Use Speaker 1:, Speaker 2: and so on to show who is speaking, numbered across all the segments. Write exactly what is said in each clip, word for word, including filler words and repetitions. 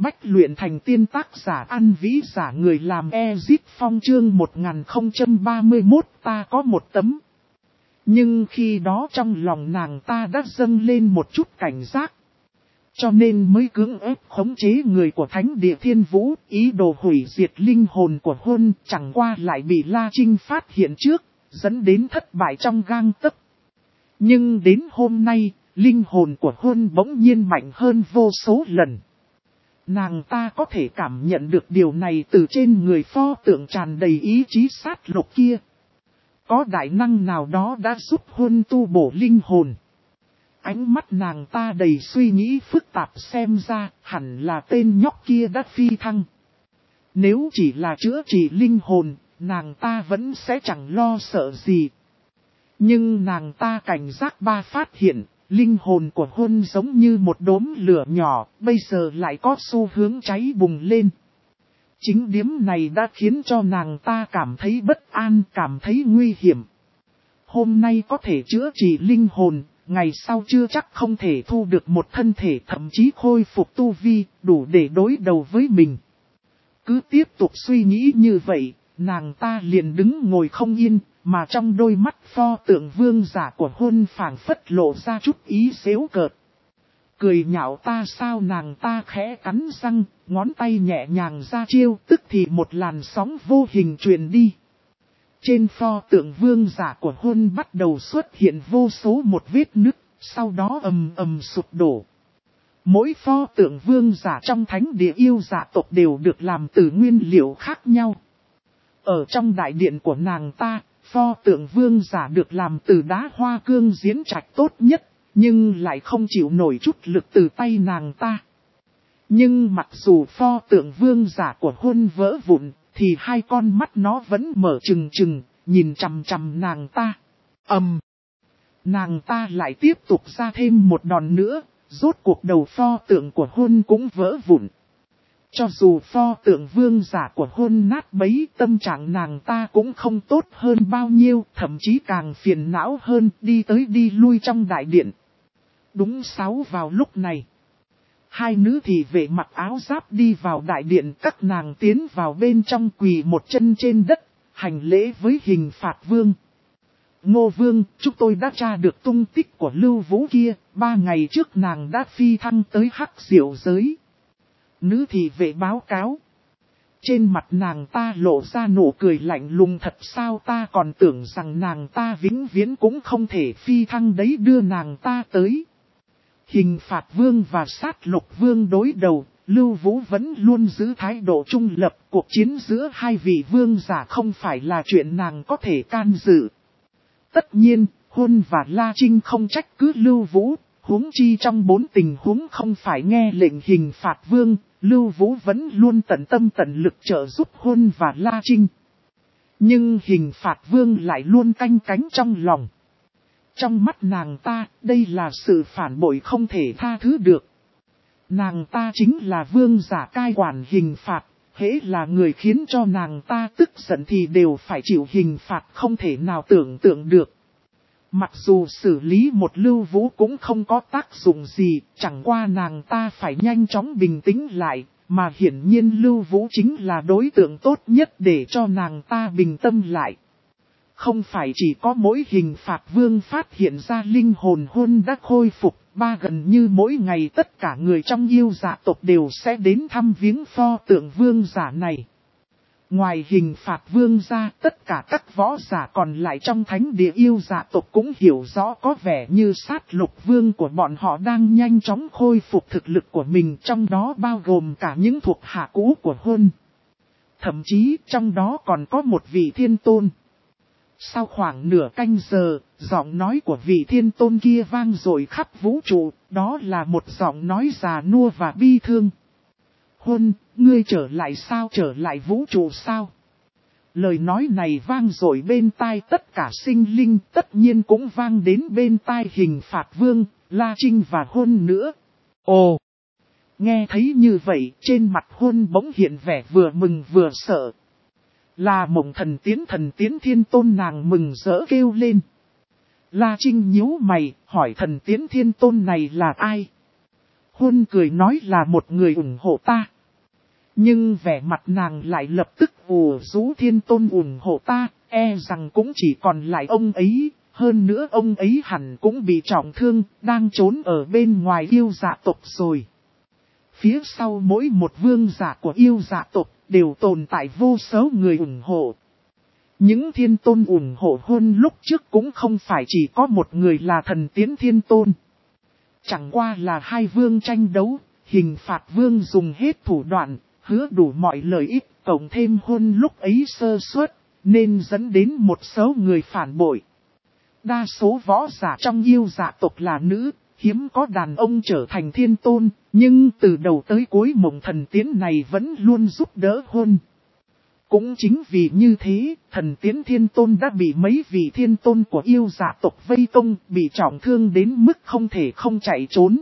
Speaker 1: Bách luyện thành tiên tác giả An Vĩ giả người làm Ezit Phong chương một nghìn không trăm ba mươi mốt ta có một tấm. Nhưng khi đó trong lòng nàng ta đã dâng lên một chút cảnh giác. Cho nên mới cưỡng ép khống chế người của Thánh Địa Thiên Vũ, ý đồ hủy diệt linh hồn của Huân, chẳng qua lại bị La Trinh phát hiện trước, dẫn đến thất bại trong gang tấc. Nhưng đến hôm nay, linh hồn của Huân bỗng nhiên mạnh hơn vô số lần. Nàng ta có thể cảm nhận được điều này từ trên người pho tượng tràn đầy ý chí sát lục kia. Có đại năng nào đó đã giúp Huân tu bổ linh hồn. Ánh mắt nàng ta đầy suy nghĩ phức tạp, xem ra hẳn là tên nhóc kia đã phi thăng. Nếu chỉ là chữa trị linh hồn, nàng ta vẫn sẽ chẳng lo sợ gì. Nhưng nàng ta cảnh giác ba phát hiện, linh hồn của Huân giống như một đốm lửa nhỏ, bây giờ lại có xu hướng cháy bùng lên. Chính điểm này đã khiến cho nàng ta cảm thấy bất an, cảm thấy nguy hiểm. Hôm nay có thể chữa trị linh hồn, ngày sau chưa chắc không thể thu được một thân thể, thậm chí khôi phục tu vi, đủ để đối đầu với mình. Cứ tiếp tục suy nghĩ như vậy, nàng ta liền đứng ngồi không yên, mà trong đôi mắt pho tượng vương giả của Huân phảng phất lộ ra chút ý giễu cợt. Cười nhạo ta sao, nàng ta khẽ cắn răng, ngón tay nhẹ nhàng ra chiêu, tức thì một làn sóng vô hình truyền đi. Trên pho tượng vương giả của Huân bắt đầu xuất hiện vô số một vết nứt, sau đó ầm ầm sụp đổ. Mỗi pho tượng vương giả trong thánh địa yêu giả tộc đều được làm từ nguyên liệu khác nhau. Ở trong đại điện của nàng ta, pho tượng vương giả được làm từ đá hoa cương diễn trạch tốt nhất, nhưng lại không chịu nổi chút lực từ tay nàng ta. Nhưng mặc dù pho tượng vương giả của Huân vỡ vụn, thì hai con mắt nó vẫn mở trừng trừng, nhìn chằm chằm nàng ta. Ầm! Nàng ta lại tiếp tục ra thêm một đòn nữa, rốt cuộc đầu pho tượng của Huân cũng vỡ vụn. Cho dù pho tượng vương giả của Huân nát bấy, tâm trạng nàng ta cũng không tốt hơn bao nhiêu, thậm chí càng phiền não hơn, đi tới đi lui trong đại điện. Đúng sáu vào lúc này, hai nữ thị vệ mặc áo giáp đi vào đại điện, các nàng tiến vào bên trong quỳ một chân trên đất, hành lễ với Hình Phạt Vương. Ngô Vương, chúng tôi đã tra được tung tích của Lưu Vũ kia, ba ngày trước nàng đã phi thăng tới Hắc Diệu giới. Nữ thị vệ báo cáo. Trên mặt nàng ta lộ ra nụ cười lạnh lùng, thật sao, ta còn tưởng rằng nàng ta vĩnh viễn cũng không thể phi thăng đấy, đưa nàng ta tới. Hình Phạt Vương và Sát Lục Vương đối đầu, Lưu Vũ vẫn luôn giữ thái độ trung lập, cuộc chiến giữa hai vị vương giả không phải là chuyện nàng có thể can dự. Tất nhiên, Huân và La Trinh không trách cứ Lưu Vũ, huống chi trong bốn tình huống không phải nghe lệnh Hình Phạt Vương, Lưu Vũ vẫn luôn tận tâm tận lực trợ giúp Huân và La Trinh. Nhưng Hình Phạt Vương lại luôn canh cánh trong lòng. Trong mắt nàng ta, đây là sự phản bội không thể tha thứ được. Nàng ta chính là vương giả cai quản hình phạt, hễ là người khiến cho nàng ta tức giận thì đều phải chịu hình phạt không thể nào tưởng tượng được. Mặc dù xử lý một Lưu Vũ cũng không có tác dụng gì, chẳng qua nàng ta phải nhanh chóng bình tĩnh lại, mà hiển nhiên Lưu Vũ chính là đối tượng tốt nhất để cho nàng ta bình tâm lại. Không phải chỉ có mỗi Hình Phạt Vương phát hiện ra linh hồn Huân đã khôi phục, ba gần như mỗi ngày tất cả người trong yêu dạ tộc đều sẽ đến thăm viếng pho tượng vương giả này. Ngoài Hình Phạt Vương ra, tất cả các võ giả còn lại trong thánh địa yêu dạ tộc cũng hiểu rõ có vẻ như Sát Lục Vương của bọn họ đang nhanh chóng khôi phục thực lực của mình, trong đó bao gồm cả những thuộc hạ cũ của Huân. Thậm chí trong đó còn có một vị thiên tôn. Sau khoảng nửa canh giờ, giọng nói của vị thiên tôn kia vang dội khắp vũ trụ, đó là một giọng nói già nua và bi thương. Huân, ngươi trở lại sao, trở lại vũ trụ sao? Lời nói này vang dội bên tai tất cả sinh linh, tất nhiên cũng vang đến bên tai Hình Phạt Vương, La Trinh và Huân nữa. Ồ! Nghe thấy như vậy, trên mặt Huân bỗng hiện vẻ vừa mừng vừa sợ. Là Mộng Thần Tiến, Thần Tiến Thiên Tôn, nàng mừng rỡ kêu lên. La Trinh nhíu mày, hỏi Thần Tiến Thiên Tôn này là ai? Huân cười nói là một người ủng hộ ta. Nhưng vẻ mặt nàng lại lập tức ủ rũ Thiên Tôn ủng hộ ta, e rằng cũng chỉ còn lại ông ấy, hơn nữa ông ấy hẳn cũng bị trọng thương, đang trốn ở bên ngoài yêu dạ tộc rồi. Phía sau mỗi một vương giả của yêu dạ tộc đều tồn tại vô số người ủng hộ. Những Thiên Tôn ủng hộ Huân lúc trước cũng không phải chỉ có một người là Thần Tiến Thiên Tôn. Chẳng qua là hai vương tranh đấu, Hình Phạt Vương dùng hết thủ đoạn, hứa đủ mọi lợi ích, cộng thêm Huân lúc ấy sơ suất, nên dẫn đến một số người phản bội. Đa số võ giả trong yêu dạ tộc là nữ, hiếm có đàn ông trở thành Thiên Tôn, nhưng từ đầu tới cuối Mộng Thần Tiến này vẫn luôn giúp đỡ Huân. Cũng chính vì như thế, Thần Tiến Thiên Tôn đã bị mấy vị Thiên Tôn của yêu dạ tộc vây công, bị trọng thương đến mức không thể không chạy trốn.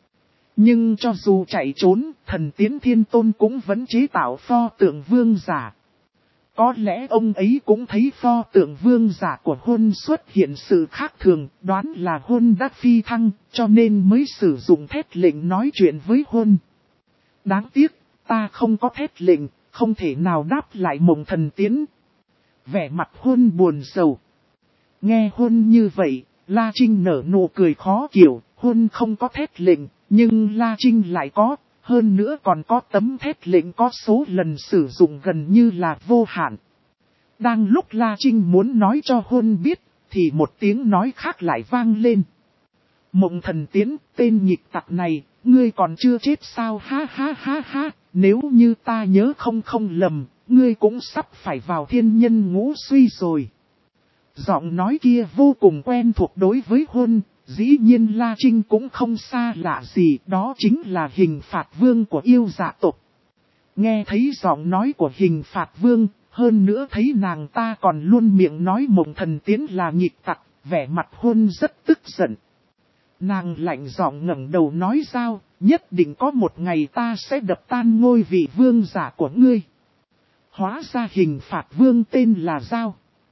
Speaker 1: Nhưng cho dù chạy trốn, Thần Tiến Thiên Tôn cũng vẫn chế tạo pho tượng vương giả. Có lẽ ông ấy cũng thấy pho tượng vương giả của Huân xuất hiện sự khác thường, đoán là Huân đã phi thăng, cho nên mới sử dụng thét lệnh nói chuyện với Huân. Đáng tiếc, ta không có thét lệnh, không thể nào đáp lại Mộng Thần Tiến. Vẻ mặt Huân buồn sầu. Nghe Huân như vậy, La Trinh nở nụ cười khó hiểu, Huân không có thét lệnh, nhưng La Trinh lại có, hơn nữa còn có tấm thét lệnh có số lần sử dụng gần như là vô hạn. Đang lúc La Trinh muốn nói cho Huân biết, thì một tiếng nói khác lại vang lên. Mộng Thần Tiến, tên nhịp tặc này, ngươi còn chưa chết sao, ha ha ha ha, nếu như ta nhớ không không lầm, ngươi cũng sắp phải vào thiên nhân ngũ suy rồi. Giọng nói kia vô cùng quen thuộc đối với Huân, dĩ nhiên La Trinh cũng không xa lạ gì, đó chính là Hình Phạt Vương của yêu dạ tộc. Nghe thấy giọng nói của Hình Phạt Vương, hơn nữa thấy nàng ta còn luôn miệng nói Mộng Thần Tiến là nhịp tặc, vẻ mặt Huân rất tức giận. Nàng lạnh giọng ngẩng đầu nói sao, nhất định có một ngày ta sẽ đập tan ngôi vị vương giả của ngươi. Hóa ra Hình Phạt Vương tên là Giao.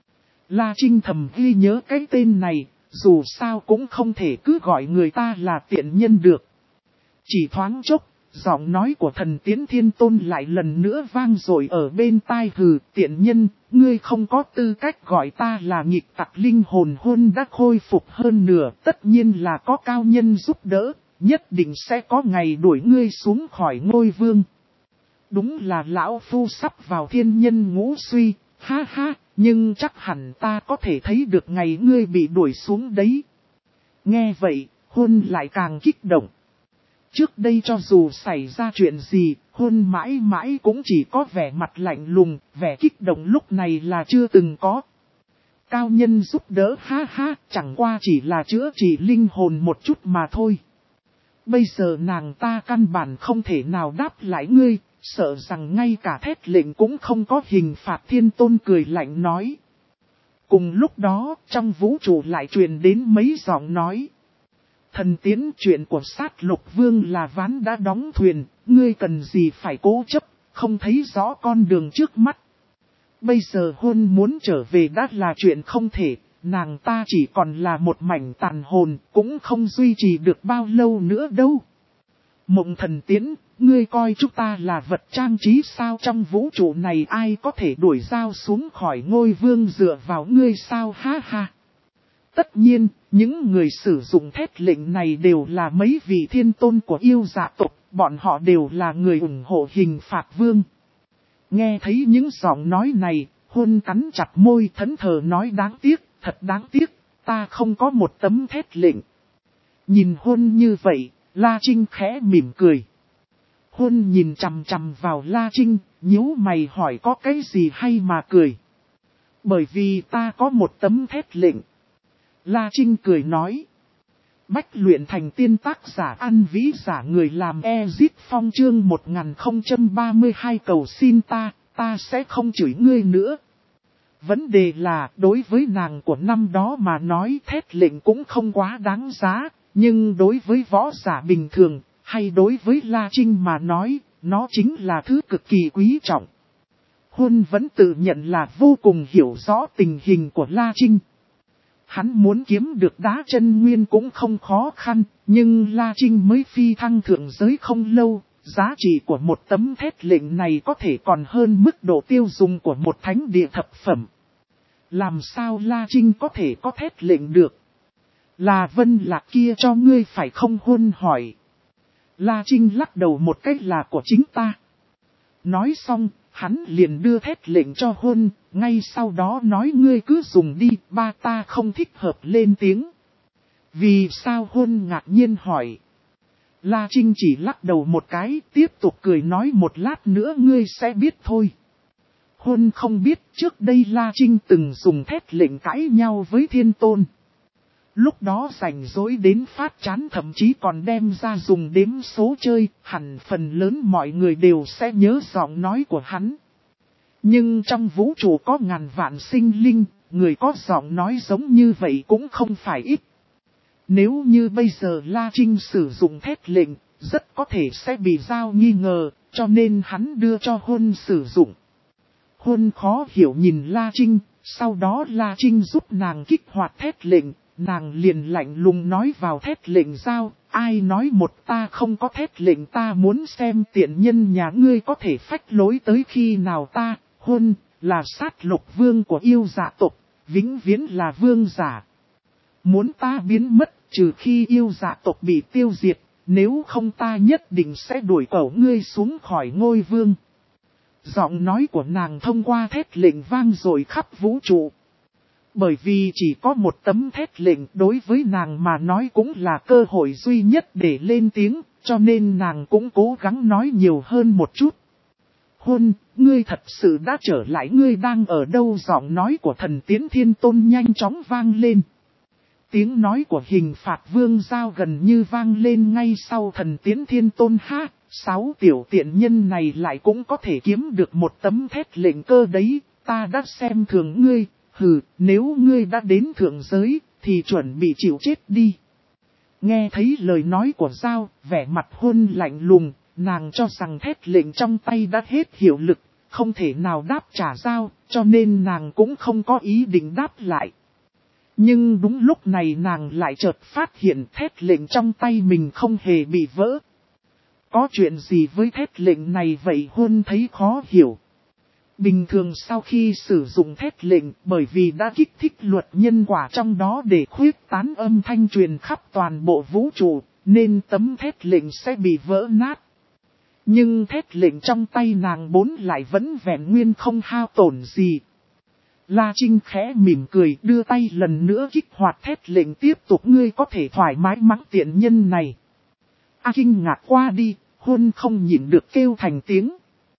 Speaker 1: La Trinh thầm ghi nhớ cái tên này, dù sao cũng không thể cứ gọi người ta là tiện nhân được. Chỉ thoáng chốc, giọng nói của Thần Tiến Thiên Tôn lại lần nữa vang dội ở bên tai, hừ tiện nhân, ngươi không có tư cách gọi ta là nhịp tặc. Linh hồn Huân đã khôi phục hơn nửa, tất nhiên là có cao nhân giúp đỡ, nhất định sẽ có ngày đuổi ngươi xuống khỏi ngôi vương. Đúng là lão phu sắp vào thiên nhân ngũ suy, ha ha, nhưng chắc hẳn ta có thể thấy được ngày ngươi bị đuổi xuống đấy. Nghe vậy, Huân lại càng kích động. Trước đây cho dù xảy ra chuyện gì, Huân mãi mãi cũng chỉ có vẻ mặt lạnh lùng, vẻ kích động lúc này là chưa từng có. Cao nhân giúp đỡ, ha ha, chẳng qua chỉ là chữa trị linh hồn một chút mà thôi. Bây giờ nàng ta căn bản không thể nào đáp lại ngươi, sợ rằng ngay cả thét lệnh cũng không có. Hình Phạt Thiên Tôn cười lạnh nói. Cùng lúc đó, trong vũ trụ lại truyền đến mấy giọng nói. Thần Tiến, chuyện của Sát Lục Vương là ván đã đóng thuyền, ngươi cần gì phải cố chấp, không thấy rõ con đường trước mắt. Bây giờ Huân muốn trở về đã là chuyện không thể, nàng ta chỉ còn là một mảnh tàn hồn, cũng không duy trì được bao lâu nữa đâu. Mộng Thần Tiến, ngươi coi chúng ta là vật trang trí sao? Trong vũ trụ này ai có thể đuổi Giao xuống khỏi ngôi vương dựa vào ngươi sao, ha ha. Tất nhiên, những người sử dụng thét lệnh này đều là mấy vị thiên tôn của yêu dạ tộc, bọn họ đều là người ủng hộ Hình Phạt Vương. Nghe thấy những giọng nói này, Huân cắn chặt môi thẫn thờ nói đáng tiếc, thật đáng tiếc, ta không có một tấm thét lệnh. Nhìn Huân như vậy, La Trinh khẽ mỉm cười. Huân nhìn chằm chằm vào La Trinh, nhíu mày hỏi có cái gì hay mà cười. Bởi vì ta có một tấm thét lệnh. La Trinh cười nói. Bách luyện thành tiên, tác giả An Vĩ, giả người làm Ezit Phong, chương một nghìn không trăm ba mươi hai cầu xin ta, ta sẽ không chửi ngươi nữa. Vấn đề là đối với nàng của năm đó mà nói thét lệnh cũng không quá đáng giá, nhưng đối với võ giả bình thường, hay đối với La Trinh mà nói, nó chính là thứ cực kỳ quý trọng. Huân vẫn tự nhận là vô cùng hiểu rõ tình hình của La Trinh. Hắn muốn kiếm được đá chân nguyên cũng không khó khăn, nhưng La Trinh mới phi thăng thượng giới không lâu, giá trị của một tấm thét lệnh này có thể còn hơn mức độ tiêu dùng của một thánh địa thập phẩm. Làm sao La Trinh có thể có thét lệnh được? Là Vân Lạc kia cho ngươi phải không? Huân hỏi. La Trinh lắc đầu một cách là của chính ta. Nói xong, hắn liền đưa thét lệnh cho Huân, ngay sau đó nói ngươi cứ dùng đi, ba ta không thích hợp lên tiếng. Vì sao? Huân ngạc nhiên hỏi. La Trinh chỉ lắc đầu một cái, tiếp tục cười nói một lát nữa ngươi sẽ biết thôi. Huân không biết trước đây La Trinh từng dùng thét lệnh cãi nhau với Thiên Tôn. Lúc đó rảnh rỗi đến phát chán, thậm chí còn đem ra dùng đếm số chơi, hẳn phần lớn mọi người đều sẽ nhớ giọng nói của hắn. Nhưng trong vũ trụ có ngàn vạn sinh linh, người có giọng nói giống như vậy cũng không phải ít. Nếu như bây giờ La Trinh sử dụng thét lệnh, rất có thể sẽ bị giao nghi ngờ, cho nên hắn đưa cho Huân sử dụng. Huân khó hiểu nhìn La Trinh, sau đó La Trinh giúp nàng kích hoạt thét lệnh, nàng liền lạnh lùng nói vào thét lệnh giao, ai nói một ta không có thét lệnh, ta muốn xem tiện nhân nhà ngươi có thể phách lối tới khi nào. Ta, Huân, là sát lục vương của yêu dạ tộc, vĩnh viễn là vương giả. Muốn ta biến mất, trừ khi yêu dạ tộc bị tiêu diệt, nếu không ta nhất định sẽ đuổi cẩu ngươi xuống khỏi ngôi vương. Giọng nói của nàng thông qua thét lệnh vang dội khắp vũ trụ. Bởi vì chỉ có một tấm thét lệnh đối với nàng mà nói cũng là cơ hội duy nhất để lên tiếng, cho nên nàng cũng cố gắng nói nhiều hơn một chút. Huân, ngươi thật sự đã trở lại, ngươi đang ở đâu? Giọng nói của thần Tiễn Thiên Tôn nhanh chóng vang lên. Tiếng nói của Hình Phạt Vương Giao gần như vang lên ngay sau thần Tiễn Thiên Tôn. Ha, sáu tiểu tiện nhân này lại cũng có thể kiếm được một tấm thét lệnh cơ đấy, ta đã xem thường ngươi, hừ, nếu ngươi đã đến thượng giới, thì chuẩn bị chịu chết đi. Nghe thấy lời nói của Giao, vẻ mặt Huân lạnh lùng, nàng cho rằng thét lệnh trong tay đã hết hiệu lực, không thể nào đáp trả Giao, cho nên nàng cũng không có ý định đáp lại. Nhưng đúng lúc này nàng lại chợt phát hiện thét lệnh trong tay mình không hề bị vỡ. Có chuyện gì với thét lệnh này vậy? Huân thấy khó hiểu. Bình thường sau khi sử dụng thét lệnh, bởi vì đã kích thích luật nhân quả trong đó để khuyết tán âm thanh truyền khắp toàn bộ vũ trụ, nên tấm thét lệnh sẽ bị vỡ nát. Nhưng thét lệnh trong tay nàng bốn lại vẫn vẹn nguyên không hao tổn gì. La Trinh khẽ mỉm cười đưa tay lần nữa kích hoạt thét lệnh tiếp tục, ngươi có thể thoải mái mắng tiện nhân này. A kinh ngạc qua đi, Huân không nhịn được kêu thành tiếng.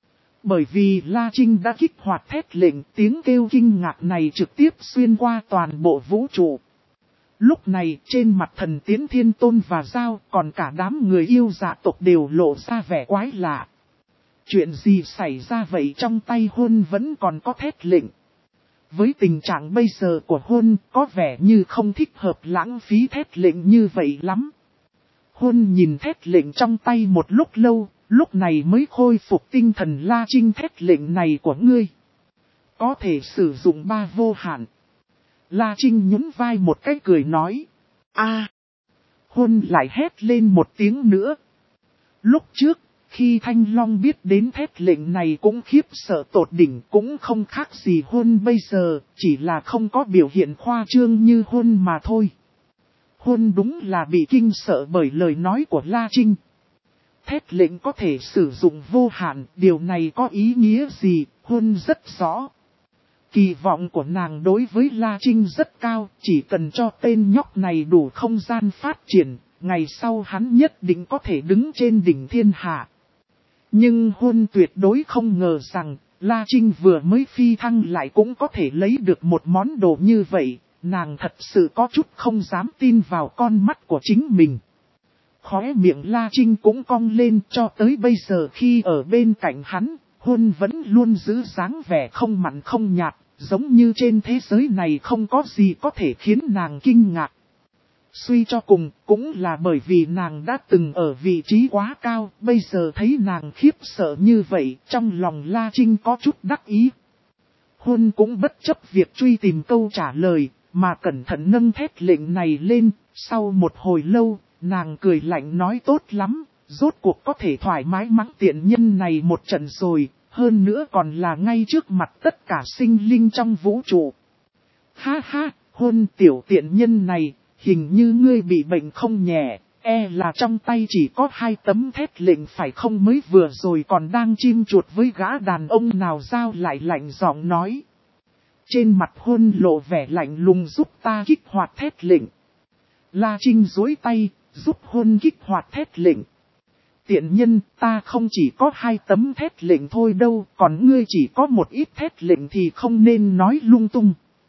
Speaker 1: Bởi vì La Trinh đã kích hoạt thét lệnh, tiếng kêu kinh ngạc này trực tiếp xuyên qua toàn bộ vũ trụ. Lúc này trên mặt thần Tiễn Thiên Tôn và Giao còn cả đám người yêu dạ tộc đều lộ ra vẻ quái lạ. Chuyện gì xảy ra vậy? Trong tay Huân vẫn còn có thét lệnh. Với tình trạng bây giờ của Huân, có vẻ như không thích hợp lãng phí thét lệnh như vậy lắm. Huân nhìn thét lệnh trong tay một lúc lâu, lúc này mới khôi phục tinh thần. La Trinh, thét lệnh này của ngươi có thể sử dụng ba vô hạn. La Trinh nhún vai một cái cười nói. A. Huân lại hét lên một tiếng nữa. Lúc trước, khi Thanh Long biết đến thét lệnh này cũng khiếp sợ tột đỉnh, cũng không khác gì Huân bây giờ, chỉ là không có biểu hiện khoa trương như Huân mà thôi. Huân đúng là bị kinh sợ bởi lời nói của La Trinh. Thét lệnh có thể sử dụng vô hạn, điều này có ý nghĩa gì? Huân rất rõ. Kỳ vọng của nàng đối với La Trinh rất cao, chỉ cần cho tên nhóc này đủ không gian phát triển, ngày sau hắn nhất định có thể đứng trên đỉnh thiên hạ. Nhưng Huân tuyệt đối không ngờ rằng, La Trinh vừa mới phi thăng lại cũng có thể lấy được một món đồ như vậy, nàng thật sự có chút không dám tin vào con mắt của chính mình. Khóe miệng La Trinh cũng cong lên, cho tới bây giờ khi ở bên cạnh hắn, Huân vẫn luôn giữ dáng vẻ không mặn không nhạt, giống như trên thế giới này không có gì có thể khiến nàng kinh ngạc. Suy cho cùng, cũng là bởi vì nàng đã từng ở vị trí quá cao, bây giờ thấy nàng khiếp sợ như vậy, trong lòng La Trinh có chút đắc ý. Huân cũng bất chấp việc truy tìm câu trả lời, mà cẩn thận nâng thét lệnh này lên, sau một hồi lâu, nàng cười lạnh nói tốt lắm, rốt cuộc có thể thoải mái mắng tiện nhân này một trận rồi, hơn nữa còn là ngay trước mặt tất cả sinh linh trong vũ trụ. Ha ha, hôn tiểu tiện nhân này, hình như ngươi bị bệnh không nhẹ, e là trong tay chỉ có hai tấm thét lệnh phải không, mới vừa rồi còn đang chim chuột với gã đàn ông nào Giao lại lạnh giọng nói. Trên mặt hôn lộ vẻ lạnh lùng, giúp ta kích hoạt thét lệnh. La Trinh duỗi tay, giúp hôn kích hoạt thét lệnh. Tiện nhân, ta không chỉ có hai tấm thét lệnh thôi đâu, còn ngươi chỉ có một ít thét lệnh thì không nên nói lung tung.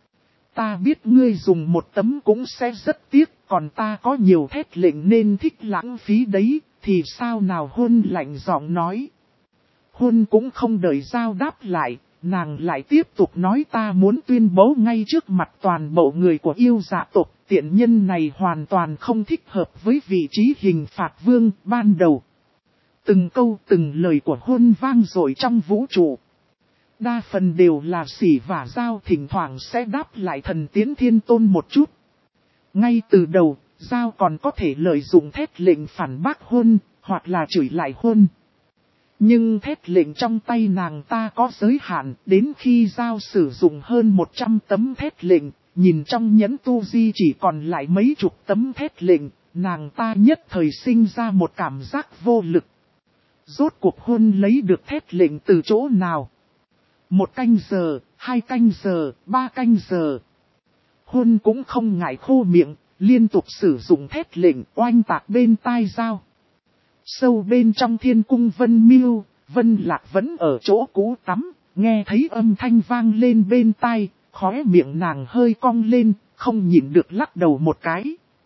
Speaker 1: Ta biết ngươi dùng một tấm cũng sẽ rất tiếc, còn ta có nhiều thét lệnh nên thích lãng phí đấy, thì sao nào, hôn lạnh giọng nói. Hôn cũng không đợi Giao đáp lại, nàng lại tiếp tục nói, ta muốn tuyên bố ngay trước mặt toàn bộ người của yêu dạ tộc, tiện nhân này hoàn toàn không thích hợp với vị trí hình phạt vương ban đầu. Từng câu từng lời của hôn vang dội trong vũ trụ. Đa phần đều là Sỉ và Giao, thỉnh thoảng sẽ đáp lại thần tiến thiên tôn một chút. Ngay từ đầu, Giao còn có thể lợi dụng thét lệnh phản bác hôn, hoặc là chửi lại hôn. Nhưng thét lệnh trong tay nàng ta có giới hạn, đến khi Giao sử dụng hơn một trăm tấm thét lệnh, nhìn trong nhẫn tu di chỉ còn lại mấy chục tấm thét lệnh, nàng ta nhất thời sinh ra một cảm giác vô lực. Rốt cuộc hôn lấy được thét lệnh từ chỗ nào? Một canh giờ, hai canh giờ, ba canh giờ. Hôn cũng không ngại khô miệng, liên tục sử dụng thét lệnh oanh tạc bên tai Giao. Sâu bên trong thiên cung Vân Miêu, Vân Lạc vẫn ở chỗ cũ tắm, nghe thấy âm thanh vang lên bên tai, khóe miệng nàng hơi cong lên, không nhịn được lắc đầu một cái.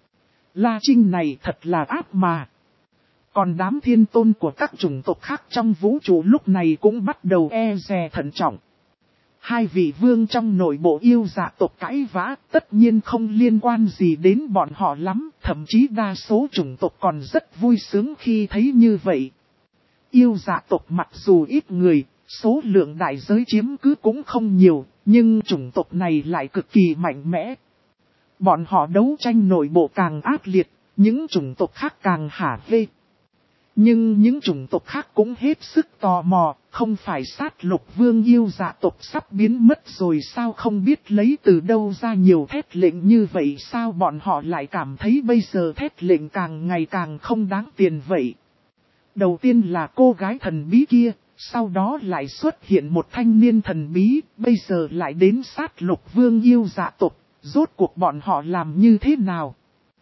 Speaker 1: La Trinh này thật là ác mà. Còn đám thiên tôn của các chủng tộc khác trong vũ trụ lúc này cũng bắt đầu e dè thận trọng. Hai vị vương trong nội bộ yêu dạ tộc cãi vã tất nhiên không liên quan gì đến bọn họ lắm, thậm chí đa số chủng tộc còn rất vui sướng khi thấy như vậy. Yêu dạ tộc mặc dù ít người, số lượng đại giới chiếm cứ cũng không nhiều, nhưng chủng tộc này lại cực kỳ mạnh mẽ. Bọn họ đấu tranh nội bộ càng ác liệt, những chủng tộc khác càng hả hê. Nhưng những chủng tộc khác cũng hết sức tò mò, không phải sát lục vương yêu dạ tộc sắp biến mất rồi sao, không biết lấy từ đâu ra nhiều thét lệnh như vậy, sao bọn họ lại cảm thấy bây giờ thét lệnh càng ngày càng không đáng tiền vậy. Đầu tiên là cô gái thần bí kia, sau đó lại xuất hiện một thanh niên thần bí, bây giờ lại đến sát lục vương yêu dạ tộc, rốt cuộc bọn họ làm như thế nào?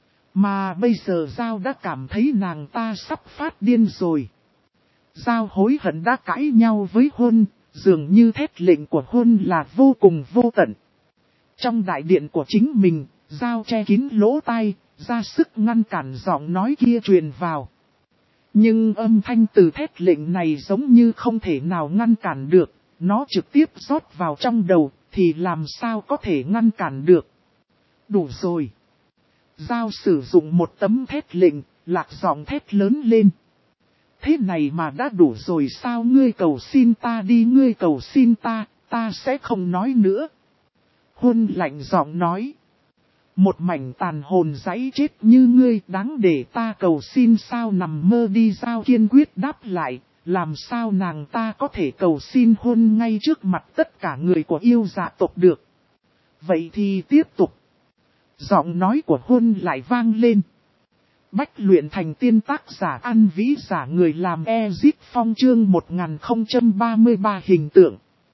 Speaker 1: Mà bây giờ Giao đã cảm thấy nàng ta sắp phát điên rồi. Giao hối hận đã cãi nhau với hôn, dường như thét lệnh của hôn là vô cùng vô tận. Trong đại điện của chính mình, Giao che kín lỗ tai, ra sức ngăn cản giọng nói kia truyền vào. Nhưng âm thanh từ thét lệnh này giống như không thể nào ngăn cản được, nó trực tiếp rót vào trong đầu, thì làm sao có thể ngăn cản được. Đủ rồi. Giao sử dụng một tấm thét lệnh, lạc giọng thét lớn lên. Thế này mà đã đủ rồi sao, ngươi cầu xin ta đi, ngươi cầu xin ta, ta sẽ không nói nữa. Hôn lạnh giọng nói. Một mảnh tàn hồn giấy chết như ngươi đáng để ta cầu xin sao, nằm mơ đi. Giao kiên quyết đáp lại, làm sao nàng ta có thể cầu xin hôn ngay trước mặt tất cả người của yêu dạ tộc được. Vậy thì tiếp tục. Giọng nói của hôn lại vang lên. Bách luyện thành tiên, tác giả An Vĩ, giả người làm Ezit Phong, chương một nghìn không trăm ba mươi ba hình tượng.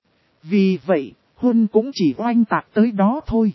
Speaker 1: Vì vậy, hôn cũng chỉ oanh tạc tới đó thôi.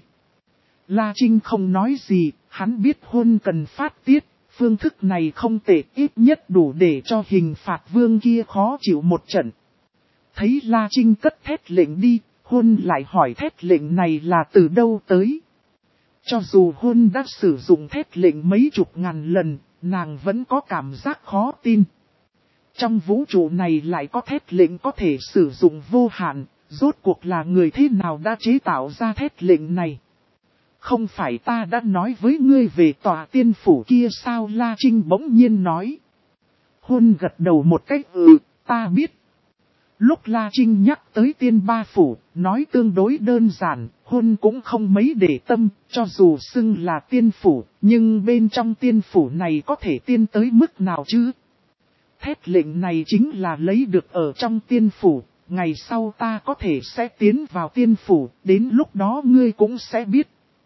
Speaker 1: La Trinh không nói gì, hắn biết hôn cần phát tiết, phương thức này không tệ, ít nhất đủ để cho hình phạt vương kia khó chịu một trận. Thấy La Trinh cất thét lệnh đi, hôn lại hỏi thét lệnh này là từ đâu tới. Cho dù hôn đã sử dụng thét lệnh mấy chục ngàn lần, nàng vẫn có cảm giác khó tin. Trong vũ trụ này lại có thét lệnh có thể sử dụng vô hạn, rốt cuộc là người thế nào đã chế tạo ra thét lệnh này? Không phải ta đã nói với ngươi về tòa tiên phủ kia sao? La Trinh bỗng nhiên nói. Hôn gật đầu một cách ừ, ta biết. Lúc La Trinh nhắc tới tiên ba phủ, nói tương đối đơn giản, hôn cũng không mấy để tâm, cho dù xưng là tiên phủ, nhưng bên trong tiên phủ này có thể tiên tới mức nào chứ? Thét lệnh này chính là lấy được ở trong tiên phủ, ngày sau ta có thể sẽ tiến vào tiên phủ, đến lúc đó ngươi cũng sẽ biết.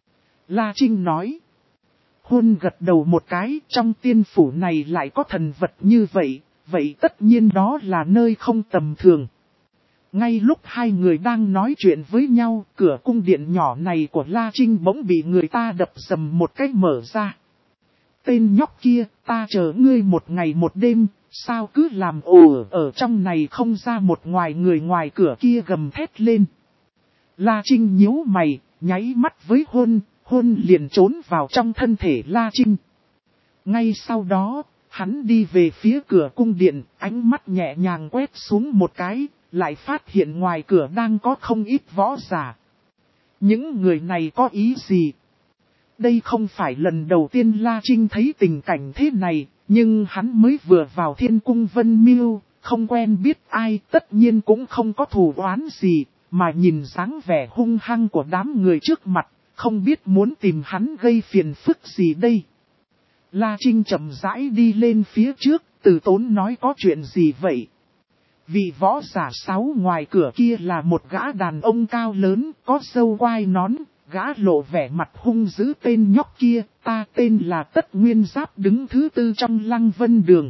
Speaker 1: La Trinh nói. Hôn gật đầu một cái, trong tiên phủ này lại có thần vật như vậy, vậy tất nhiên đó là nơi không tầm thường. Ngay lúc hai người đang nói chuyện với nhau, cửa cung điện nhỏ này của La Trinh bỗng bị người ta đập dầm một cái mở ra. Tên nhóc kia, ta chờ ngươi một ngày một đêm, sao cứ làm ồ ở trong này không ra một ngoài người ngoài cửa kia gầm thét lên. La Trinh nhíu mày, nháy mắt với Hôn, Hôn liền trốn vào trong thân thể La Trinh. Ngay sau đó, hắn đi về phía cửa cung điện, ánh mắt nhẹ nhàng quét xuống một cái, lại phát hiện ngoài cửa đang có không ít võ giả. Những người này có ý gì? Đây không phải lần đầu tiên La Trinh thấy tình cảnh thế này, nhưng hắn mới vừa vào Thiên Cung Vân Miêu, không quen biết ai, tất nhiên cũng không có thù oán gì, mà nhìn dáng vẻ hung hăng của đám người trước mặt, không biết muốn tìm hắn gây phiền phức gì đây. La Trinh chậm rãi đi lên phía trước, từ tốn nói có chuyện gì vậy? Vị võ giả sáu ngoài cửa kia là một gã đàn ông cao lớn, có râu quai nón, gã lộ vẻ mặt hung dữ. Tên nhóc kia, ta tên là Tất Nguyên Giáp, đứng thứ tư trong Lăng Vân Đường.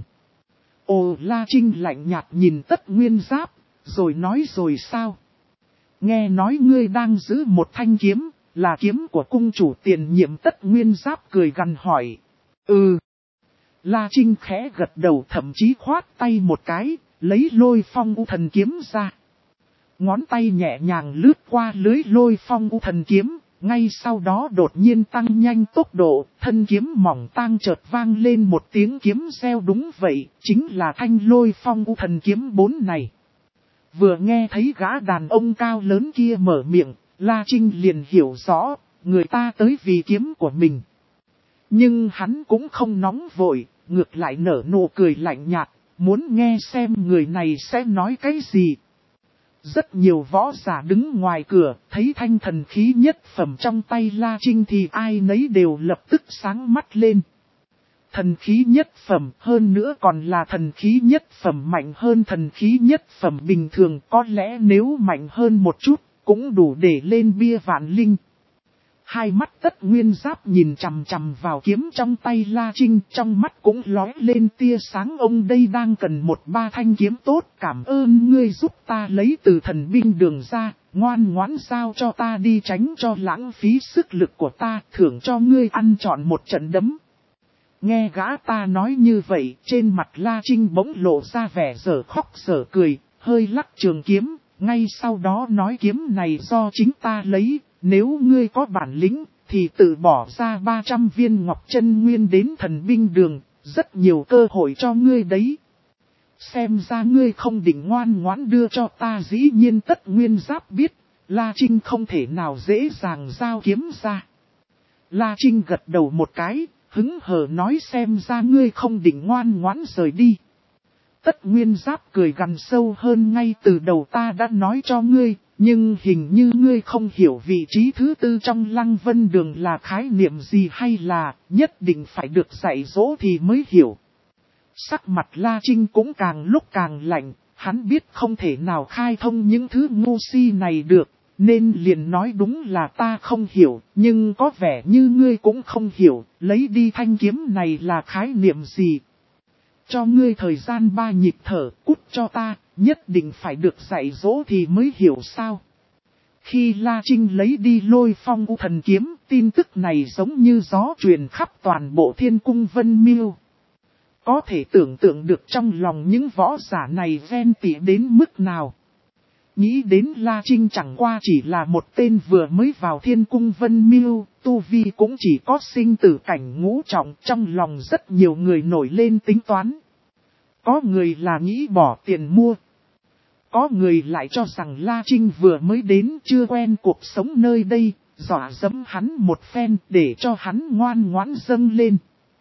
Speaker 1: Ồ, La Trinh lạnh nhạt nhìn Tất Nguyên Giáp, rồi nói rồi sao? Nghe nói ngươi đang giữ một thanh kiếm, là kiếm của cung chủ tiền nhiệm. Tất Nguyên Giáp cười gằn hỏi. Ừ. La Trinh khẽ gật đầu, thậm chí khoát tay một cái, lấy Lôi Phong U Thần Kiếm ra. Ngón tay nhẹ nhàng lướt qua lưới Lôi Phong U Thần Kiếm, ngay sau đó đột nhiên tăng nhanh tốc độ, thân kiếm mỏng tang chợt vang lên một tiếng kiếm reo. Đúng vậy, chính là thanh Lôi Phong U Thần Kiếm bốn này. Vừa nghe thấy gã đàn ông cao lớn kia mở miệng, La Trinh liền hiểu rõ, người ta tới vì kiếm của mình. Nhưng hắn cũng không nóng vội, ngược lại nở nụ cười lạnh nhạt, muốn nghe xem người này sẽ nói cái gì. Rất nhiều võ giả đứng ngoài cửa, thấy thanh thần khí nhất phẩm trong tay La Trinh thì ai nấy đều lập tức sáng mắt lên. Thần khí nhất phẩm, hơn nữa còn là thần khí nhất phẩm mạnh hơn thần khí nhất phẩm bình thường, có lẽ nếu mạnh hơn một chút, cũng đủ để lên bia vạn linh. Hai mắt Tất Nguyên Giáp nhìn chằm chằm vào kiếm trong tay La Trinh, trong mắt cũng lóe lên tia sáng. Ông đây đang cần một ba thanh kiếm tốt, cảm ơn ngươi giúp ta lấy từ thần binh đường ra, ngoan ngoãn giao cho ta đi, tránh cho lãng phí sức lực của ta, thưởng cho ngươi ăn trọn một trận đấm. Nghe gã ta nói như vậy, trên mặt La Trinh bỗng lộ ra vẻ dở khóc dở cười, hơi lắc trường kiếm, ngay sau đó nói kiếm này do chính ta lấy. Nếu ngươi có bản lĩnh, thì tự bỏ ra ba trăm viên ngọc chân nguyên đến thần binh đường, rất nhiều cơ hội cho ngươi đấy. Xem ra ngươi không định ngoan ngoãn đưa cho ta. Dĩ nhiên Tất Nguyên Giáp biết, La Trinh không thể nào dễ dàng giao kiếm ra. La Trinh gật đầu một cái, hứng hờ nói xem ra ngươi không định ngoan ngoãn rời đi. Tất Nguyên Giáp cười gằn sâu hơn, ngay từ đầu ta đã nói cho ngươi. Nhưng hình như ngươi không hiểu vị trí thứ tư trong Lăng Vân Đường là khái niệm gì, hay là nhất định phải được dạy dỗ thì mới hiểu. Sắc mặt La Trinh cũng càng lúc càng lạnh, hắn biết không thể nào khai thông những thứ ngu si này được, nên liền nói đúng là ta không hiểu, nhưng có vẻ như ngươi cũng không hiểu, lấy đi thanh kiếm này là khái niệm gì. Cho ngươi thời gian ba nhịp thở, cút cho ta. Nhất định phải được dạy dỗ thì mới hiểu sao. Khi La Trinh lấy đi Lôi Phong U Thần Kiếm, tin tức này giống như gió truyền khắp toàn bộ Thiên Cung Vân Miêu. Có thể tưởng tượng được trong lòng những võ giả này ghen tị đến mức nào. Nghĩ đến La Trinh chẳng qua chỉ là một tên vừa mới vào Thiên Cung Vân Miêu, tu vi cũng chỉ có sinh tử cảnh ngũ trọng, trong lòng rất nhiều người nổi lên tính toán. Có người là nghĩ bỏ tiền mua. Có người lại cho rằng La Trinh vừa mới đến chưa quen cuộc sống nơi đây, dọa dẫm hắn một phen để cho hắn ngoan ngoãn dâng lên.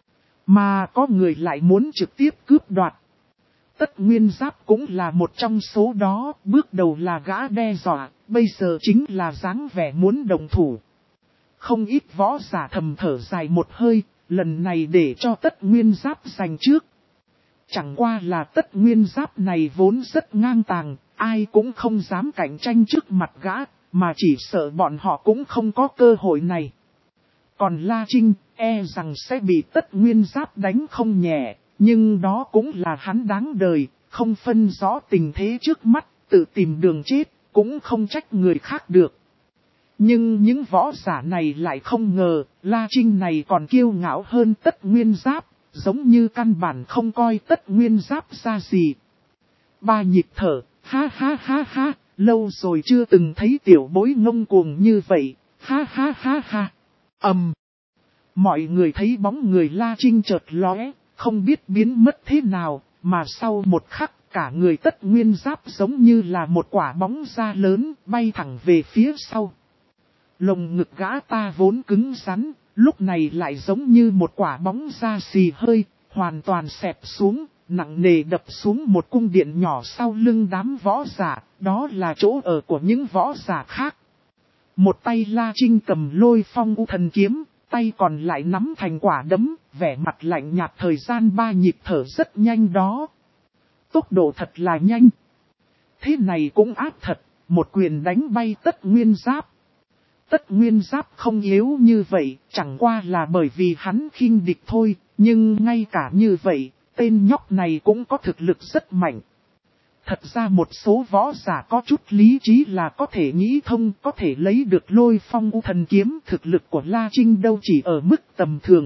Speaker 1: Mà có người lại muốn trực tiếp cướp đoạt. Tất Nguyên Giáp cũng là một trong số đó, bước đầu là gã đe dọa, bây giờ chính là dáng vẻ muốn đồng thủ. Không ít võ giả thầm thở dài một hơi, lần này để cho Tất Nguyên Giáp giành trước. Chẳng qua là tất nguyên giáp này vốn rất ngang tàng, ai cũng không dám cạnh tranh trước mặt gã, mà chỉ sợ bọn họ cũng không có cơ hội này. Còn La Trinh, e rằng sẽ bị tất nguyên giáp đánh không nhẹ, nhưng đó cũng là hắn đáng đời, không phân rõ tình thế trước mắt, tự tìm đường chết, cũng không trách người khác được. Nhưng những võ giả này lại không ngờ, La Trinh này còn kiêu ngạo hơn tất nguyên giáp, giống như căn bản không coi tất nguyên giáp ra gì. Ba nhịp thở, ha ha ha ha, lâu rồi chưa từng thấy tiểu bối ngông cuồng như vậy, ha ha ha ha. Ầm. Um. Mọi người thấy bóng người La Trinh chợt lóe, không biết biến mất thế nào, mà sau một khắc cả người tất nguyên giáp giống như là một quả bóng da lớn bay thẳng về phía sau. Lồng ngực gã ta vốn cứng rắn, lúc này lại giống như một quả bóng da xì hơi, hoàn toàn xẹp xuống, nặng nề đập xuống một cung điện nhỏ sau lưng đám võ giả, đó là chỗ ở của những võ giả khác. Một tay La Trinh cầm Lôi Phong U Thần Kiếm, tay còn lại nắm thành quả đấm, vẻ mặt lạnh nhạt. Thời gian ba nhịp thở rất nhanh đó. Tốc độ thật là nhanh. Thế này cũng ác thật, một quyền đánh bay tất nguyên giáp. Tất nguyên giáp không yếu như vậy, chẳng qua là bởi vì hắn khinh địch thôi, nhưng ngay cả như vậy, tên nhóc này cũng có thực lực rất mạnh. Thật ra một số võ giả có chút lý trí là có thể nghĩ thông, có thể lấy được Lôi Phong U Thần Kiếm. Thực lực của La Trinh đâu chỉ ở mức tầm thường.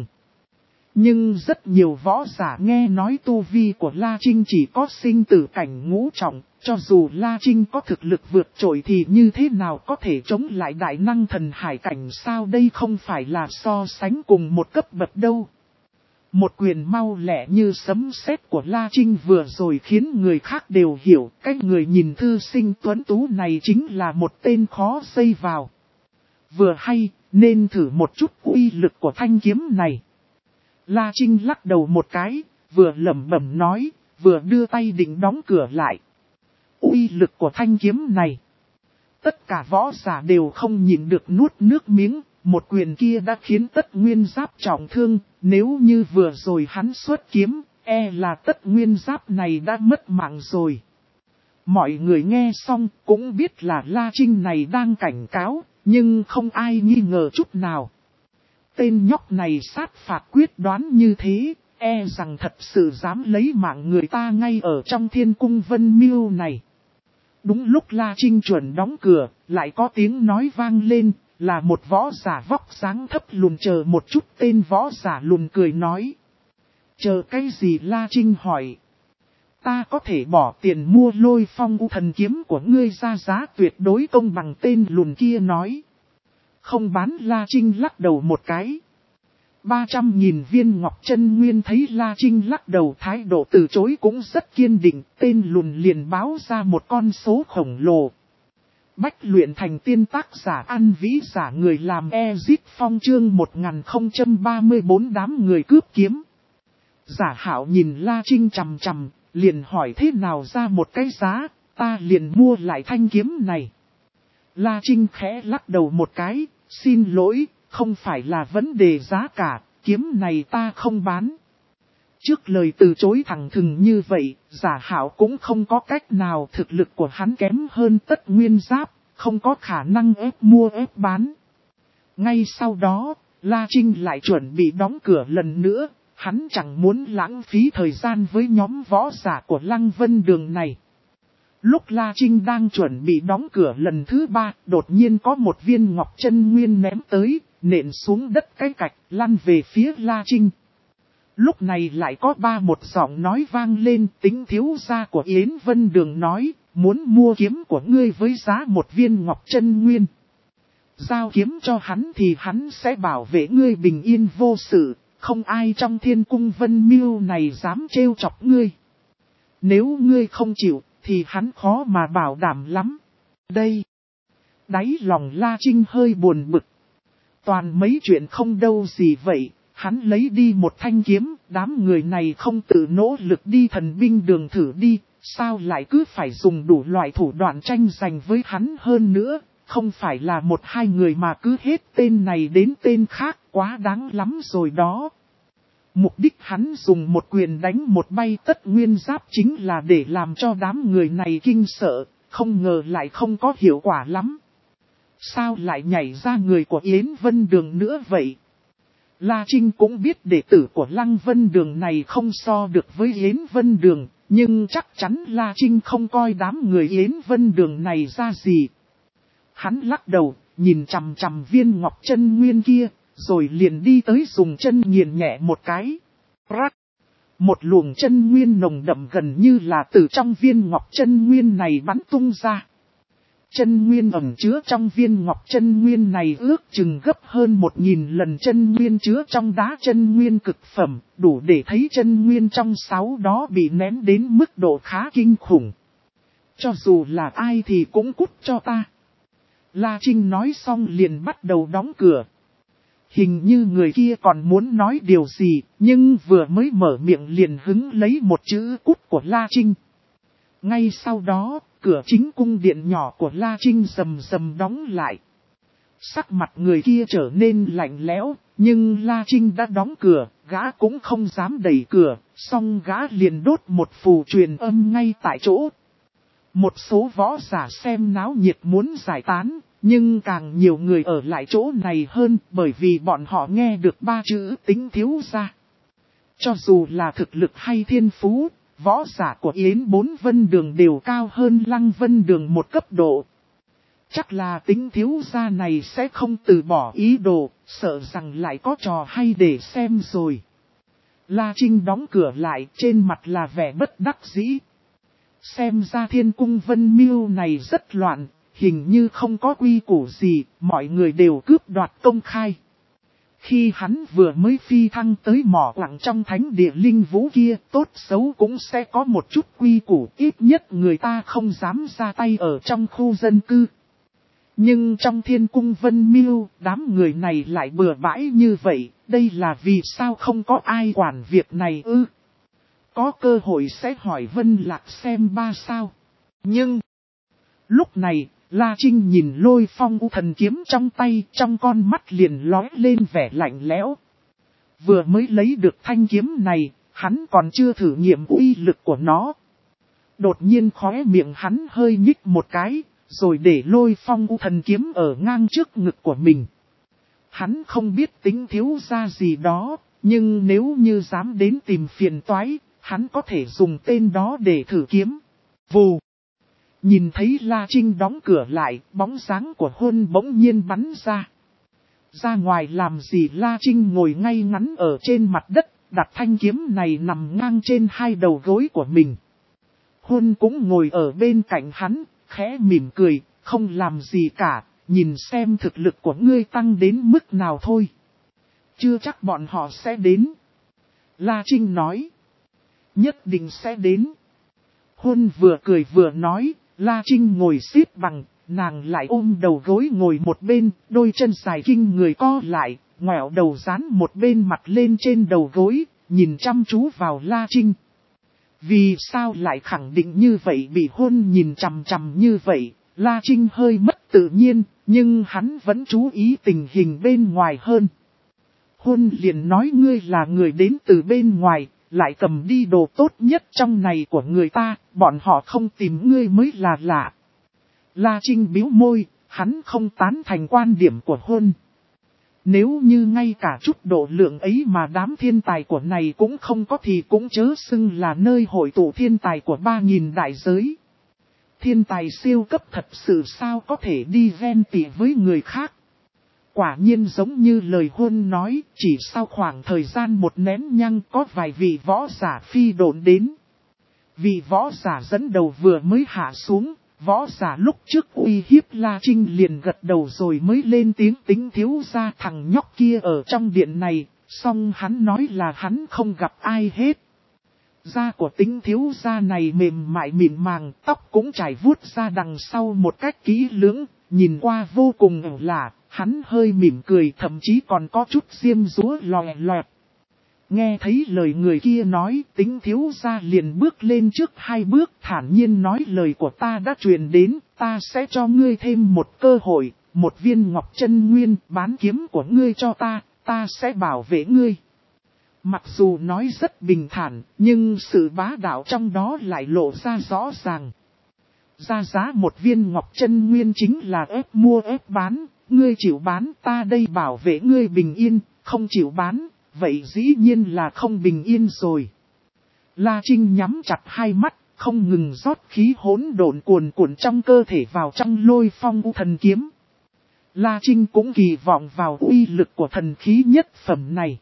Speaker 1: Nhưng rất nhiều võ giả nghe nói tu vi của La Trinh chỉ có sinh tử cảnh ngũ trọng, cho dù La Trinh có thực lực vượt trội thì như thế nào có thể chống lại đại năng thần hải cảnh, sao đây không phải là so sánh cùng một cấp bậc đâu. Một quyền mau lẹ như sấm sét của La Trinh vừa rồi khiến người khác đều hiểu, cái người nhìn thư sinh tuấn tú này chính là một tên khó dây vào. Vừa hay, nên thử một chút uy lực của thanh kiếm này. La Trinh lắc đầu một cái, vừa lẩm bẩm nói, vừa đưa tay định đóng cửa lại. Uy lực của thanh kiếm này. Tất cả võ giả đều không nhịn được nuốt nước miếng, một quyền kia đã khiến tất nguyên giáp trọng thương, nếu như vừa rồi hắn xuất kiếm, e là tất nguyên giáp này đã mất mạng rồi. Mọi người nghe xong cũng biết là La Trinh này đang cảnh cáo, nhưng không ai nghi ngờ chút nào. Tên nhóc này sát phạt quyết đoán như thế, e rằng thật sự dám lấy mạng người ta ngay ở trong thiên cung Vân Miêu này. Đúng lúc La Trinh chuẩn đóng cửa, lại có tiếng nói vang lên, là một võ giả vóc dáng thấp lùn. Chờ một chút, tên võ giả lùn cười nói. Chờ cái gì? La Trinh hỏi. Ta có thể bỏ tiền mua Lôi Phong U Thần Kiếm của ngươi ra giá tuyệt đối công bằng, tên lùn kia nói. Không bán. La Trinh lắc đầu một cái. ba trăm nghìn viên ngọc chân nguyên. Thấy La Trinh lắc đầu, thái độ từ chối cũng rất kiên định, tên lùn liền báo ra một con số khổng lồ. Bách luyện thành tiên, tác giả An Vĩ, giả người làm Ezit Phong, chương một nghìn không trăm ba mươi bốn đám người cướp kiếm. Giả Hạo nhìn La Trinh chằm chằm, liền hỏi thế nào ra một cái giá, ta liền mua lại thanh kiếm này. La Trinh khẽ lắc đầu một cái, xin lỗi, không phải là vấn đề giá cả, kiếm này ta không bán. Trước lời từ chối thẳng thừng như vậy, Giả Hạo cũng không có cách nào, thực lực của hắn kém hơn tất nguyên giáp, không có khả năng ép mua ép bán. Ngay sau đó, La Trinh lại chuẩn bị đóng cửa lần nữa, hắn chẳng muốn lãng phí thời gian với nhóm võ giả của Lăng Vân Đường này. Lúc La Trinh đang chuẩn bị đóng cửa lần thứ ba, đột nhiên có một viên ngọc chân nguyên ném tới, nện xuống đất cái cạch, lăn về phía La Trinh. Lúc này lại có ba một giọng nói vang lên, Tính thiếu gia của Yến Vân Đường nói, muốn mua kiếm của ngươi với giá một viên ngọc chân nguyên. Giao kiếm cho hắn thì hắn sẽ bảo vệ ngươi bình yên vô sự, không ai trong thiên cung Vân Miêu này dám trêu chọc ngươi. Nếu ngươi không chịu, thì hắn khó mà bảo đảm lắm. Đây, đáy lòng La Trinh hơi buồn bực. Toàn mấy chuyện không đâu gì vậy. Hắn lấy đi một thanh kiếm, đám người này không tự nỗ lực đi thần binh đường thử đi, sao lại cứ phải dùng đủ loại thủ đoạn tranh giành với hắn hơn nữa, không phải là một hai người mà cứ hết tên này đến tên khác, quá đáng lắm rồi đó. Mục đích hắn dùng một quyền đánh một bay tất nguyên giáp chính là để làm cho đám người này kinh sợ, không ngờ lại không có hiệu quả lắm. Sao lại nhảy ra người của Yến Vân Đường nữa vậy? La Trinh cũng biết đệ tử của Lăng Vân Đường này không so được với Yến Vân Đường, nhưng chắc chắn La Trinh không coi đám người Yến Vân Đường này ra gì. Hắn lắc đầu, nhìn chằm chằm viên ngọc chân nguyên kia, rồi liền đi tới dùng chân nghiền nhẹ một cái. Rắc! Một luồng chân nguyên nồng đậm gần như là từ trong viên ngọc chân nguyên này bắn tung ra. Chân nguyên ẩn chứa trong viên ngọc chân nguyên này ước chừng gấp hơn một nghìn lần chân nguyên chứa trong đá chân nguyên cực phẩm, đủ để thấy chân nguyên trong sáu đó bị nén đến mức độ khá kinh khủng. Cho dù là ai thì cũng cút cho ta. La Trinh nói xong liền bắt đầu đóng cửa. Hình như người kia còn muốn nói điều gì, nhưng vừa mới mở miệng liền hứng lấy một chữ cút của La Trinh. Ngay sau đó, cửa chính cung điện nhỏ của La Trinh rầm rầm đóng lại. Sắc mặt người kia trở nên lạnh lẽo, nhưng La Trinh đã đóng cửa, gã cũng không dám đẩy cửa, xong gã liền đốt một phù truyền âm ngay tại chỗ. Một số võ giả xem náo nhiệt muốn giải tán, nhưng càng nhiều người ở lại chỗ này hơn bởi vì bọn họ nghe được ba chữ Tính thiếu gia. Cho dù là thực lực hay thiên phú, võ giả của Yến Bốn Vân Đường đều cao hơn Lăng Vân Đường một cấp độ. Chắc là Tính thiếu gia này sẽ không từ bỏ ý đồ, sợ rằng lại có trò hay để xem rồi. La Trinh đóng cửa lại, trên mặt là vẻ bất đắc dĩ. Xem ra Thiên Cung Vân Miêu này rất loạn, hình như không có quy củ gì, mọi người đều cướp đoạt công khai. Khi hắn vừa mới phi thăng tới mỏ quặng trong thánh địa linh vũ kia, tốt xấu cũng sẽ có một chút quy củ, ít nhất người ta không dám ra tay ở trong khu dân cư. Nhưng trong Thiên Cung Vân Miêu, đám người này lại bừa bãi như vậy, đây là vì sao không có ai quản việc này ư? Có cơ hội sẽ hỏi Vân Lạc xem ba sao. Nhưng, lúc này, La Trinh nhìn Lôi Phong U Thần kiếm trong tay, trong con mắt liền lóe lên vẻ lạnh lẽo. Vừa mới lấy được thanh kiếm này, hắn còn chưa thử nghiệm uy lực của nó. Đột nhiên khóe miệng hắn hơi nhích một cái, rồi để Lôi Phong U Thần kiếm ở ngang trước ngực của mình. Hắn không biết Tính thiếu gia gì đó, nhưng nếu như dám đến tìm phiền toái, hắn có thể dùng tên đó để thử kiếm. Vù! Nhìn thấy La Trinh đóng cửa lại, bóng dáng của Huân bỗng nhiên bắn ra. Ra ngoài làm gì? La Trinh ngồi ngay ngắn ở trên mặt đất, đặt thanh kiếm này nằm ngang trên hai đầu gối của mình. Huân cũng ngồi ở bên cạnh hắn, khẽ mỉm cười, không làm gì cả, nhìn xem thực lực của ngươi tăng đến mức nào thôi. Chưa chắc bọn họ sẽ đến. La Trinh nói. Nhất định sẽ đến. Huân vừa cười vừa nói. La Trinh ngồi xếp bằng, nàng lại ôm đầu gối ngồi một bên, đôi chân dài kinh người co lại, ngoẹo đầu dán một bên mặt lên trên đầu gối, nhìn chăm chú vào La Trinh. Vì sao lại khẳng định như vậy? Bị Huân nhìn chằm chằm như vậy, La Trinh hơi mất tự nhiên, nhưng hắn vẫn chú ý tình hình bên ngoài hơn. Huân liền nói ngươi là người đến từ bên ngoài, lại cầm đi đồ tốt nhất trong này của người ta, bọn họ không tìm ngươi mới là lạ. La Trinh bĩu môi, hắn không tán thành quan điểm của Huân. Nếu như ngay cả chút độ lượng ấy mà đám thiên tài của này cũng không có thì cũng chớ xưng là nơi hội tụ thiên tài của ba nghìn đại giới. Thiên tài siêu cấp thật sự sao có thể đi ghen tị với người khác. Quả nhiên giống như lời Huân nói, chỉ sau khoảng thời gian một nén nhang có vài vị võ giả phi độn đến. Vị võ giả dẫn đầu vừa mới hạ xuống, võ giả lúc trước uy hiếp La Trinh liền gật đầu rồi mới lên tiếng Tính thiếu gia thằng nhóc kia ở trong điện này, xong hắn nói là hắn không gặp ai hết. Da của Tính thiếu gia này mềm mại mịn màng, tóc cũng trải vuốt ra đằng sau một cách kỹ lưỡng, nhìn qua vô cùng ẩu lả. Hắn hơi mỉm cười, thậm chí còn có chút diêm dúa lòe loẹt. Nghe thấy lời người kia nói, Tính thiếu gia liền bước lên trước hai bước, thản nhiên nói lời của ta đã truyền đến, ta sẽ cho ngươi thêm một cơ hội, một viên ngọc chân nguyên, bán kiếm của ngươi cho ta, ta sẽ bảo vệ ngươi. Mặc dù nói rất bình thản, nhưng sự bá đạo trong đó lại lộ ra rõ ràng. Ra giá một viên ngọc chân nguyên chính là ép mua ép bán, ngươi chịu bán ta đây bảo vệ ngươi bình yên, không chịu bán, vậy dĩ nhiên là không bình yên rồi. La Trinh nhắm chặt hai mắt, không ngừng rót khí hỗn độn cuồn cuộn trong cơ thể vào trong Lôi Phong U Thần Kiếm. La Trinh cũng kỳ vọng vào uy lực của thần khí nhất phẩm này.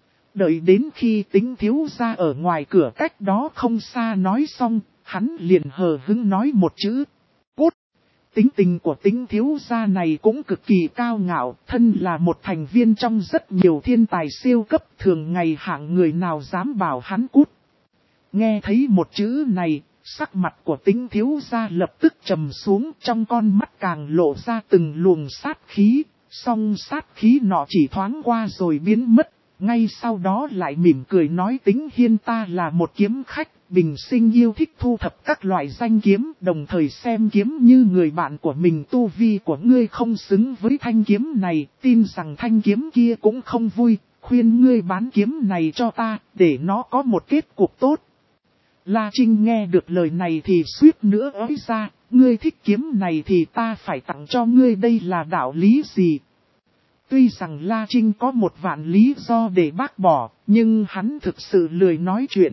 Speaker 1: Đợi đến khi Tính thiếu gia ở ngoài cửa cách đó không xa nói xong, hắn liền hờ hững nói một chữ. Cút! Tính tình của Tính thiếu gia này cũng cực kỳ cao ngạo, thân là một thành viên trong rất nhiều thiên tài siêu cấp, thường ngày hạng người nào dám bảo hắn cút. Nghe thấy một chữ này, sắc mặt của Tính thiếu gia lập tức trầm xuống, trong con mắt càng lộ ra từng luồng sát khí, song sát khí nọ chỉ thoáng qua rồi biến mất. Ngay sau đó lại mỉm cười nói Tính Hiên ta là một kiếm khách, bình sinh yêu thích thu thập các loại danh kiếm, đồng thời xem kiếm như người bạn của mình. Tu vi của ngươi không xứng với thanh kiếm này, tin rằng thanh kiếm kia cũng không vui, khuyên ngươi bán kiếm này cho ta, để nó có một kết cục tốt. La Trinh nghe được lời này thì suýt nữa ới ra, ngươi thích kiếm này thì ta phải tặng cho ngươi, đây là đạo lý gì? Tuy rằng La Trinh có một vạn lý do để bác bỏ, nhưng hắn thực sự lười nói chuyện.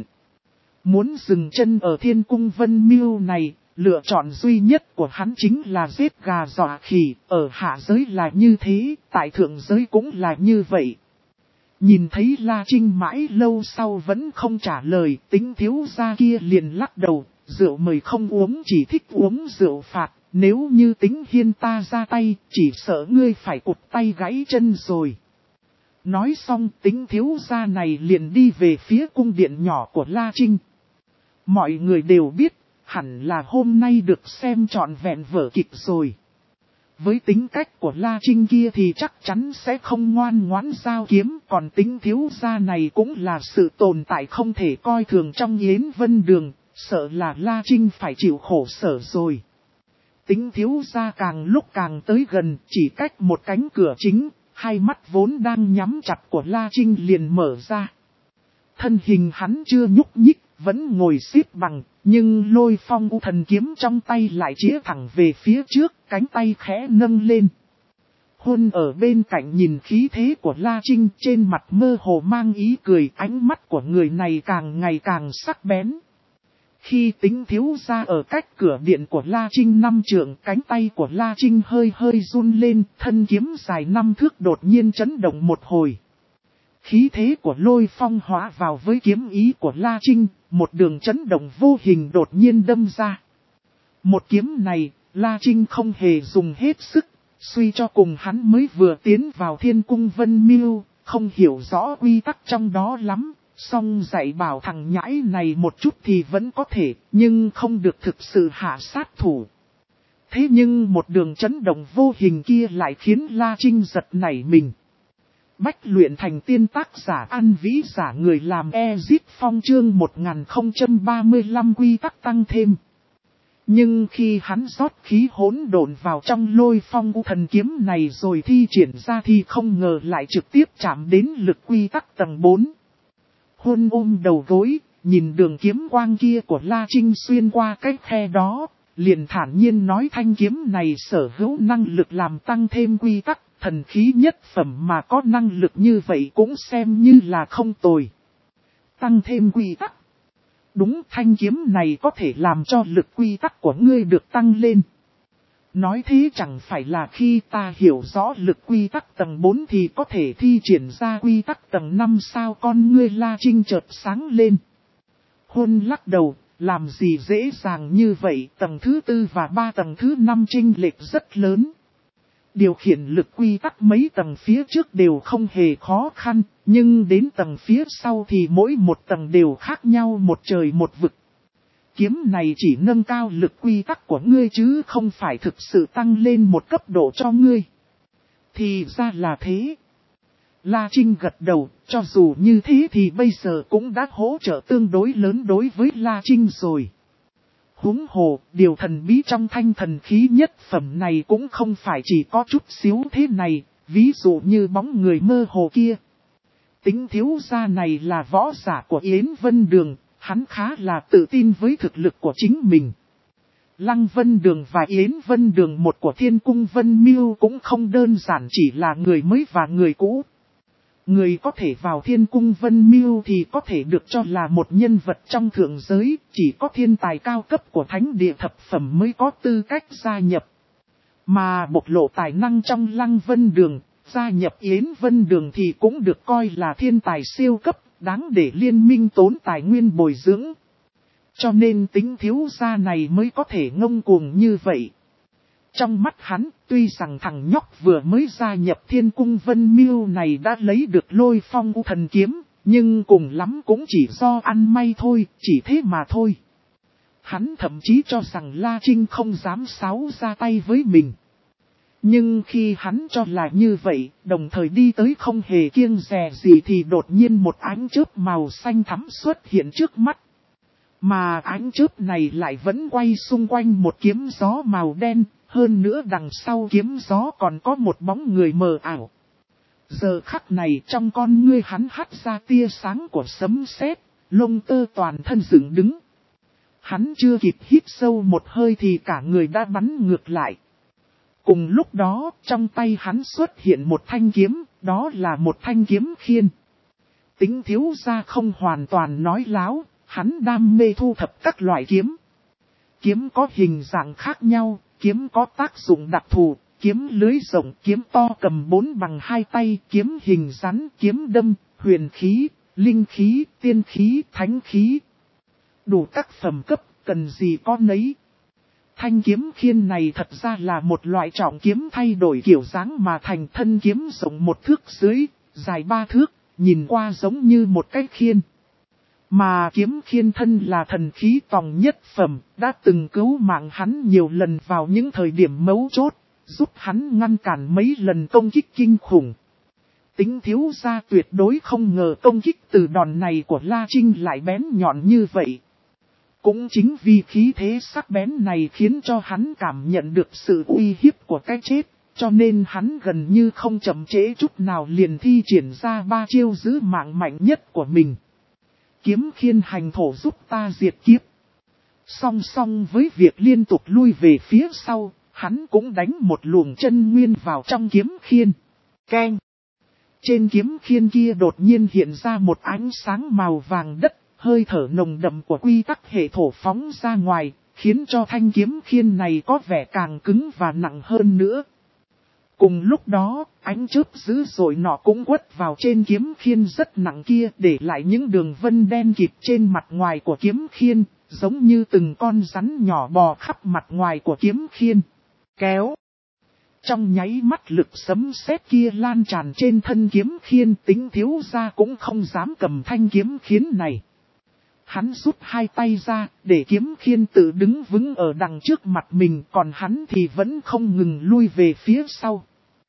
Speaker 1: Muốn dừng chân ở Thiên Cung Vân Miêu này, lựa chọn duy nhất của hắn chính là giết gà dọa khỉ, ở hạ giới là như thế, tại thượng giới cũng là như vậy. Nhìn thấy La Trinh mãi lâu sau vẫn không trả lời, Tính thiếu gia kia liền lắc đầu, rượu mời không uống chỉ thích uống rượu phạt. Nếu như Tính Hiên ta ra tay, chỉ sợ ngươi phải cụt tay gãy chân rồi. Nói xong Tính thiếu gia này liền đi về phía cung điện nhỏ của La Trinh. Mọi người đều biết, hẳn là hôm nay được xem trọn vẹn vở kịch rồi. Với tính cách của La Trinh kia thì chắc chắn sẽ không ngoan ngoãn giao kiếm, còn Tính thiếu gia này cũng là sự tồn tại không thể coi thường trong Yến Vân Đường, sợ là La Trinh phải chịu khổ sở rồi. Tính thiếu gia càng lúc càng tới gần, chỉ cách một cánh cửa chính, hai mắt vốn đang nhắm chặt của La Trinh liền mở ra. Thân hình hắn chưa nhúc nhích, vẫn ngồi xếp bằng, nhưng Lôi Phong U Thần Kiếm trong tay lại chĩa thẳng về phía trước, cánh tay khẽ nâng lên. Huân ở bên cạnh nhìn khí thế của La Trinh, trên mặt mơ hồ mang ý cười, ánh mắt của người này càng ngày càng sắc bén. Khi Tính thiếu gia ở cách cửa điện của La Trinh năm trượng, cánh tay của La Trinh hơi hơi run lên, thân kiếm dài năm thước đột nhiên chấn động một hồi. Khí thế của Lôi Phong hóa vào với kiếm ý của La Trinh, một đường chấn động vô hình đột nhiên đâm ra. Một kiếm này, La Trinh không hề dùng hết sức, suy cho cùng hắn mới vừa tiến vào Thiên Cung Vân Miêu, không hiểu rõ quy tắc trong đó lắm. Song dạy bảo thằng nhãi này một chút thì vẫn có thể, nhưng không được thực sự hạ sát thủ. Thế nhưng một đường chấn động vô hình kia lại khiến La Trinh giật nảy mình. Bách luyện thành tiên tác giả An Vĩ giả người làm Ezit Phong chương một nghìn không trăm ba mươi lăm quy tắc tăng thêm. Nhưng khi hắn rót khí hỗn độn vào trong Lôi Phong U Thần Kiếm này rồi thi triển ra thì không ngờ lại trực tiếp chạm đến lực quy tắc tầng bốn. Huân ôm đầu gối, nhìn đường kiếm quang kia của La Trinh xuyên qua cái khe đó, liền thản nhiên nói thanh kiếm này sở hữu năng lực làm tăng thêm quy tắc, thần khí nhất phẩm mà có năng lực như vậy cũng xem như là không tồi. Tăng thêm quy tắc. Đúng, thanh kiếm này có thể làm cho lực quy tắc của ngươi được tăng lên. Nói thế chẳng phải là khi ta hiểu rõ lực quy tắc tầng bốn thì có thể thi triển ra quy tắc tầng năm sao? Con ngươi La Trinh chợt sáng lên. Huân lắc đầu, làm gì dễ dàng như vậy, tầng thứ tư và ba tầng thứ năm chênh lệch rất lớn. Điều khiển lực quy tắc mấy tầng phía trước đều không hề khó khăn, nhưng đến tầng phía sau thì mỗi một tầng đều khác nhau một trời một vực. Kiếm này chỉ nâng cao lực quy tắc của ngươi chứ không phải thực sự tăng lên một cấp độ cho ngươi. Thì ra là thế. La Trinh gật đầu, cho dù như thế thì bây giờ cũng đã hỗ trợ tương đối lớn đối với La Trinh rồi. Huống hồ, điều thần bí trong thanh thần khí nhất phẩm này cũng không phải chỉ có chút xíu thế này, ví dụ như bóng người mơ hồ kia. Tính thiếu gia này là võ giả của Yến Vân Đường, hắn khá là tự tin với thực lực của chính mình. Lăng Vân Đường và Yến Vân Đường một của Thiên Cung Vân Miêu cũng không đơn giản chỉ là người mới và người cũ. Người có thể vào Thiên Cung Vân Miêu thì có thể được cho là một nhân vật trong thượng giới, chỉ có thiên tài cao cấp của thánh địa thập phẩm mới có tư cách gia nhập. Mà bộc lộ tài năng trong Lăng Vân Đường, gia nhập Yến Vân Đường thì cũng được coi là thiên tài siêu cấp, đáng để liên minh tốn tài nguyên bồi dưỡng. Cho nên Tính thiếu gia này mới có thể ngông cuồng như vậy. Trong mắt hắn, tuy rằng thằng nhóc vừa mới gia nhập Thiên Cung Vân Miêu này đã lấy được Lôi Phong U Thần Kiếm, nhưng cùng lắm cũng chỉ do ăn may thôi, chỉ thế mà thôi. Hắn thậm chí cho rằng La Trinh không dám xáo ra tay với mình. Nhưng khi hắn cho là như vậy, đồng thời đi tới không hề kiêng dè gì thì đột nhiên một ánh chớp màu xanh thắm xuất hiện trước mắt. Mà ánh chớp này lại vẫn quay xung quanh một kiếm gió màu đen, hơn nữa đằng sau kiếm gió còn có một bóng người mờ ảo. Giờ khắc này trong con ngươi hắn hắt ra tia sáng của sấm sét, lông tơ toàn thân dựng đứng. Hắn chưa kịp hít sâu một hơi thì cả người đã bắn ngược lại. Cùng lúc đó, trong tay hắn xuất hiện một thanh kiếm, đó là một thanh kiếm khiên. Tính thiếu gia không hoàn toàn nói láo, hắn đam mê thu thập các loại kiếm. Kiếm có hình dạng khác nhau, kiếm có tác dụng đặc thù, kiếm lưới rộng, kiếm to cầm bốn bằng hai tay, kiếm hình rắn, kiếm đâm, huyền khí, linh khí, tiên khí, thánh khí. Đủ các phẩm cấp, cần gì có nấy. Thanh kiếm khiên này thật ra là một loại trọng kiếm thay đổi kiểu dáng mà thành thân kiếm rộng một thước dưới, dài ba thước, nhìn qua giống như một cái khiên. Mà kiếm khiên thân là thần khí tòng nhất phẩm, đã từng cứu mạng hắn nhiều lần vào những thời điểm mấu chốt, giúp hắn ngăn cản mấy lần công kích kinh khủng. Tính thiếu gia tuyệt đối không ngờ công kích từ đòn này của La Trinh lại bén nhọn như vậy. Cũng chính vì khí thế sắc bén này khiến cho hắn cảm nhận được sự uy hiếp của cái chết, cho nên hắn gần như không chậm trễ chút nào liền thi triển ra ba chiêu giữ mạng mạnh nhất của mình. Kiếm khiên hành thổ giúp ta diệt kiếp. Song song với việc liên tục lui về phía sau, hắn cũng đánh một luồng chân nguyên vào trong kiếm khiên. Keng! Trên kiếm khiên kia đột nhiên hiện ra một ánh sáng màu vàng đất, hơi thở nồng đậm của quy tắc hệ thổ phóng ra ngoài, khiến cho thanh kiếm khiên này có vẻ càng cứng và nặng hơn nữa. Cùng lúc đó, ánh chớp dữ dội nọ cũng quất vào trên kiếm khiên rất nặng kia, để lại những đường vân đen kịt trên mặt ngoài của kiếm khiên, giống như từng con rắn nhỏ bò khắp mặt ngoài của kiếm khiên. Kéo! Trong nháy mắt lực sấm sét kia lan tràn trên thân kiếm khiên, Tính thiếu gia cũng không dám cầm thanh kiếm khiên này. Hắn rút hai tay ra, để kiếm khiên tự đứng vững ở đằng trước mặt mình, còn hắn thì vẫn không ngừng lui về phía sau.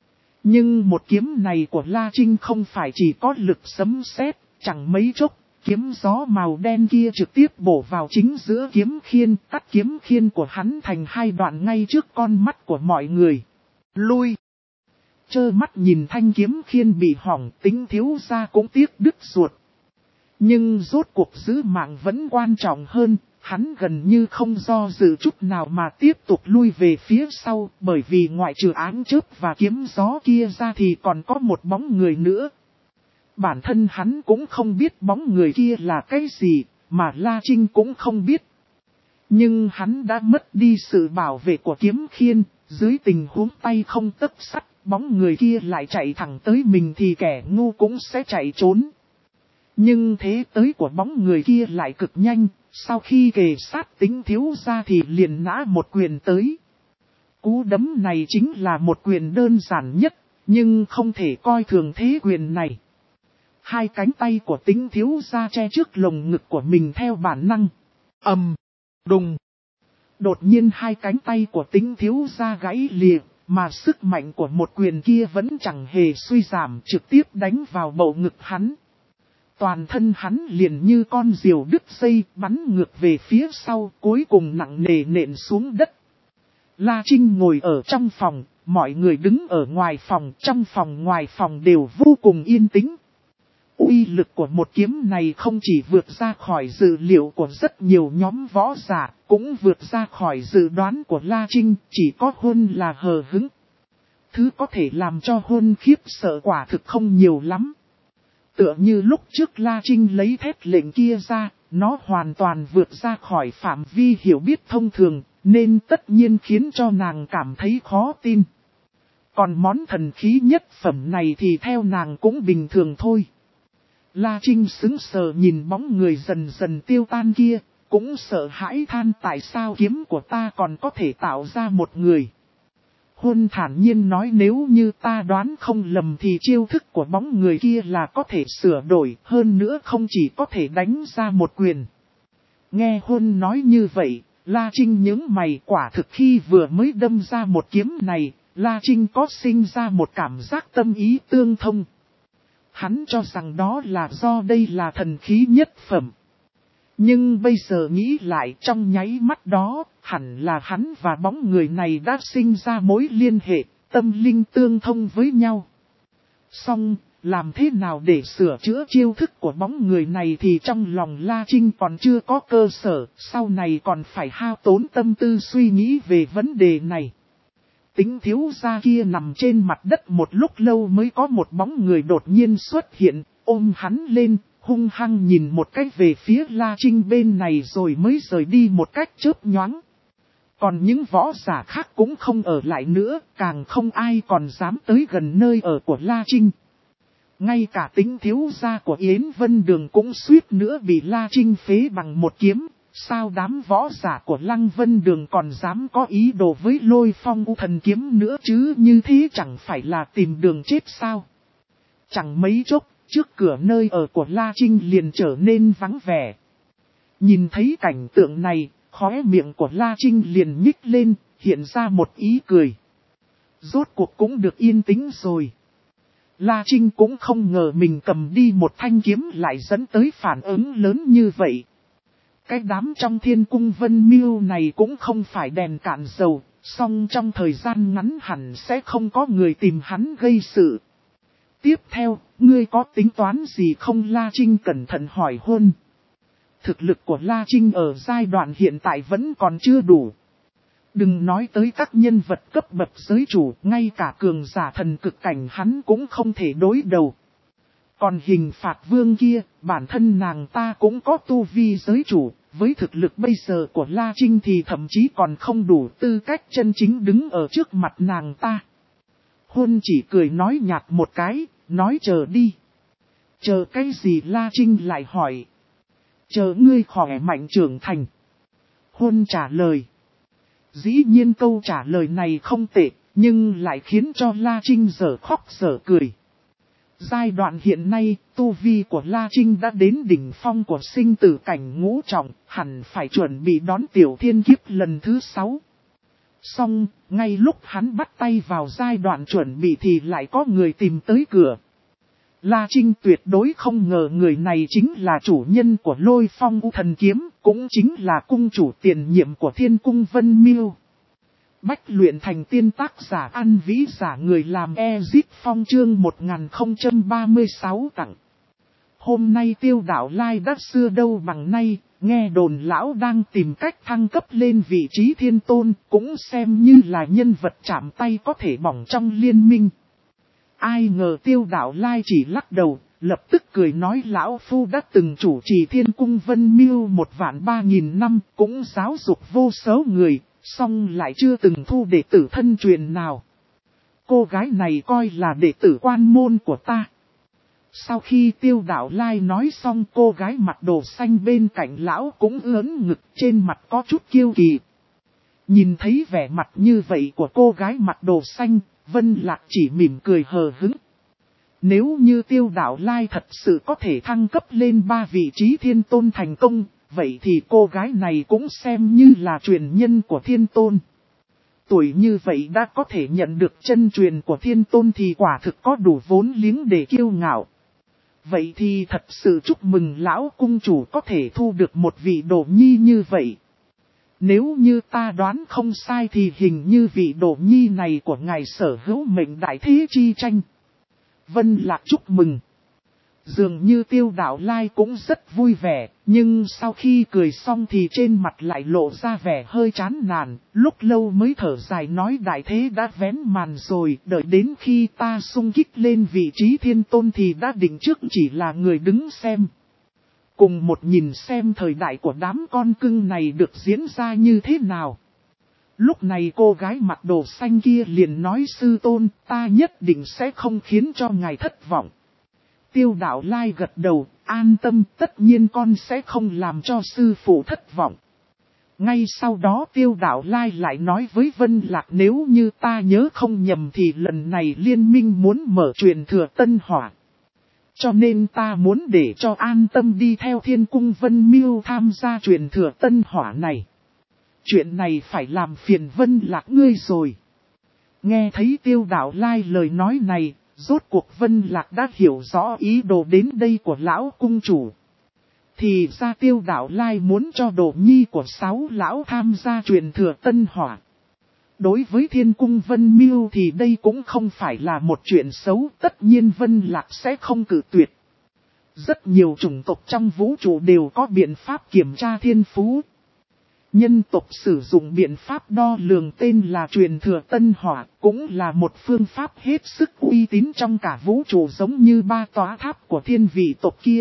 Speaker 1: Nhưng một kiếm này của La Trinh không phải chỉ có lực sấm sét, chẳng mấy chốc, kiếm gió màu đen kia trực tiếp bổ vào chính giữa kiếm khiên, cắt kiếm khiên của hắn thành hai đoạn ngay trước con mắt của mọi người. Lui! Trơ mắt nhìn thanh kiếm khiên bị hỏng, Tính thiếu gia cũng tiếc đứt ruột. Nhưng rốt cuộc giữ mạng vẫn quan trọng hơn, hắn gần như không do dự chút nào mà tiếp tục lui về phía sau, bởi vì ngoại trừ áng chớp và kiếm gió kia ra thì còn có một bóng người nữa. Bản thân hắn cũng không biết bóng người kia là cái gì, mà La Trinh cũng không biết. Nhưng hắn đã mất đi sự bảo vệ của kiếm khiên, dưới tình huống tay không tấc sắt, bóng người kia lại chạy thẳng tới mình thì kẻ ngu cũng sẽ chạy trốn. Nhưng thế tới của bóng người kia lại cực nhanh, sau khi kề sát Tính thiếu gia thì liền nã một quyền tới. Cú đấm này chính là một quyền đơn giản nhất, nhưng không thể coi thường thế quyền này. Hai cánh tay của Tính thiếu gia che trước lồng ngực của mình theo bản năng. Ầm, đùng. Đột nhiên hai cánh tay của Tính thiếu gia gãy lìa, mà sức mạnh của một quyền kia vẫn chẳng hề suy giảm, trực tiếp đánh vào bầu ngực hắn. Toàn thân hắn liền như con diều đứt dây, bắn ngược về phía sau, cuối cùng nặng nề nện xuống đất. La Trinh ngồi ở trong phòng, mọi người đứng ở ngoài phòng, trong phòng ngoài phòng đều vô cùng yên tĩnh. uy lực của một kiếm này không chỉ vượt ra khỏi dự liệu của rất nhiều nhóm võ giả, cũng vượt ra khỏi dự đoán của La Trinh, chỉ có Hôn là hờ hững. Thứ có thể làm cho Hôn khiếp sợ quả thực không nhiều lắm. Tựa như lúc trước La Trinh lấy thét lệnh kia ra, nó hoàn toàn vượt ra khỏi phạm vi hiểu biết thông thường, nên tất nhiên khiến cho nàng cảm thấy khó tin. Còn món thần khí nhất phẩm này thì theo nàng cũng bình thường thôi. La Trinh sững sờ nhìn bóng người dần dần tiêu tan kia, cũng sợ hãi than tại sao kiếm của ta còn có thể tạo ra một người. Hôn thản nhiên nói nếu như ta đoán không lầm thì chiêu thức của bóng người kia là có thể sửa đổi, hơn nữa không chỉ có thể đánh ra một quyền. Nghe Hôn nói như vậy, La Trinh nhướng mày, quả thực khi vừa mới đâm ra một kiếm này, La Trinh có sinh ra một cảm giác tâm ý tương thông. Hắn cho rằng đó là do đây là thần khí nhất phẩm. Nhưng bây giờ nghĩ lại trong nháy mắt đó, hẳn là hắn và bóng người này đã sinh ra mối liên hệ, tâm linh tương thông với nhau. Song, làm thế nào để sửa chữa chiêu thức của bóng người này thì trong lòng La Trinh còn chưa có cơ sở, sau này còn phải hao tốn tâm tư suy nghĩ về vấn đề này. Tính thiếu gia kia nằm trên mặt đất một lúc lâu mới có một bóng người đột nhiên xuất hiện, ôm hắn lên, hung hăng nhìn một cách về phía La Trinh bên này rồi mới rời đi một cách chớp nhoáng. Còn những võ giả khác cũng không ở lại nữa, càng không ai còn dám tới gần nơi ở của La Trinh. Ngay cả tính thiếu gia của Yến Vân Đường cũng suýt nữa bị La Trinh phế bằng một kiếm. Sao đám võ giả của Lăng Vân Đường còn dám có ý đồ với Lôi Phong U Thần Kiếm nữa chứ, như thế chẳng phải là tìm đường chết sao? Chẳng mấy chốc, trước cửa nơi ở của La Trinh liền trở nên vắng vẻ. Nhìn thấy cảnh tượng này, khóe miệng của La Trinh liền nhích lên, hiện ra một ý cười. Rốt cuộc cũng được yên tĩnh rồi. La Trinh cũng không ngờ mình cầm đi một thanh kiếm lại dẫn tới phản ứng lớn như vậy. Cái đám trong Thiên Cung Vân Miêu này cũng không phải đèn cạn dầu, song trong thời gian ngắn hẳn sẽ không có người tìm hắn gây sự. Tiếp theo, ngươi có tính toán gì không? La Trinh cẩn thận hỏi Hôn. Thực lực của La Trinh ở giai đoạn hiện tại vẫn còn chưa đủ. Đừng nói tới các nhân vật cấp bậc giới chủ, ngay cả cường giả thần cực cảnh hắn cũng không thể đối đầu. Còn Hình Phạt Vương kia, bản thân nàng ta cũng có tu vi giới chủ, với thực lực bây giờ của La Trinh thì thậm chí còn không đủ tư cách chân chính đứng ở trước mặt nàng ta. Hôn chỉ cười nói nhạt một cái, nói chờ đi. Chờ cái gì? La Trinh lại hỏi. Chờ ngươi khỏe mạnh trưởng thành. Hôn trả lời. Dĩ nhiên câu trả lời này không tệ, nhưng lại khiến cho La Trinh dở khóc dở cười. Giai đoạn hiện nay, tu vi của La Trinh đã đến đỉnh phong của sinh tử cảnh ngũ trọng, hẳn phải chuẩn bị đón tiểu thiên kiếp lần thứ sáu. Song, ngay lúc hắn bắt tay vào giai đoạn chuẩn bị thì lại có người tìm tới cửa. La Trinh tuyệt đối không ngờ người này chính là chủ nhân của Lôi Phong U Thần Kiếm, cũng chính là cung chủ tiền nhiệm của Thiên Cung Vân Miêu. Bách luyện thành tiên, tác giả An Vĩ, giả người làm Ezit Phong, chương một nghìn không trăm ba mươi sáu tặng. Hôm nay Tiêu Đạo Lai đã xưa đâu bằng nay, nghe đồn lão đang tìm cách thăng cấp lên vị trí thiên tôn, cũng xem như là nhân vật chạm tay có thể bỏng trong liên minh. Ai ngờ Tiêu Đạo Lai chỉ lắc đầu, lập tức cười nói lão phu đã từng chủ trì Thiên Cung Vân Miêu một vạn ba nghìn năm, cũng giáo dục vô số người, song lại chưa từng thu đệ tử thân truyền nào. Cô gái này coi là đệ tử quan môn của ta. Sau khi Tiêu Đạo Lai nói xong, cô gái mặc đồ xanh bên cạnh lão cũng ưỡn ngực, trên mặt có chút kiêu kỳ. Nhìn thấy vẻ mặt như vậy của cô gái mặc đồ xanh, Vân Lạc chỉ mỉm cười hờ hững. Nếu như Tiêu Đạo Lai thật sự có thể thăng cấp lên ba vị trí thiên tôn thành công, vậy thì cô gái này cũng xem như là truyền nhân của thiên tôn. Tuổi như vậy đã có thể nhận được chân truyền của thiên tôn thì quả thực có đủ vốn liếng để kiêu ngạo. Vậy thì thật sự chúc mừng lão cung chủ có thể thu được một vị đồ nhi như vậy. Nếu như ta đoán không sai thì hình như vị đồ nhi này của ngài sở hữu mệnh đại thế chi tranh. Vân Lạc chúc mừng. Dường như Tiêu Đạo Lai cũng rất vui vẻ, nhưng sau khi cười xong thì trên mặt lại lộ ra vẻ hơi chán nản, lúc lâu mới thở dài nói đại thế đã vén màn rồi, đợi đến khi ta xung kích lên vị trí thiên tôn thì đã định trước chỉ là người đứng xem. Cùng một nhìn xem thời đại của đám con cưng này được diễn ra như thế nào. Lúc này cô gái mặc đồ xanh kia liền nói sư tôn, ta nhất định sẽ không khiến cho ngài thất vọng. Tiêu Đạo Lai gật đầu, an tâm, tất nhiên con sẽ không làm cho sư phụ thất vọng. Ngay sau đó Tiêu Đạo Lai lại nói với Vân Lạc nếu như ta nhớ không nhầm thì lần này liên minh muốn mở truyền thừa Tân Hỏa. Cho nên ta muốn để cho an tâm đi theo Thiên Cung Vân Miêu tham gia truyền thừa Tân Hỏa này. Chuyện này phải làm phiền Vân Lạc ngươi rồi. Nghe thấy Tiêu Đạo Lai lời nói này, rốt cuộc Vân Lạc đã hiểu rõ ý đồ đến đây của lão cung chủ. Thì ra Tiêu Đạo Lai muốn cho đồ nhi của sáu lão tham gia truyền thừa Tân Hỏa. Đối với Thiên Cung Vân Miêu thì đây cũng không phải là một chuyện xấu, tất nhiên Vân Lạc sẽ không cự tuyệt. Rất nhiều chủng tộc trong vũ trụ đều có biện pháp kiểm tra thiên phú. Nhân tộc sử dụng biện pháp đo lường tên là truyền thừa Tân Hỏa, cũng là một phương pháp hết sức uy tín trong cả vũ trụ giống như ba tòa tháp của thiên vị tộc kia.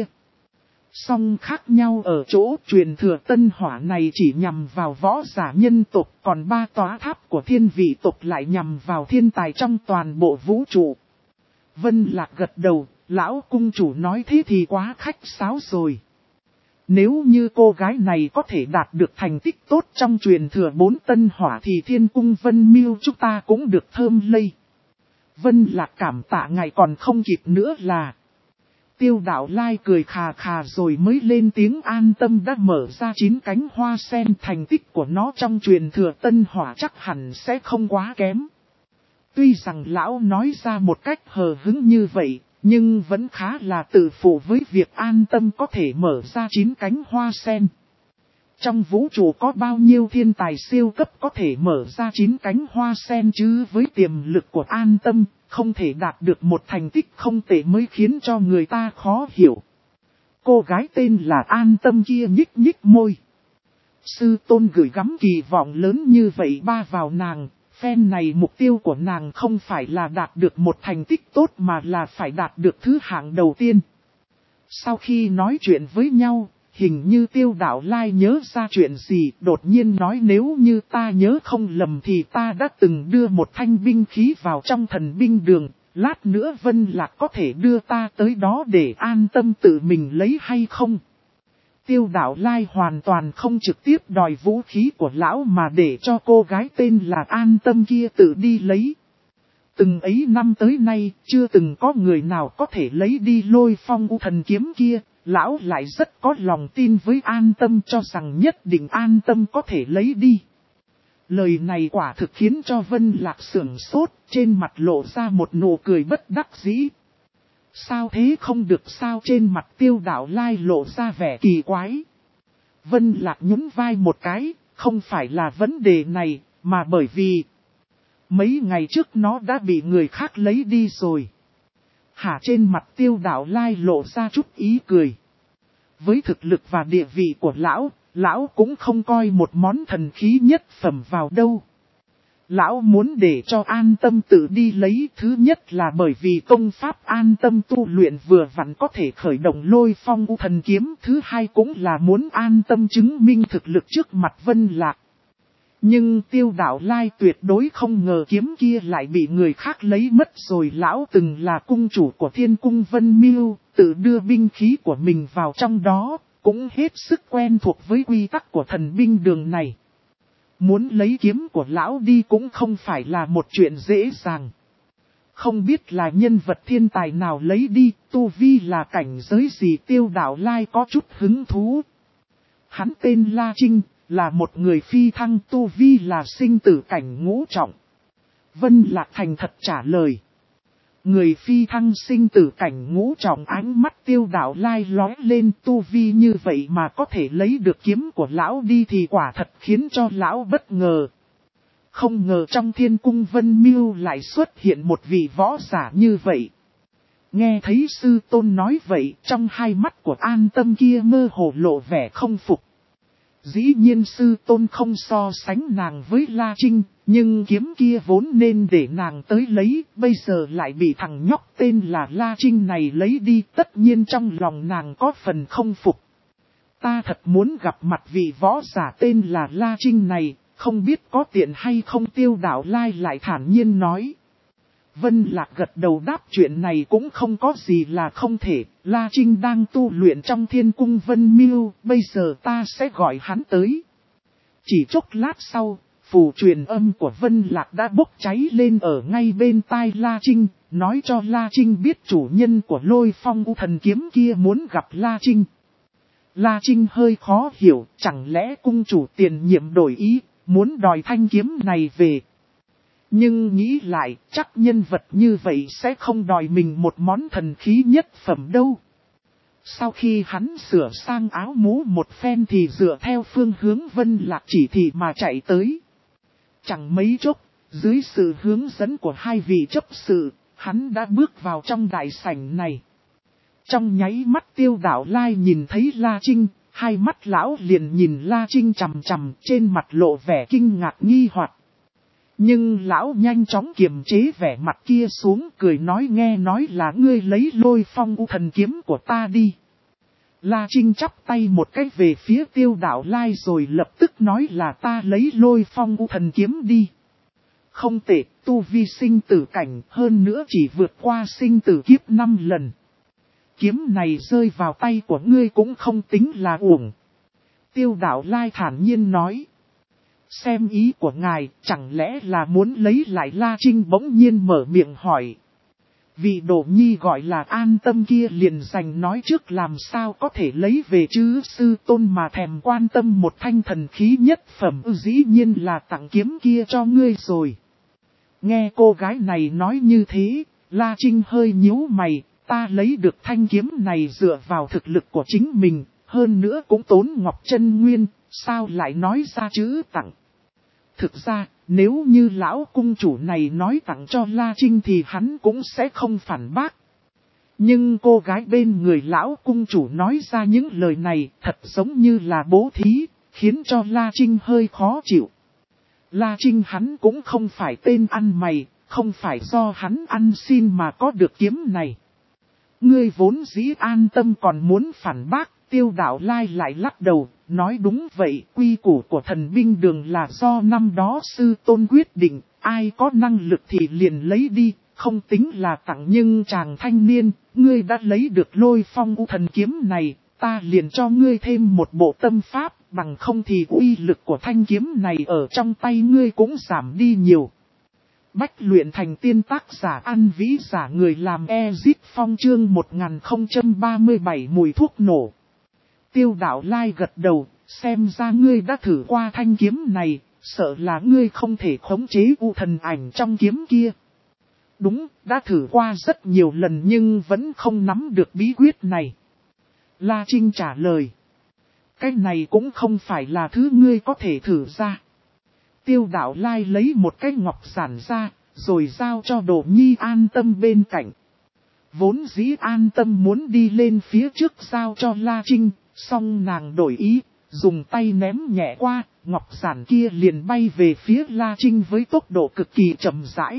Speaker 1: Song khác nhau ở chỗ truyền thừa Tân Hỏa này chỉ nhằm vào võ giả nhân tộc, còn ba tòa tháp của thiên vị tộc lại nhằm vào thiên tài trong toàn bộ vũ trụ. Vân Lạc gật đầu, lão cung chủ nói thế thì quá khách sáo rồi. Nếu như cô gái này có thể đạt được thành tích tốt trong truyền thừa bốn Tân Hỏa thì Thiên Cung Vân Miêu chúng ta cũng được thơm lây. Vân Lạc cảm tạ ngài còn không kịp nữa là. Tiêu Đạo Lai cười khà khà rồi mới lên tiếng an tâm đã mở ra chín cánh hoa sen, thành tích của nó trong truyền thừa Tân Hỏa chắc hẳn sẽ không quá kém. Tuy rằng lão nói ra một cách hờ hững như vậy, nhưng vẫn khá là tự phụ với việc an tâm có thể mở ra chín cánh hoa sen. Trong vũ trụ có bao nhiêu thiên tài siêu cấp có thể mở ra chín cánh hoa sen chứ, với tiềm lực của an tâm, không thể đạt được một thành tích không tệ mới khiến cho người ta khó hiểu. Cô gái tên là An Tâm kia nhích nhích môi. Sư tôn gửi gắm kỳ vọng lớn như vậy ba vào nàng, phen này mục tiêu của nàng không phải là đạt được một thành tích tốt mà là phải đạt được thứ hạng đầu tiên. Sau khi nói chuyện với nhau, hình như Tiêu Đạo Lai nhớ ra chuyện gì, đột nhiên nói nếu như ta nhớ không lầm thì ta đã từng đưa một thanh binh khí vào trong thần binh đường, lát nữa Vân Lạc có thể đưa ta tới đó để an tâm tự mình lấy hay không? Tiêu Đạo Lai hoàn toàn không trực tiếp đòi vũ khí của lão mà để cho cô gái tên là An Tâm kia tự đi lấy. Từng ấy năm tới nay, chưa từng có người nào có thể lấy đi Lôi Phong U Thần kiếm kia, lão lại rất có lòng tin với An Tâm cho rằng nhất định An Tâm có thể lấy đi. Lời này quả thực khiến cho Vân Lạc sửng sốt, trên mặt lộ ra một nụ cười bất đắc dĩ. Sao thế không được sao, trên mặt Tiêu Đạo Lai lộ ra vẻ kỳ quái. Vân Lạc nhún vai một cái, không phải là vấn đề này, mà bởi vì mấy ngày trước nó đã bị người khác lấy đi rồi. Hả, trên mặt Tiêu Đạo Lai lộ ra chút ý cười. Với thực lực và địa vị của lão, lão cũng không coi một món thần khí nhất phẩm vào đâu. Lão muốn để cho An Tâm tự đi lấy, thứ nhất là bởi vì công pháp An Tâm tu luyện vừa vặn có thể khởi động Lôi Phong U Thần kiếm, thứ hai cũng là muốn An Tâm chứng minh thực lực trước mặt Vân Lạc. Nhưng Tiêu Đạo Lai tuyệt đối không ngờ kiếm kia lại bị người khác lấy mất rồi. Lão từng là cung chủ của Thiên Cung Vân Miêu, tự đưa binh khí của mình vào trong đó, cũng hết sức quen thuộc với quy tắc của thần binh đường này. Muốn lấy kiếm của lão đi cũng không phải là một chuyện dễ dàng. Không biết là nhân vật thiên tài nào lấy đi, tu vi là cảnh giới gì, Tiêu Đạo Lai có chút hứng thú. Hắn tên La Trinh, là một người phi thăng, tu vi là sinh tử cảnh ngũ trọng. Vân Lạc thành thật trả lời. Người phi thăng sinh tử cảnh ngũ trọng, ánh mắt Tiêu Đạo Lai lóe lên, tu vi như vậy mà có thể lấy được kiếm của lão đi thì quả thật khiến cho lão bất ngờ. Không ngờ trong Thiên Cung Vân Miêu lại xuất hiện một vị võ giả như vậy. Nghe thấy sư tôn nói vậy, trong hai mắt của An Tâm kia mơ hồ lộ vẻ không phục. Dĩ nhiên sư tôn không so sánh nàng với La Trinh, nhưng kiếm kia vốn nên để nàng tới lấy, bây giờ lại bị thằng nhóc tên là La Trinh này lấy đi, tất nhiên trong lòng nàng có phần không phục. Ta thật muốn gặp mặt vị võ giả tên là La Trinh này, không biết có tiện hay không. Tiêu Đạo Lai lại thản nhiên nói. Vân Lạc gật đầu đáp chuyện này cũng không có gì là không thể, La Trinh đang tu luyện trong thiên cung Vân Miêu, bây giờ ta sẽ gọi hắn tới. Chỉ chốc lát sau, phù truyền âm của Vân Lạc đã bốc cháy lên ở ngay bên tai La Trinh, nói cho La Trinh biết chủ nhân của Lôi Phong U Thần Kiếm kia muốn gặp La Trinh. La Trinh hơi khó hiểu, chẳng lẽ cung chủ tiền nhiệm đổi ý, muốn đòi thanh kiếm này về. Nhưng nghĩ lại, chắc nhân vật như vậy sẽ không đòi mình một món thần khí nhất phẩm đâu. Sau khi hắn sửa sang áo mũ một phen thì dựa theo phương hướng Vân Lạc chỉ thị mà chạy tới. Chẳng mấy chốc, dưới sự hướng dẫn của hai vị chấp sự, hắn đã bước vào trong đại sảnh này. Trong nháy mắt Tiêu Đạo Lai nhìn thấy La Trinh, hai mắt lão liền nhìn La Trinh chằm chằm, trên mặt lộ vẻ kinh ngạc nghi hoặc. Nhưng lão nhanh chóng kiềm chế vẻ mặt kia xuống, cười nói nghe nói là ngươi lấy Lôi Phong U Thần Kiếm của ta đi. La Trinh chắp tay một cái về phía Tiêu Đạo Lai rồi lập tức nói là ta lấy Lôi Phong U Thần Kiếm đi. Không tệ, tu vi sinh tử cảnh, hơn nữa chỉ vượt qua sinh tử kiếp năm lần. Kiếm này rơi vào tay của ngươi cũng không tính là uổng. Tiêu Đạo Lai thản nhiên nói. Xem ý của ngài, chẳng lẽ là muốn lấy lại? La Trinh bỗng nhiên mở miệng hỏi. Vị Đỗ Nhi gọi là An Tâm kia liền dành nói trước làm sao có thể lấy về chứ, sư tôn mà thèm quan tâm một thanh thần khí nhất phẩm, dĩ nhiên là tặng kiếm kia cho ngươi rồi. Nghe cô gái này nói như thế, La Trinh hơi nhíu mày, ta lấy được thanh kiếm này dựa vào thực lực của chính mình, hơn nữa cũng tốn ngọc chân nguyên, sao lại nói ra chữ tặng. Thực ra, nếu như lão cung chủ này nói tặng cho La Trinh thì hắn cũng sẽ không phản bác. Nhưng cô gái bên người lão cung chủ nói ra những lời này thật giống như là bố thí, khiến cho La Trinh hơi khó chịu. La Trinh hắn cũng không phải tên ăn mày, không phải do hắn ăn xin mà có được kiếm này. Ngươi vốn dĩ An Tâm còn muốn phản bác, Tiêu Đạo Lai lại lắc đầu, nói đúng vậy, quy củ của thần binh đường là do năm đó sư tôn quyết định, ai có năng lực thì liền lấy đi, không tính là tặng. Nhưng chàng thanh niên, ngươi đã lấy được Lôi Phong U Thần Kiếm này, ta liền cho ngươi thêm một bộ tâm pháp, bằng không thì uy lực của thanh kiếm này ở trong tay ngươi cũng giảm đi nhiều. Bách luyện thành tiên tác giả An Vĩ giả người làm Ezit Phong chương một nghìn không trăm ba mươi bảy mùi thuốc nổ. Tiêu Đạo Lai gật đầu, xem ra ngươi đã thử qua thanh kiếm này, sợ là ngươi không thể khống chế u thần ảnh trong kiếm kia. Đúng, đã thử qua rất nhiều lần nhưng vẫn không nắm được bí quyết này. La Trinh trả lời. Cái này cũng không phải là thứ ngươi có thể thử ra. Tiêu Đạo Lai lấy một cái ngọc giản ra, rồi giao cho Đỗ Nhi An Tâm bên cạnh. Vốn dĩ An Tâm muốn đi lên phía trước giao cho La Trinh, song nàng đổi ý, dùng tay ném nhẹ qua, ngọc giản kia liền bay về phía La Trinh với tốc độ cực kỳ chậm rãi.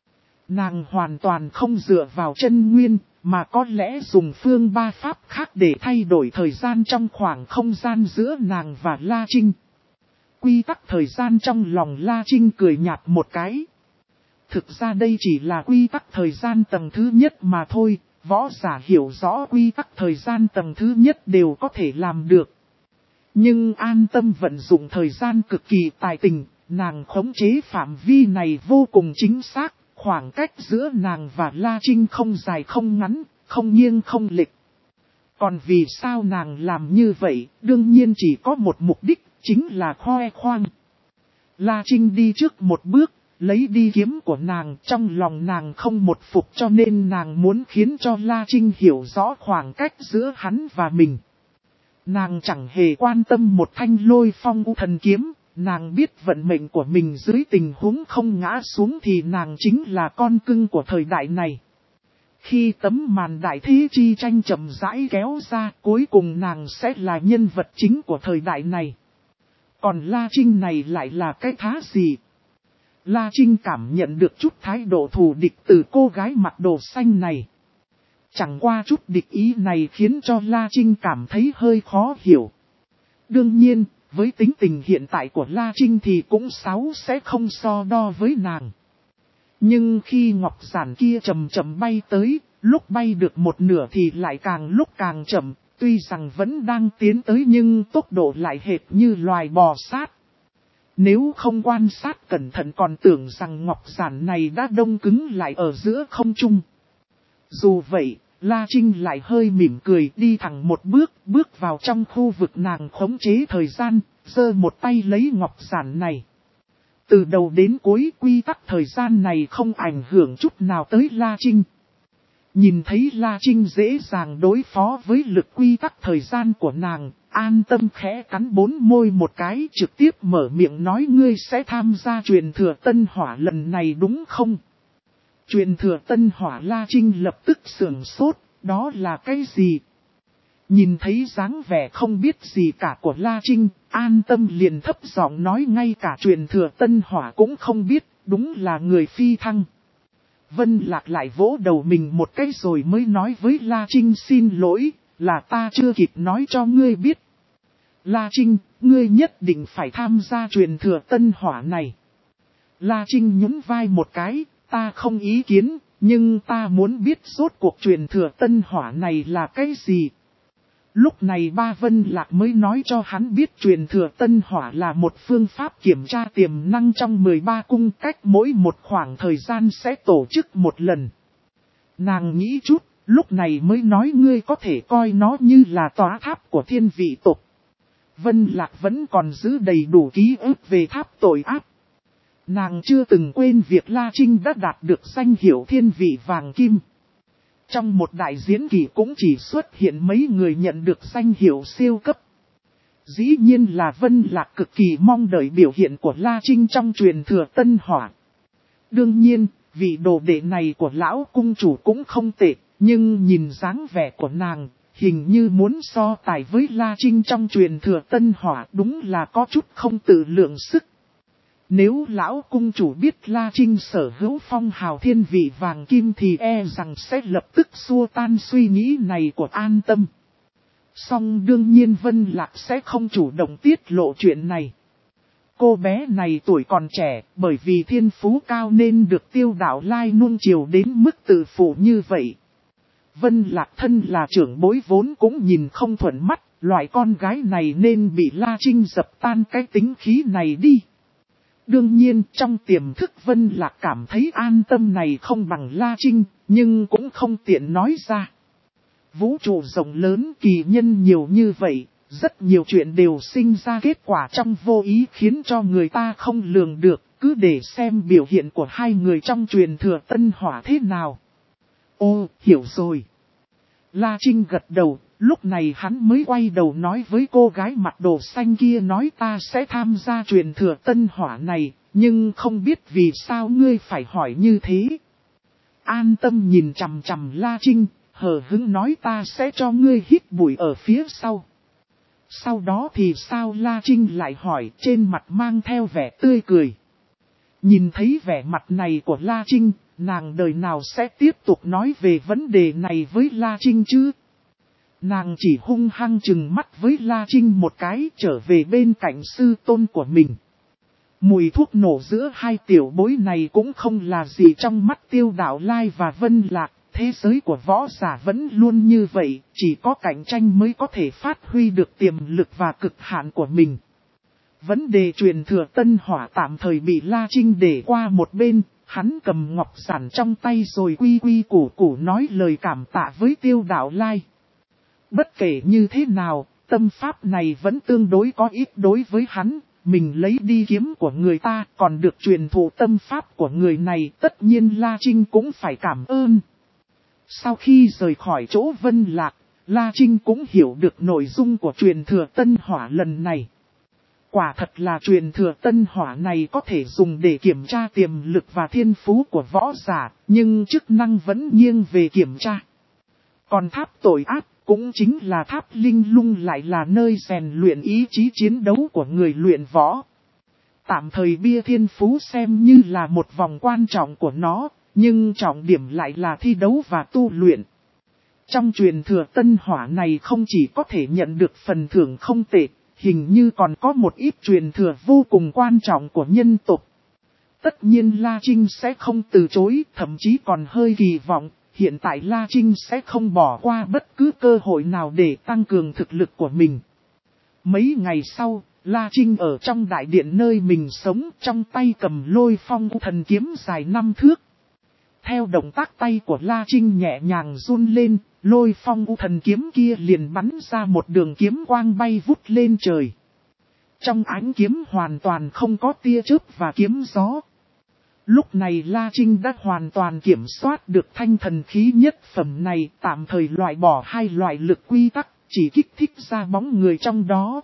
Speaker 1: Nàng hoàn toàn không dựa vào chân nguyên, mà có lẽ dùng phương ba pháp khác để thay đổi thời gian trong khoảng không gian giữa nàng và La Trinh. Quy tắc thời gian trong lòng La Trinh cười nhạt một cái. Thực ra đây chỉ là quy tắc thời gian tầng thứ nhất mà thôi, võ giả hiểu rõ quy tắc thời gian tầng thứ nhất đều có thể làm được. Nhưng An Tâm vận dụng thời gian cực kỳ tài tình, nàng khống chế phạm vi này vô cùng chính xác, khoảng cách giữa nàng và La Trinh không dài không ngắn, không nghiêng không lệch. Còn vì sao nàng làm như vậy, đương nhiên chỉ có một mục đích, chính là khoe khoang. La Trinh đi trước một bước, lấy đi kiếm của nàng, trong lòng nàng không một phục cho nên nàng muốn khiến cho La Trinh hiểu rõ khoảng cách giữa hắn và mình. Nàng chẳng hề quan tâm một thanh Lôi Phong U Thần Kiếm, nàng biết vận mệnh của mình dưới tình huống không ngã xuống thì nàng chính là con cưng của thời đại này. Khi tấm màn đại thế chi tranh chậm rãi kéo ra, cuối cùng nàng sẽ là nhân vật chính của thời đại này. Còn La Trinh này lại là cái thá gì? La Trinh cảm nhận được chút thái độ thù địch từ cô gái mặc đồ xanh này. Chẳng qua chút địch ý này khiến cho La Trinh cảm thấy hơi khó hiểu. Đương nhiên, với tính tình hiện tại của La Trinh thì cũng sáu sẽ không so đo với nàng. Nhưng khi ngọc giản kia chậm chậm bay tới, lúc bay được một nửa thì lại càng lúc càng chậm, tuy rằng vẫn đang tiến tới nhưng tốc độ lại hệt như loài bò sát. Nếu không quan sát cẩn thận còn tưởng rằng ngọc giản này đã đông cứng lại ở giữa không trung. Dù vậy, La Trinh lại hơi mỉm cười đi thẳng một bước, bước vào trong khu vực nàng khống chế thời gian, giơ một tay lấy ngọc giản này. Từ đầu đến cuối quy tắc thời gian này không ảnh hưởng chút nào tới La Trinh. Nhìn thấy La Trinh dễ dàng đối phó với lực quy tắc thời gian của nàng, an tâm khẽ cắn bốn môi một cái trực tiếp mở miệng nói ngươi sẽ tham gia truyền thừa tân hỏa lần này đúng không? Truyền thừa tân hỏa La Trinh lập tức sửng sốt, đó là cái gì? Nhìn thấy dáng vẻ không biết gì cả của La Trinh, an tâm liền thấp giọng nói ngay cả truyền thừa tân hỏa cũng không biết, đúng là người phi thăng. Vân Lạc lại vỗ đầu mình một cái rồi mới nói với La Trinh xin lỗi, là ta chưa kịp nói cho ngươi biết. La Trinh, ngươi nhất định phải tham gia truyền thừa tân hỏa này. La Trinh nhún vai một cái, ta không ý kiến, nhưng ta muốn biết rốt cuộc truyền thừa tân hỏa này là cái gì. Lúc này ba Vân Lạc mới nói cho hắn biết truyền thừa tân hỏa là một phương pháp kiểm tra tiềm năng trong mười ba cung cách mỗi một khoảng thời gian sẽ tổ chức một lần. Nàng nghĩ chút, lúc này mới nói ngươi có thể coi nó như là tòa tháp của thiên vị tộc. Vân Lạc vẫn còn giữ đầy đủ ký ức về tháp tội ác. Nàng chưa từng quên việc La Trinh đã đạt được danh hiệu thiên vị vàng kim. Trong một đại diễn kỳ cũng chỉ xuất hiện mấy người nhận được danh hiệu siêu cấp. Dĩ nhiên là Vân Lạc cực kỳ mong đợi biểu hiện của La Trinh trong truyền thừa tân hỏa. Đương nhiên, vị đồ đệ này của lão cung chủ cũng không tệ, nhưng nhìn dáng vẻ của nàng, hình như muốn so tài với La Trinh trong truyền thừa tân hỏa đúng là có chút không tự lượng sức. Nếu lão cung chủ biết La Trinh sở hữu phong hào thiên vị vàng kim thì e rằng sẽ lập tức xua tan suy nghĩ này của an tâm. Song đương nhiên Vân Lạc sẽ không chủ động tiết lộ chuyện này. Cô bé này tuổi còn trẻ, bởi vì thiên phú cao nên được Tiêu Đạo Lai nuông chiều đến mức tự phụ như vậy. Vân Lạc thân là trưởng bối vốn cũng nhìn không thuận mắt, loại con gái này nên bị La Trinh dập tan cái tính khí này đi. Đương nhiên trong tiềm thức Vân Lạc cảm thấy an tâm này không bằng La Trinh, nhưng cũng không tiện nói ra. Vũ trụ rộng lớn kỳ nhân nhiều như vậy, rất nhiều chuyện đều sinh ra kết quả trong vô ý khiến cho người ta không lường được, cứ để xem biểu hiện của hai người trong truyền thừa tân hỏa thế nào. Ô, hiểu rồi. La Trinh gật đầu, lúc này hắn mới quay đầu nói với cô gái mặc đồ xanh kia nói ta sẽ tham gia truyền thừa tân hỏa này, nhưng không biết vì sao ngươi phải hỏi như thế. An tâm nhìn chằm chằm La Trinh, hờ hững nói ta sẽ cho ngươi hít bụi ở phía sau. Sau đó thì sao La Trinh lại hỏi trên mặt mang theo vẻ tươi cười. Nhìn thấy vẻ mặt này của La Trinh, nàng đời nào sẽ tiếp tục nói về vấn đề này với La Trinh chứ? Nàng chỉ hung hăng chừng mắt với La Trinh một cái trở về bên cạnh sư tôn của mình. Mùi thuốc nổ giữa hai tiểu bối này cũng không là gì trong mắt Tiêu Đạo Lai và Vân Lạc. Thế giới của võ giả vẫn luôn như vậy, chỉ có cạnh tranh mới có thể phát huy được tiềm lực và cực hạn của mình. Vấn đề truyền thừa tân hỏa tạm thời bị La Trinh để qua một bên, hắn cầm ngọc giản trong tay rồi quy quy củ củ nói lời cảm tạ với Tiêu Đạo Lai. Bất kể như thế nào, tâm pháp này vẫn tương đối có ít đối với hắn, mình lấy đi kiếm của người ta còn được truyền thụ tâm pháp của người này tất nhiên La Trinh cũng phải cảm ơn. Sau khi rời khỏi chỗ Vân Lạc, La Trinh cũng hiểu được nội dung của truyền thừa tân hỏa lần này. Quả thật là truyền thừa tân hỏa này có thể dùng để kiểm tra tiềm lực và thiên phú của võ giả, nhưng chức năng vẫn nghiêng về kiểm tra. Còn tháp tội ác cũng chính là tháp linh lung lại là nơi rèn luyện ý chí chiến đấu của người luyện võ. Tạm thời bia thiên phú xem như là một vòng quan trọng của nó, nhưng trọng điểm lại là thi đấu và tu luyện. Trong truyền thừa tân hỏa này không chỉ có thể nhận được phần thưởng không tệ, hình như còn có một ít truyền thừa vô cùng quan trọng của nhân tộc. Tất nhiên La Trinh sẽ không từ chối, thậm chí còn hơi kỳ vọng, hiện tại La Trinh sẽ không bỏ qua bất cứ cơ hội nào để tăng cường thực lực của mình. Mấy ngày sau, La Trinh ở trong đại điện nơi mình sống, trong tay cầm Lôi Phong U Thần kiếm dài năm thước. Theo động tác tay của La Trinh nhẹ nhàng run lên, Lôi Phong U Thần kiếm kia liền bắn ra một đường kiếm quang bay vút lên trời. Trong ánh kiếm hoàn toàn không có tia chớp và kiếm gió. Lúc này La Trinh đã hoàn toàn kiểm soát được thanh thần khí nhất phẩm này, tạm thời loại bỏ hai loại lực quy tắc, chỉ kích thích ra bóng người trong đó.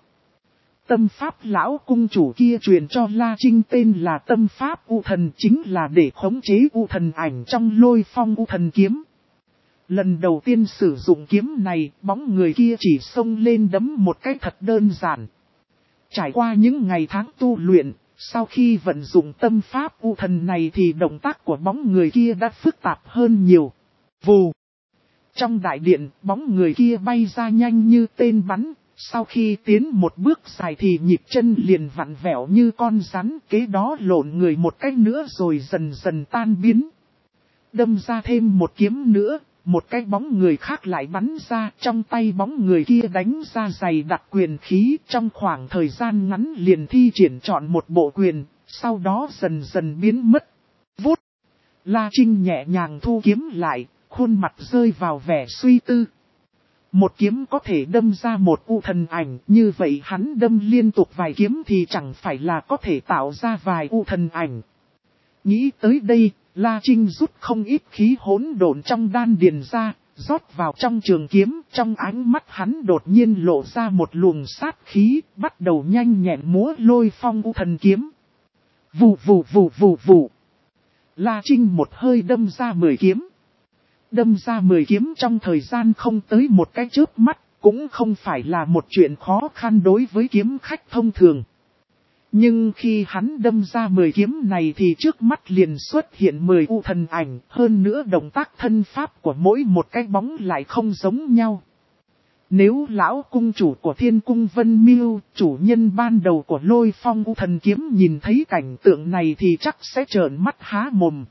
Speaker 1: Tâm pháp lão cung chủ kia truyền cho La Trinh tên là tâm pháp U Thần, chính là để khống chế U Thần ảnh trong Lôi Phong U Thần kiếm. Lần đầu tiên sử dụng kiếm này, bóng người kia chỉ xông lên đấm một cách thật đơn giản. Trải qua những ngày tháng tu luyện, sau khi vận dụng tâm pháp U Thần này thì động tác của bóng người kia đã phức tạp hơn nhiều. Vù! Trong đại điện, bóng người kia bay ra nhanh như tên bắn. Sau khi tiến một bước dài thì nhịp chân liền vặn vẹo như con rắn, kế đó lộn người một cách nữa rồi dần dần tan biến. Đâm ra thêm một kiếm nữa, một cái bóng người khác lại bắn ra, trong tay bóng người kia đánh ra dày đặc quyền khí, trong khoảng thời gian ngắn liền thi triển chọn một bộ quyền, sau đó dần dần biến mất. Vút! La Trinh nhẹ nhàng thu kiếm lại, khuôn mặt rơi vào vẻ suy tư. Một kiếm có thể đâm ra một U Thần ảnh, như vậy hắn đâm liên tục vài kiếm thì chẳng phải là có thể tạo ra vài U Thần ảnh. Nghĩ tới đây, La Trinh rút không ít khí hỗn độn trong đan điền ra, rót vào trong trường kiếm, trong ánh mắt hắn đột nhiên lộ ra một luồng sát khí, bắt đầu nhanh nhẹn múa Lôi Phong U Thần kiếm. Vù vù vù vù vù. La Trinh một hơi đâm ra mười kiếm. Đâm ra mười kiếm trong thời gian không tới một cái chớp mắt, cũng không phải là một chuyện khó khăn đối với kiếm khách thông thường. Nhưng khi hắn đâm ra mười kiếm này thì trước mắt liền xuất hiện mười U Thần ảnh, hơn nữa động tác thân pháp của mỗi một cái bóng lại không giống nhau. Nếu lão cung chủ của Thiên Cung Vân Miêu, chủ nhân ban đầu của Lôi Phong U Thần kiếm nhìn thấy cảnh tượng này thì chắc sẽ trợn mắt há mồm.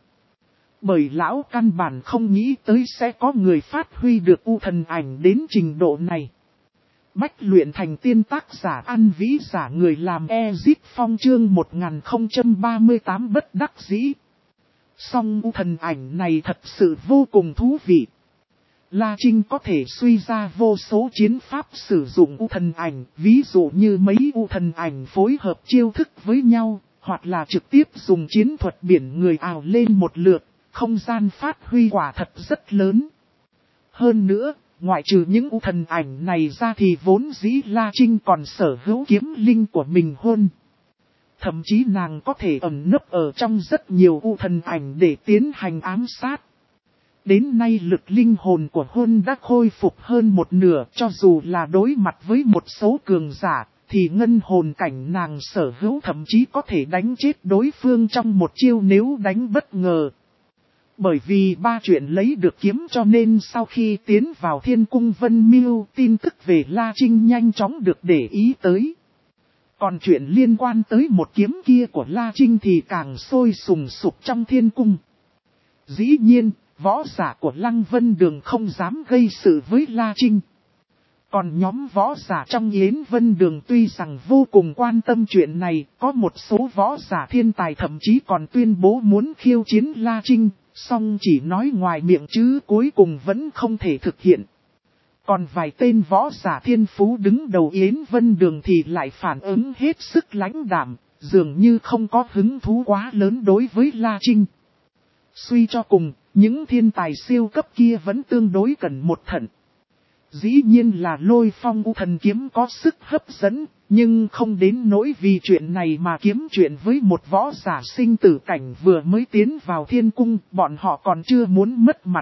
Speaker 1: Bởi lão căn bản không nghĩ tới sẽ có người phát huy được U Thần ảnh đến trình độ này. Bách luyện thành tiên tác giả An Vĩ giả người làm Ezit Phong chương một nghìn không trăm ba mươi tám bất đắc dĩ. Song U Thần ảnh này thật sự vô cùng thú vị. La Trinh có thể suy ra vô số chiến pháp sử dụng U Thần ảnh, ví dụ như mấy U Thần ảnh phối hợp chiêu thức với nhau, hoặc là trực tiếp dùng chiến thuật biển người ảo lên một lượt. Không gian phát huy quả thật rất lớn. Hơn nữa, ngoại trừ những U Thần ảnh này ra thì vốn dĩ La Trinh còn sở hữu kiếm linh của mình hơn. Thậm chí nàng có thể ẩn nấp ở trong rất nhiều U Thần ảnh để tiến hành ám sát. Đến nay lực linh hồn của Hôn đã khôi phục hơn một nửa, cho dù là đối mặt với một số cường giả, thì ngân hồn cảnh nàng sở hữu thậm chí có thể đánh chết đối phương trong một chiêu nếu đánh bất ngờ. Bởi vì ba chuyện lấy được kiếm cho nên sau khi tiến vào Thiên Cung Vân Miêu, tin tức về La Trinh nhanh chóng được để ý tới. Còn chuyện liên quan tới một kiếm kia của La Trinh thì càng sôi sùng sục trong Thiên Cung. Dĩ nhiên, võ giả của Lăng Vân Đường không dám gây sự với La Trinh. Còn nhóm võ giả trong Yến Vân Đường tuy rằng vô cùng quan tâm chuyện này, có một số võ giả thiên tài thậm chí còn tuyên bố muốn khiêu chiến La Trinh. Song chỉ nói ngoài miệng chứ cuối cùng vẫn không thể thực hiện. Còn vài tên võ giả thiên phú đứng đầu Yến Vân Đường thì lại phản ứng hết sức lãnh đạm, dường như không có hứng thú quá lớn đối với La Trinh. Suy cho cùng, những thiên tài siêu cấp kia vẫn tương đối cần một thận. Dĩ nhiên là Lôi Phong U Thần Kiếm có sức hấp dẫn, nhưng không đến nỗi vì chuyện này mà kiếm chuyện với một võ giả sinh tử cảnh vừa mới tiến vào thiên cung, bọn họ còn chưa muốn mất mặt.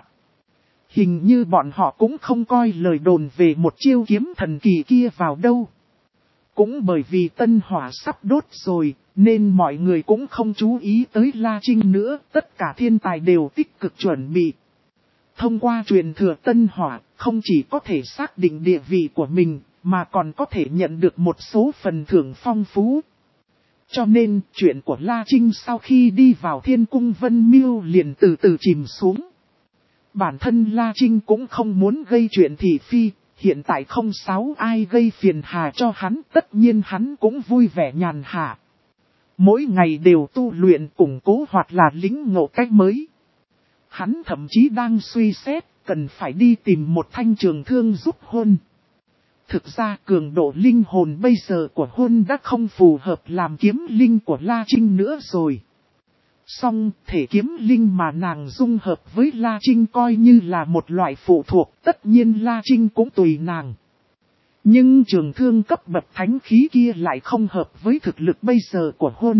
Speaker 1: Hình như bọn họ cũng không coi lời đồn về một chiêu kiếm thần kỳ kia vào đâu. Cũng bởi vì tân hỏa sắp đốt rồi, nên mọi người cũng không chú ý tới La Trinh nữa, tất cả thiên tài đều tích cực chuẩn bị. Thông qua truyền thừa tân hỏa, không chỉ có thể xác định địa vị của mình, mà còn có thể nhận được một số phần thưởng phong phú. Cho nên, chuyện của La Trinh sau khi đi vào thiên cung Vân Miêu liền từ từ chìm xuống. Bản thân La Trinh cũng không muốn gây chuyện thị phi, hiện tại không sáu ai gây phiền hà cho hắn, tất nhiên hắn cũng vui vẻ nhàn hạ. Mỗi ngày đều tu luyện củng cố hoặc là lĩnh ngộ cách mới. Hắn thậm chí đang suy xét, cần phải đi tìm một thanh trường thương giúp Hôn. Thực ra cường độ linh hồn bây giờ của Hôn đã không phù hợp làm kiếm linh của La Trinh nữa rồi. Song thể kiếm linh mà nàng dung hợp với La Trinh coi như là một loại phụ thuộc, tất nhiên La Trinh cũng tùy nàng. Nhưng trường thương cấp bậc thánh khí kia lại không hợp với thực lực bây giờ của Hôn.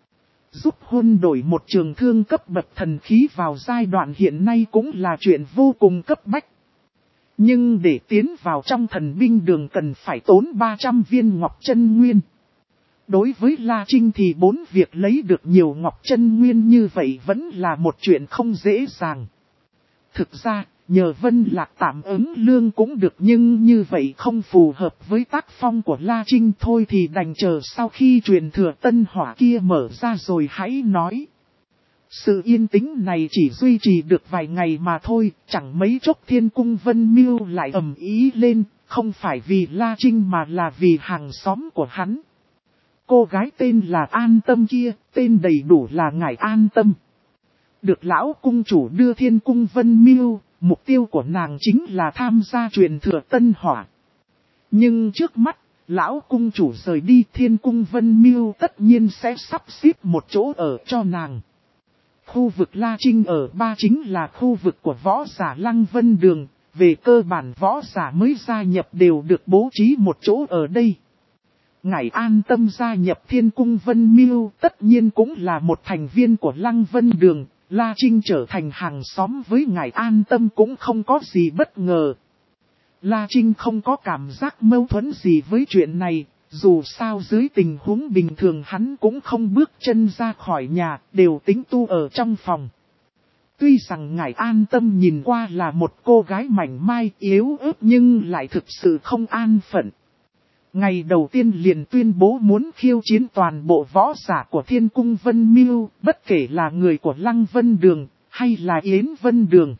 Speaker 1: Giúp Hôn đổi một trường thương cấp bậc thần khí vào giai đoạn hiện nay cũng là chuyện vô cùng cấp bách. Nhưng để tiến vào trong thần binh đường cần phải tốn ba trăm viên ngọc chân nguyên. Đối với La Trinh thì bốn việc lấy được nhiều ngọc chân nguyên như vậy vẫn là một chuyện không dễ dàng. Thực ra, nhờ Vân Lạc tạm ứng lương cũng được, nhưng như vậy không phù hợp với tác phong của La Trinh, thôi thì đành chờ sau khi truyền thừa tân hỏa kia mở ra rồi hãy nói. Sự yên tĩnh này chỉ duy trì được vài ngày mà thôi, chẳng mấy chốc thiên cung Vân Miêu lại ầm ý lên, không phải vì La Trinh mà là vì hàng xóm của hắn. Cô gái tên là An Tâm kia, tên đầy đủ là Ngải An Tâm. Được lão cung chủ đưa thiên cung Vân Miêu, mục tiêu của nàng chính là tham gia truyền thừa tân hỏa. Nhưng trước mắt, lão cung chủ rời đi, thiên cung Vân Miêu tất nhiên sẽ sắp xếp một chỗ ở cho nàng. Khu vực La Trinh ở ba chính là khu vực của võ giả Lăng Vân Đường, về cơ bản võ giả mới gia nhập đều được bố trí một chỗ ở đây. Ngải An Tâm gia nhập thiên cung Vân Miêu tất nhiên cũng là một thành viên của Lăng Vân Đường, La Trinh trở thành hàng xóm với Ngải An Tâm cũng không có gì bất ngờ. La Trinh không có cảm giác mâu thuẫn gì với chuyện này, dù sao dưới tình huống bình thường hắn cũng không bước chân ra khỏi nhà, đều tính tu ở trong phòng. Tuy rằng Ngải An Tâm nhìn qua là một cô gái mảnh mai yếu ớt nhưng lại thực sự không an phận. Ngày đầu tiên liền tuyên bố muốn khiêu chiến toàn bộ võ giả của thiên cung Vân Miêu, bất kể là người của Lăng Vân Đường, hay là Yến Vân Đường.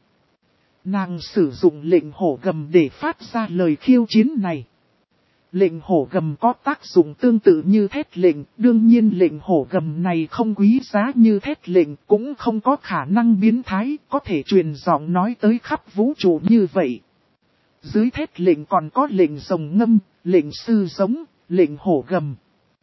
Speaker 1: Nàng sử dụng lệnh hổ gầm để phát ra lời khiêu chiến này. Lệnh hổ gầm có tác dụng tương tự như thét lệnh, đương nhiên lệnh hổ gầm này không quý giá như thét lệnh, cũng không có khả năng biến thái, có thể truyền giọng nói tới khắp vũ trụ như vậy. Dưới thét lệnh còn có lệnh rồng ngâm, lệnh sư giống, lệnh hổ gầm.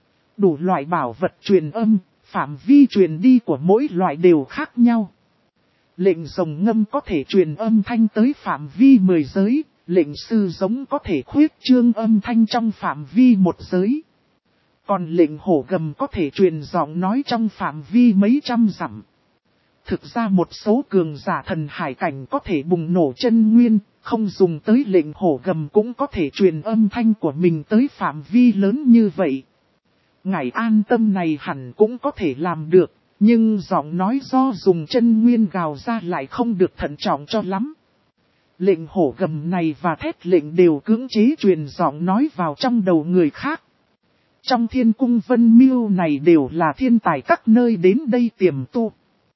Speaker 1: Đủ loại bảo vật truyền âm, phạm vi truyền đi của mỗi loại đều khác nhau. Lệnh rồng ngâm có thể truyền âm thanh tới phạm vi mười giới, lệnh sư giống có thể khuyết trương âm thanh trong phạm vi một giới. Còn lệnh hổ gầm có thể truyền giọng nói trong phạm vi mấy trăm dặm. Thực ra một số cường giả thần hải cảnh có thể bùng nổ chân nguyên, không dùng tới lệnh hổ gầm cũng có thể truyền âm thanh của mình tới phạm vi lớn như vậy. Ngải An Tâm này hẳn cũng có thể làm được, nhưng giọng nói do dùng chân nguyên gào ra lại không được thận trọng cho lắm. Lệnh hổ gầm này và thét lệnh đều cưỡng chế truyền giọng nói vào trong đầu người khác. Trong thiên cung Vân Miêu này đều là thiên tài các nơi đến đây tiềm tu.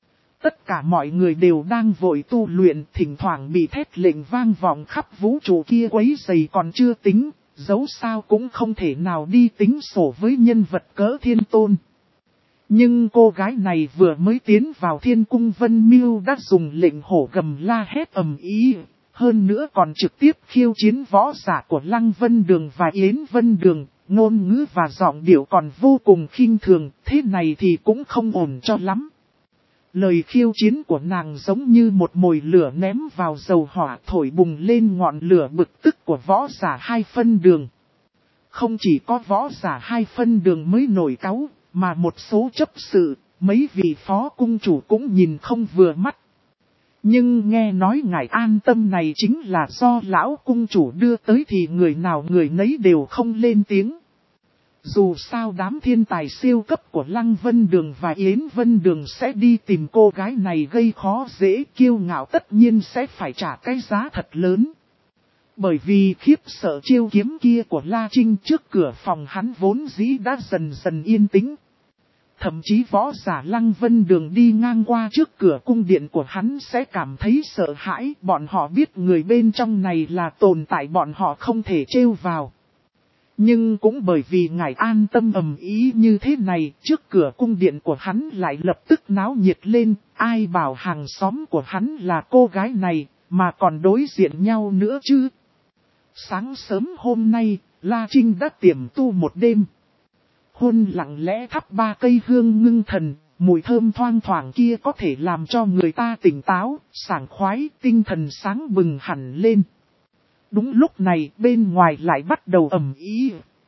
Speaker 1: Tất cả mọi người đều đang vội tu luyện, thỉnh thoảng bị thét lệnh vang vọng khắp vũ trụ kia quấy rầy còn chưa tính, dẫu sao cũng không thể nào đi tính sổ với nhân vật cỡ thiên tôn. Nhưng cô gái này vừa mới tiến vào thiên cung Vân Miêu đã dùng lệnh hổ gầm la hét ầm ý, hơn nữa còn trực tiếp khiêu chiến võ giả của Lăng Vân Đường và Yến Vân Đường, ngôn ngữ và giọng điệu còn vô cùng khinh thường, thế này thì cũng không ổn cho lắm. Lời khiêu chiến của nàng giống như một mồi lửa ném vào dầu hỏa thổi bùng lên ngọn lửa bực tức của võ giả hai phân đường. Không chỉ có võ giả hai phân đường mới nổi cáu, mà một số chấp sự, mấy vị phó cung chủ cũng nhìn không vừa mắt. Nhưng nghe nói ngài an tâm này chính là do lão cung chủ đưa tới thì người nào người nấy đều không lên tiếng. Dù sao đám thiên tài siêu cấp của Lăng Vân Đường và Yến Vân Đường sẽ đi tìm cô gái này gây khó dễ, kiêu ngạo tất nhiên sẽ phải trả cái giá thật lớn. Bởi vì khiếp sợ chiêu kiếm kia của La Trinh trước cửa phòng hắn vốn dĩ đã dần dần yên tĩnh. Thậm chí võ giả Lăng Vân Đường đi ngang qua trước cửa cung điện của hắn sẽ cảm thấy sợ hãi. Bọn họ biết người bên trong này là tồn tại bọn họ không thể trêu vào. Nhưng cũng bởi vì ngài an tâm ầm ý như thế này, trước cửa cung điện của hắn lại lập tức náo nhiệt lên. Ai bảo hàng xóm của hắn là cô gái này, mà còn đối diện nhau nữa chứ. Sáng sớm hôm nay, La Trinh đã tiềm tu một đêm. Hôn lặng lẽ thắp ba cây hương ngưng thần, mùi thơm thoang thoảng kia có thể làm cho người ta tỉnh táo, sảng khoái, tinh thần sáng bừng hẳn lên. Đúng lúc này bên ngoài lại bắt đầu ầm ĩ.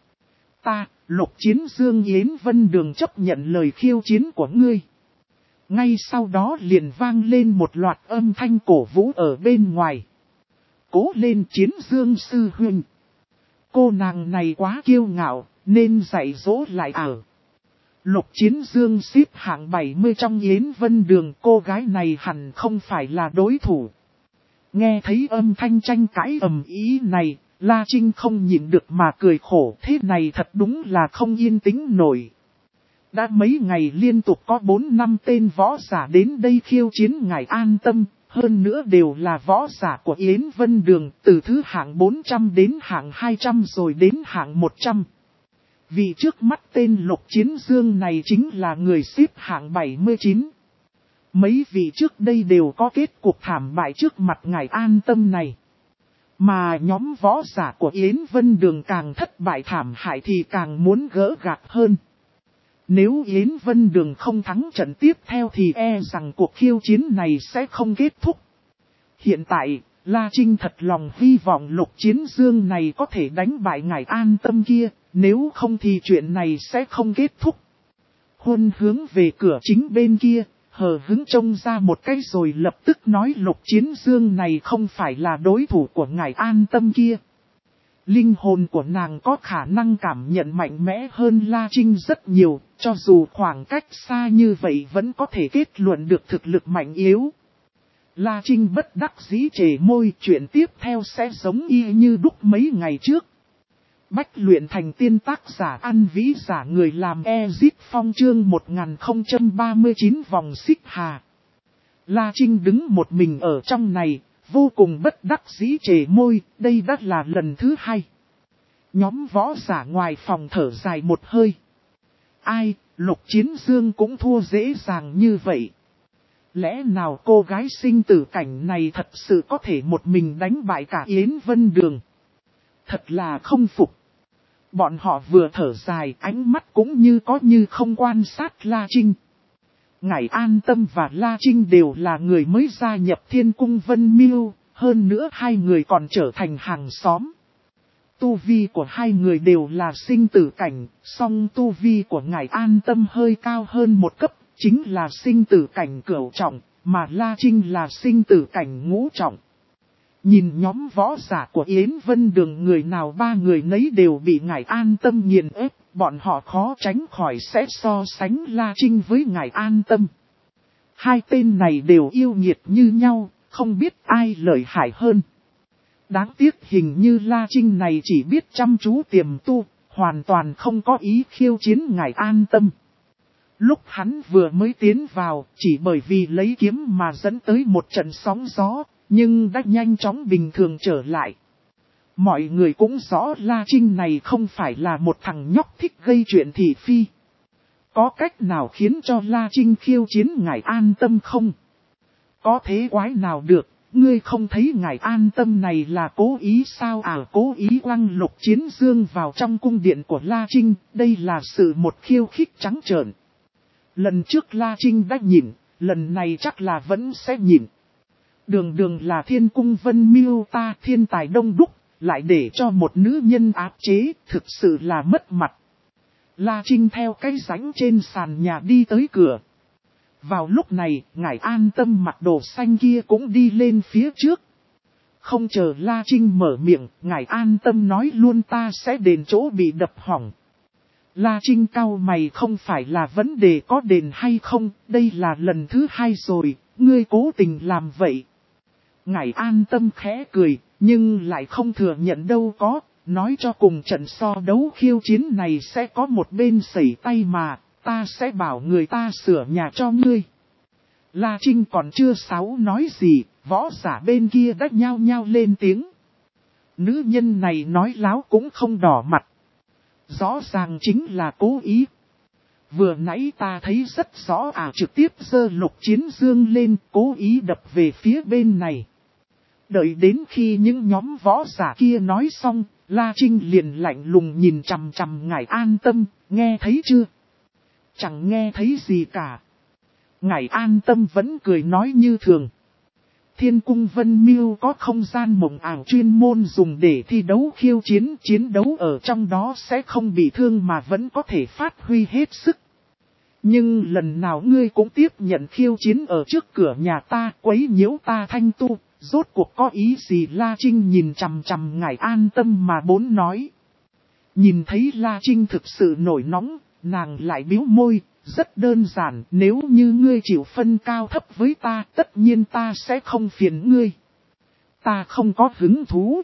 Speaker 1: Ta, Lục Chiến Dương Yến Vân Đường chấp nhận lời khiêu chiến của ngươi. Ngay sau đó liền vang lên một loạt âm thanh cổ vũ ở bên ngoài. Cố lên Chiến Dương sư huynh. Cô nàng này quá kiêu ngạo, nên dạy dỗ lại ở. Lục Chiến Dương xếp hạng bảy mươi trong Yến Vân Đường, cô gái này hẳn không phải là đối thủ. Nghe thấy âm thanh tranh cãi ầm ý này, La Trinh không nhịn được mà cười khổ, thế này thật đúng là không yên tĩnh nổi. Đã mấy ngày liên tục có bốn năm tên võ giả đến đây khiêu chiến ngài an tâm, hơn nữa đều là võ giả của Yến Vân Đường, từ thứ hạng bốn trăm đến hạng hai trăm rồi đến hạng một trăm. Vì trước mắt tên Lục Chiến Dương này chính là người xếp hạng bảy mươi chín. Mấy vị trước đây đều có kết cục thảm bại trước mặt ngài an tâm này. Mà nhóm võ giả của Yến Vân Đường càng thất bại thảm hại thì càng muốn gỡ gạc hơn. Nếu Yến Vân Đường không thắng trận tiếp theo thì e rằng cuộc khiêu chiến này sẽ không kết thúc. Hiện tại, La Trinh thật lòng hy vọng Lục Chiến Dương này có thể đánh bại ngài an tâm kia, nếu không thì chuyện này sẽ không kết thúc. Huân hướng về cửa chính bên kia, hờ hững trông ra một cái rồi lập tức nói Lục Chiến Dương này không phải là đối thủ của ngài an tâm kia. Linh hồn của nàng có khả năng cảm nhận mạnh mẽ hơn La Trinh rất nhiều, cho dù khoảng cách xa như vậy vẫn có thể kết luận được thực lực mạnh yếu. La Trinh bất đắc dĩ trề môi, chuyện tiếp theo sẽ giống y như đúc mấy ngày trước. Bách luyện thành tiên, tác giả An Vĩ, giả người làm Ezit Phong, chương một nghìn không trăm ba mươi chín vòng xích hà. La Trinh đứng một mình ở trong này, vô cùng bất đắc dĩ trề môi, đây đã là lần thứ hai. Nhóm võ giả ngoài phòng thở dài một hơi. Ai, Lục Chiến Dương cũng thua dễ dàng như vậy. Lẽ nào cô gái sinh tử cảnh này thật sự có thể một mình đánh bại cả Yến Vân Đường? Thật là không phục. Bọn họ vừa thở dài, ánh mắt cũng như có như không quan sát La Trinh. Ngải An Tâm và La Trinh đều là người mới gia nhập Thiên Cung Vân Miêu, hơn nữa hai người còn trở thành hàng xóm. Tu vi của hai người đều là sinh tử cảnh, song tu vi của Ngải An Tâm hơi cao hơn một cấp, chính là sinh tử cảnh cửu trọng, mà La Trinh là sinh tử cảnh ngũ trọng. Nhìn nhóm võ giả của Yến Vân Đường, người nào ba người nấy đều bị Ngải An Tâm nghiền ép, bọn họ khó tránh khỏi sẽ so sánh La Trinh với Ngải An Tâm. Hai tên này đều yêu nghiệt như nhau, không biết ai lợi hại hơn. Đáng tiếc hình như La Trinh này chỉ biết chăm chú tiềm tu, hoàn toàn không có ý khiêu chiến Ngải An Tâm. Lúc hắn vừa mới tiến vào, chỉ bởi vì lấy kiếm mà dẫn tới một trận sóng gió, nhưng đã nhanh chóng bình thường trở lại. Mọi người cũng rõ La Trinh này không phải là một thằng nhóc thích gây chuyện thị phi. Có cách nào khiến cho La Trinh khiêu chiến Ngải An Tâm không? Có thế quái nào được, ngươi không thấy Ngải An Tâm này là cố ý sao à? Cố ý quăng Lục Chiến Dương vào trong cung điện của La Trinh, đây là sự một khiêu khích trắng trợn. Lần trước La Trinh đã nhìn, lần này chắc là vẫn sẽ nhịn. Đường đường là thiên cung Vân Miêu ta thiên tài đông đúc, lại để cho một nữ nhân áp chế, thực sự là mất mặt. La Trinh theo cái rãnh trên sàn nhà đi tới cửa. Vào lúc này, ngài An Tâm mặc đồ xanh kia cũng đi lên phía trước. Không chờ La Trinh mở miệng, ngài An Tâm nói luôn ta sẽ đền chỗ bị đập hỏng. La Trinh cau mày, không phải là vấn đề có đền hay không, đây là lần thứ hai rồi, ngươi cố tình làm vậy. Ngài An Tâm khẽ cười, nhưng lại không thừa nhận đâu có, nói cho cùng trận so đấu khiêu chiến này sẽ có một bên sẩy tay mà, ta sẽ bảo người ta sửa nhà cho ngươi. La Trinh còn chưa sáu nói gì, võ giả bên kia đã nhao nhao lên tiếng. Nữ nhân này nói láo cũng không đỏ mặt. Rõ ràng chính là cố ý. Vừa nãy ta thấy rất rõ à, trực tiếp giơ lục chiến dương lên, cố ý đập về phía bên này. Đợi đến khi những nhóm võ giả kia nói xong, La Trinh liền lạnh lùng nhìn chằm chằm ngài An Tâm, nghe thấy chưa? Chẳng nghe thấy gì cả. Ngài An Tâm vẫn cười nói như thường. Thiên cung Vân Miêu có không gian mộng ảo chuyên môn dùng để thi đấu khiêu chiến, chiến đấu ở trong đó sẽ không bị thương mà vẫn có thể phát huy hết sức. Nhưng lần nào ngươi cũng tiếp nhận khiêu chiến ở trước cửa nhà ta, quấy nhiễu ta thanh tu, rốt cuộc có ý gì? La Trinh nhìn chằm chằm ngài An Tâm mà bốn nói. Nhìn thấy La Trinh thực sự nổi nóng, nàng lại bĩu môi. Rất đơn giản, nếu như ngươi chịu phân cao thấp với ta, tất nhiên ta sẽ không phiền ngươi. Ta không có hứng thú.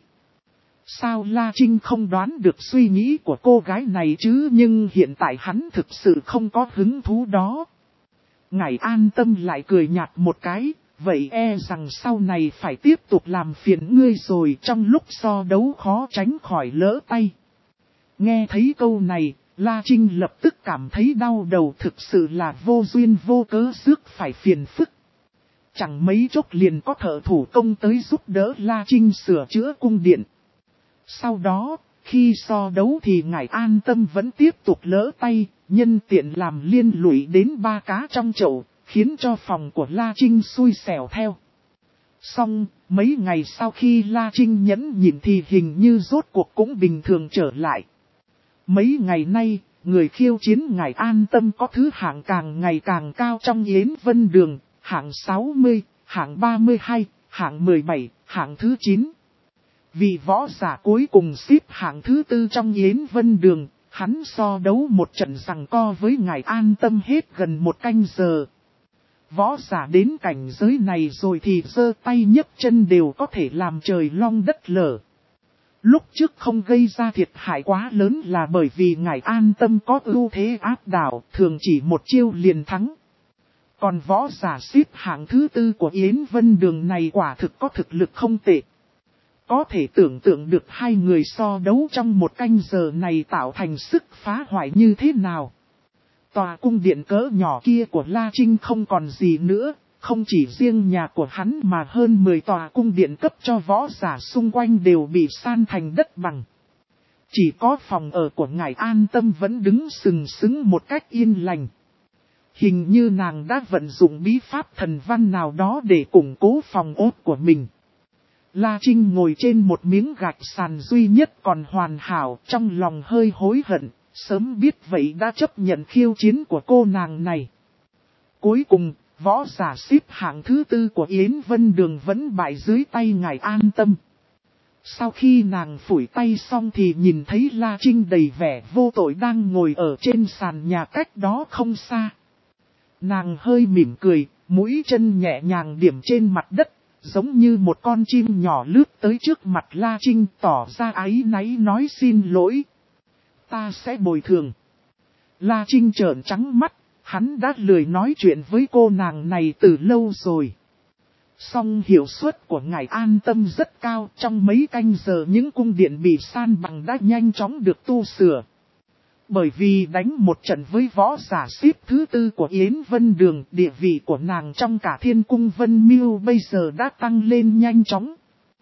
Speaker 1: Sao La Trinh không đoán được suy nghĩ của cô gái này chứ, nhưng hiện tại hắn thực sự không có hứng thú đó. Ngài An Tâm lại cười nhạt một cái, vậy e rằng sau này phải tiếp tục làm phiền ngươi rồi, trong lúc so đấu khó tránh khỏi lỡ tay. Nghe thấy câu này, La Trinh lập tức cảm thấy đau đầu, thực sự là vô duyên vô cớ rước phải phiền phức. Chẳng mấy chốc liền có thợ thủ công tới giúp đỡ La Trinh sửa chữa cung điện. Sau đó, khi so đấu thì ngài An Tâm vẫn tiếp tục lỡ tay, nhân tiện làm liên lụy đến ba cá trong chậu, khiến cho phòng của La Trinh xui xẻo theo. Xong, mấy ngày sau khi La Trinh nhẫn nhịn thì hình như rốt cuộc cũng bình thường trở lại. Mấy ngày nay, người khiêu chiến ngài An Tâm có thứ hạng càng ngày càng cao trong Yến Vân Đường, hạng sáu mươi, hạng ba mươi hai, hạng mười bảy, hạng thứ chín. Vì võ giả cuối cùng xếp hạng thứ tư trong Yến Vân Đường, hắn so đấu một trận giằng co với ngài An Tâm hết gần một canh giờ. Võ giả đến cảnh giới này rồi thì giơ tay nhấc chân đều có thể làm trời long đất lở. Lúc trước không gây ra thiệt hại quá lớn là bởi vì ngài An Tâm có ưu thế áp đảo, thường chỉ một chiêu liền thắng. Còn võ giả xếp hạng thứ tư của Yến Vân Đường này quả thực có thực lực không tệ. Có thể tưởng tượng được hai người so đấu trong một canh giờ này tạo thành sức phá hoại như thế nào. Tòa cung điện cỡ nhỏ kia của La Trinh không còn gì nữa, không chỉ riêng nhà của hắn mà hơn mười tòa cung điện cấp cho võ giả xung quanh đều bị san thành đất bằng. Chỉ có phòng ở của ngài An Tâm vẫn đứng sừng sững một cách yên lành. Hình như nàng đã vận dụng bí pháp thần văn nào đó để củng cố phòng ốt của mình. La Trinh ngồi trên một miếng gạch sàn duy nhất còn hoàn hảo, trong lòng hơi hối hận, sớm biết vậy đã chấp nhận khiêu chiến của cô nàng này. Cuối cùng, võ giả xếp hạng thứ tư của Yến Vân Đường vẫn bại dưới tay ngài An Tâm. Sau khi nàng phủi tay xong thì nhìn thấy La Trinh đầy vẻ vô tội đang ngồi ở trên sàn nhà cách đó không xa. Nàng hơi mỉm cười, mũi chân nhẹ nhàng điểm trên mặt đất, giống như một con chim nhỏ lướt tới trước mặt La Trinh tỏ ra áy náy nói xin lỗi. Ta sẽ bồi thường. La Trinh trợn trắng mắt, hắn đã lười nói chuyện với cô nàng này từ lâu rồi. Song hiệu suất của ngài An Tâm rất cao, trong mấy canh giờ những cung điện bị san bằng đã nhanh chóng được tu sửa. Bởi vì đánh một trận với võ giả xếp thứ tư của Yến Vân Đường, địa vị của nàng trong cả thiên cung Vân Miêu bây giờ đã tăng lên nhanh chóng.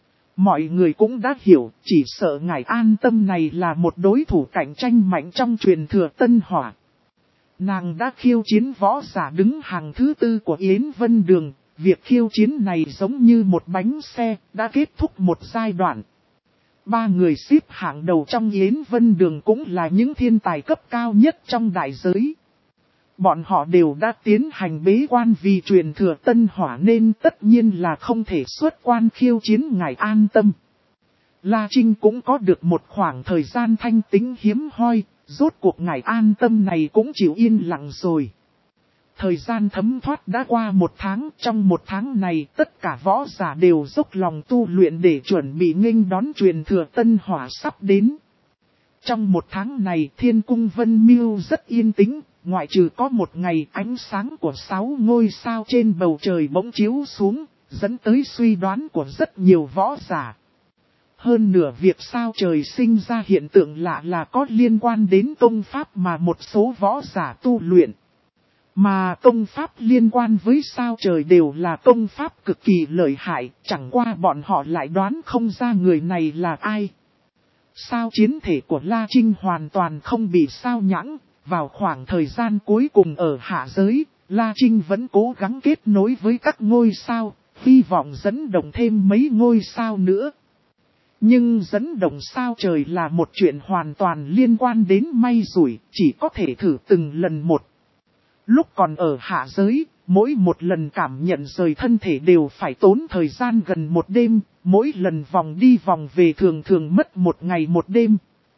Speaker 1: Mọi người cũng đã hiểu, chỉ sợ ngài An Tâm này là một đối thủ cạnh tranh mạnh trong truyền thừa Tân Hỏa. Nàng đã khiêu chiến võ giả đứng hàng thứ tư của Yến Vân Đường, việc khiêu chiến này giống như một bánh xe, đã kết thúc một giai đoạn. Ba người xếp hạng đầu trong Yến Vân Đường cũng là những thiên tài cấp cao nhất trong đại giới. Bọn họ đều đã tiến hành bế quan vì truyền thừa Tân Hỏa nên tất nhiên là không thể xuất quan khiêu chiến, ngài an tâm. La Trinh cũng có được một khoảng thời gian thanh tĩnh hiếm hoi, rốt cuộc ngài an tâm này cũng chịu yên lặng rồi. Thời gian thấm thoát đã qua một tháng, trong một tháng này tất cả võ giả đều dốc lòng tu luyện để chuẩn bị nghênh đón truyền thừa Tân Hỏa sắp đến. Trong một tháng này Thiên Cung Vân Miêu rất yên tĩnh, ngoại trừ có một ngày ánh sáng của sáu ngôi sao trên bầu trời bỗng chiếu xuống, dẫn tới suy đoán của rất nhiều võ giả. Hơn nửa việc sao trời sinh ra hiện tượng lạ là có liên quan đến công pháp mà một số võ giả tu luyện. Mà công pháp liên quan với sao trời đều là công pháp cực kỳ lợi hại, chẳng qua bọn họ lại đoán không ra người này là ai. Sao chiến thể của La Trinh hoàn toàn không bị sao nhãng, vào khoảng thời gian cuối cùng ở hạ giới, La Trinh vẫn cố gắng kết nối với các ngôi sao, hy vọng dẫn động thêm mấy ngôi sao nữa. Nhưng dẫn động sao trời là một chuyện hoàn toàn liên quan đến may rủi, chỉ có thể thử từng lần một. Lúc còn ở hạ giới, mỗi một lần cảm nhận rời thân thể đều phải tốn thời gian gần một đêm, mỗi lần vòng đi vòng về thường thường mất một ngày một đêm.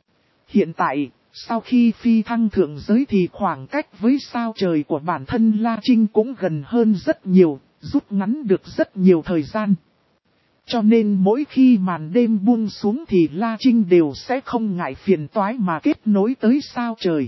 Speaker 1: Hiện tại, sau khi phi thăng thượng giới thì khoảng cách với sao trời của bản thân La Trinh cũng gần hơn rất nhiều, rút ngắn được rất nhiều thời gian. Cho nên mỗi khi màn đêm buông xuống thì La Trinh đều sẽ không ngại phiền toái mà kết nối tới sao trời.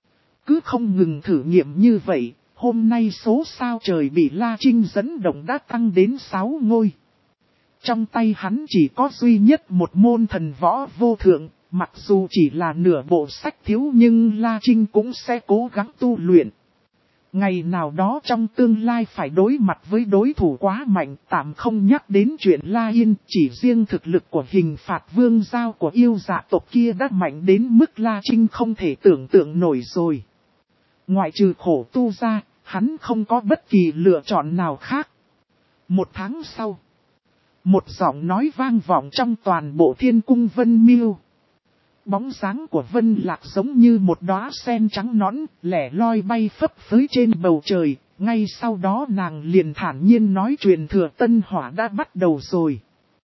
Speaker 1: Cứ không ngừng thử nghiệm như vậy, hôm nay số sao trời bị La Trinh dẫn động đã tăng đến sáu ngôi. Trong tay hắn chỉ có duy nhất một môn thần võ vô thượng, mặc dù chỉ là nửa bộ sách thiếu nhưng La Trinh cũng sẽ cố gắng tu luyện. Ngày nào đó trong tương lai phải đối mặt với đối thủ quá mạnh, tạm không nhắc đến chuyện La Yên, chỉ riêng thực lực của hình phạt vương giao của yêu dạ tộc kia đã mạnh đến mức La Trinh không thể tưởng tượng nổi rồi. Ngoại trừ khổ tu ra, hắn không có bất kỳ lựa chọn nào khác. Một tháng sau, một giọng nói vang vọng trong toàn bộ Thiên Cung Vân Miêu. Bóng dáng của Vân Lạc giống như một đóa sen trắng nõn, lẻ loi bay phấp phới trên bầu trời, ngay sau đó nàng liền thản nhiên nói truyền thừa Tân Hỏa đã bắt đầu rồi.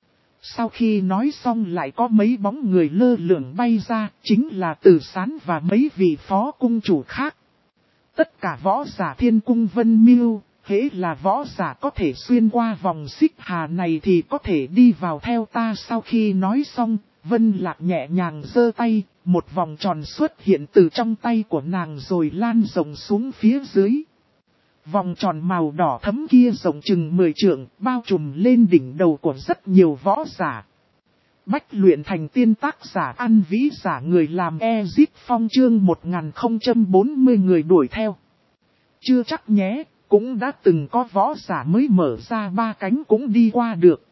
Speaker 1: Sau khi nói xong lại có mấy bóng người lơ lửng bay ra, chính là Từ Sán và mấy vị phó cung chủ khác. Tất cả võ giả Thiên Cung Vân Miêu, hễ là võ giả có thể xuyên qua vòng xích hà này thì có thể đi vào theo ta. Sau khi nói xong, Vân Lạc nhẹ nhàng giơ tay, một vòng tròn xuất hiện từ trong tay của nàng rồi lan rộng xuống phía dưới. Vòng tròn màu đỏ thẫm kia rộng chừng mười trượng, bao trùm lên đỉnh đầu của rất nhiều võ giả. Bách luyện thành tiên tác giả ăn vĩ giả người làm Ezip Phong chương một nghìn không trăm bốn mươi người đuổi theo. Chưa chắc nhé, cũng đã từng có võ giả mới mở ra ba cánh cũng đi qua được.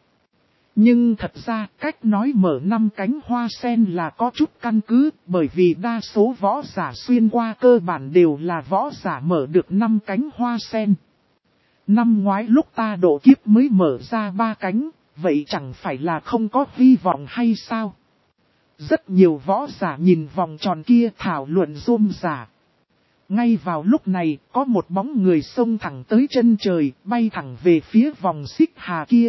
Speaker 1: Nhưng thật ra cách nói mở năm cánh hoa sen là có chút căn cứ, bởi vì đa số võ giả xuyên qua cơ bản đều là võ giả mở được năm cánh hoa sen. Năm ngoái lúc ta độ kiếp mới mở ra ba cánh, vậy chẳng phải là không có hy vọng hay sao? Rất nhiều võ giả nhìn vòng tròn kia thảo luận rôm rả. Ngay vào lúc này, có một bóng người xông thẳng tới chân trời, bay thẳng về phía vòng xích hà kia.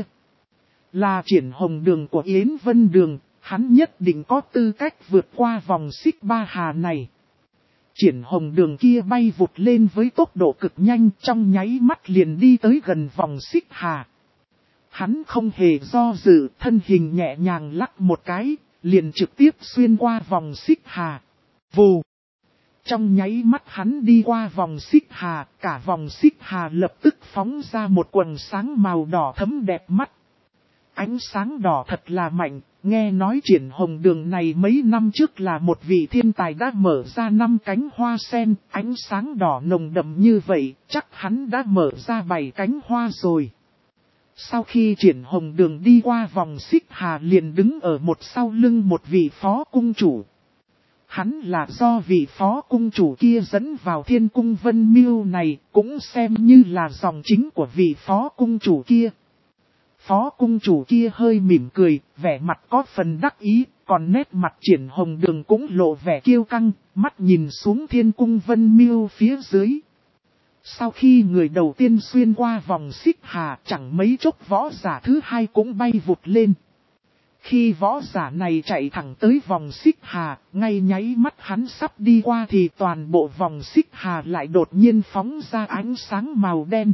Speaker 1: Là Triển Hồng Đường của Yến Vân Đường, hắn nhất định có tư cách vượt qua vòng xích ba hà này. Triển Hồng Đường kia bay vụt lên với tốc độ cực nhanh, trong nháy mắt liền đi tới gần vòng xích hà. Hắn không hề do dự, thân hình nhẹ nhàng lắc một cái, liền trực tiếp xuyên qua vòng xích hà. Vù! Trong nháy mắt hắn đi qua vòng xích hà, cả vòng xích hà lập tức phóng ra một quầng sáng màu đỏ thẫm đẹp mắt. Ánh sáng đỏ thật là mạnh, nghe nói Triển Hồng Đường này mấy năm trước là một vị thiên tài đã mở ra năm cánh hoa sen, ánh sáng đỏ nồng đậm như vậy, chắc hắn đã mở ra bảy cánh hoa rồi. Sau khi Triển Hồng Đường đi qua vòng xích hà liền đứng ở một sau lưng một vị phó cung chủ. Hắn là do vị phó cung chủ kia dẫn vào thiên cung Vân Miêu này, cũng xem như là dòng chính của vị phó cung chủ kia. Phó cung chủ kia hơi mỉm cười, vẻ mặt có phần đắc ý, còn nét mặt Triển Hồng Đường cũng lộ vẻ kiêu căng, mắt nhìn xuống thiên cung Vân Miêu phía dưới. Sau khi người đầu tiên xuyên qua vòng xích hà, chẳng mấy chốc võ giả thứ hai cũng bay vụt lên. Khi võ giả này chạy thẳng tới vòng xích hà, ngay nháy mắt hắn sắp đi qua thì toàn bộ vòng xích hà lại đột nhiên phóng ra ánh sáng màu đen.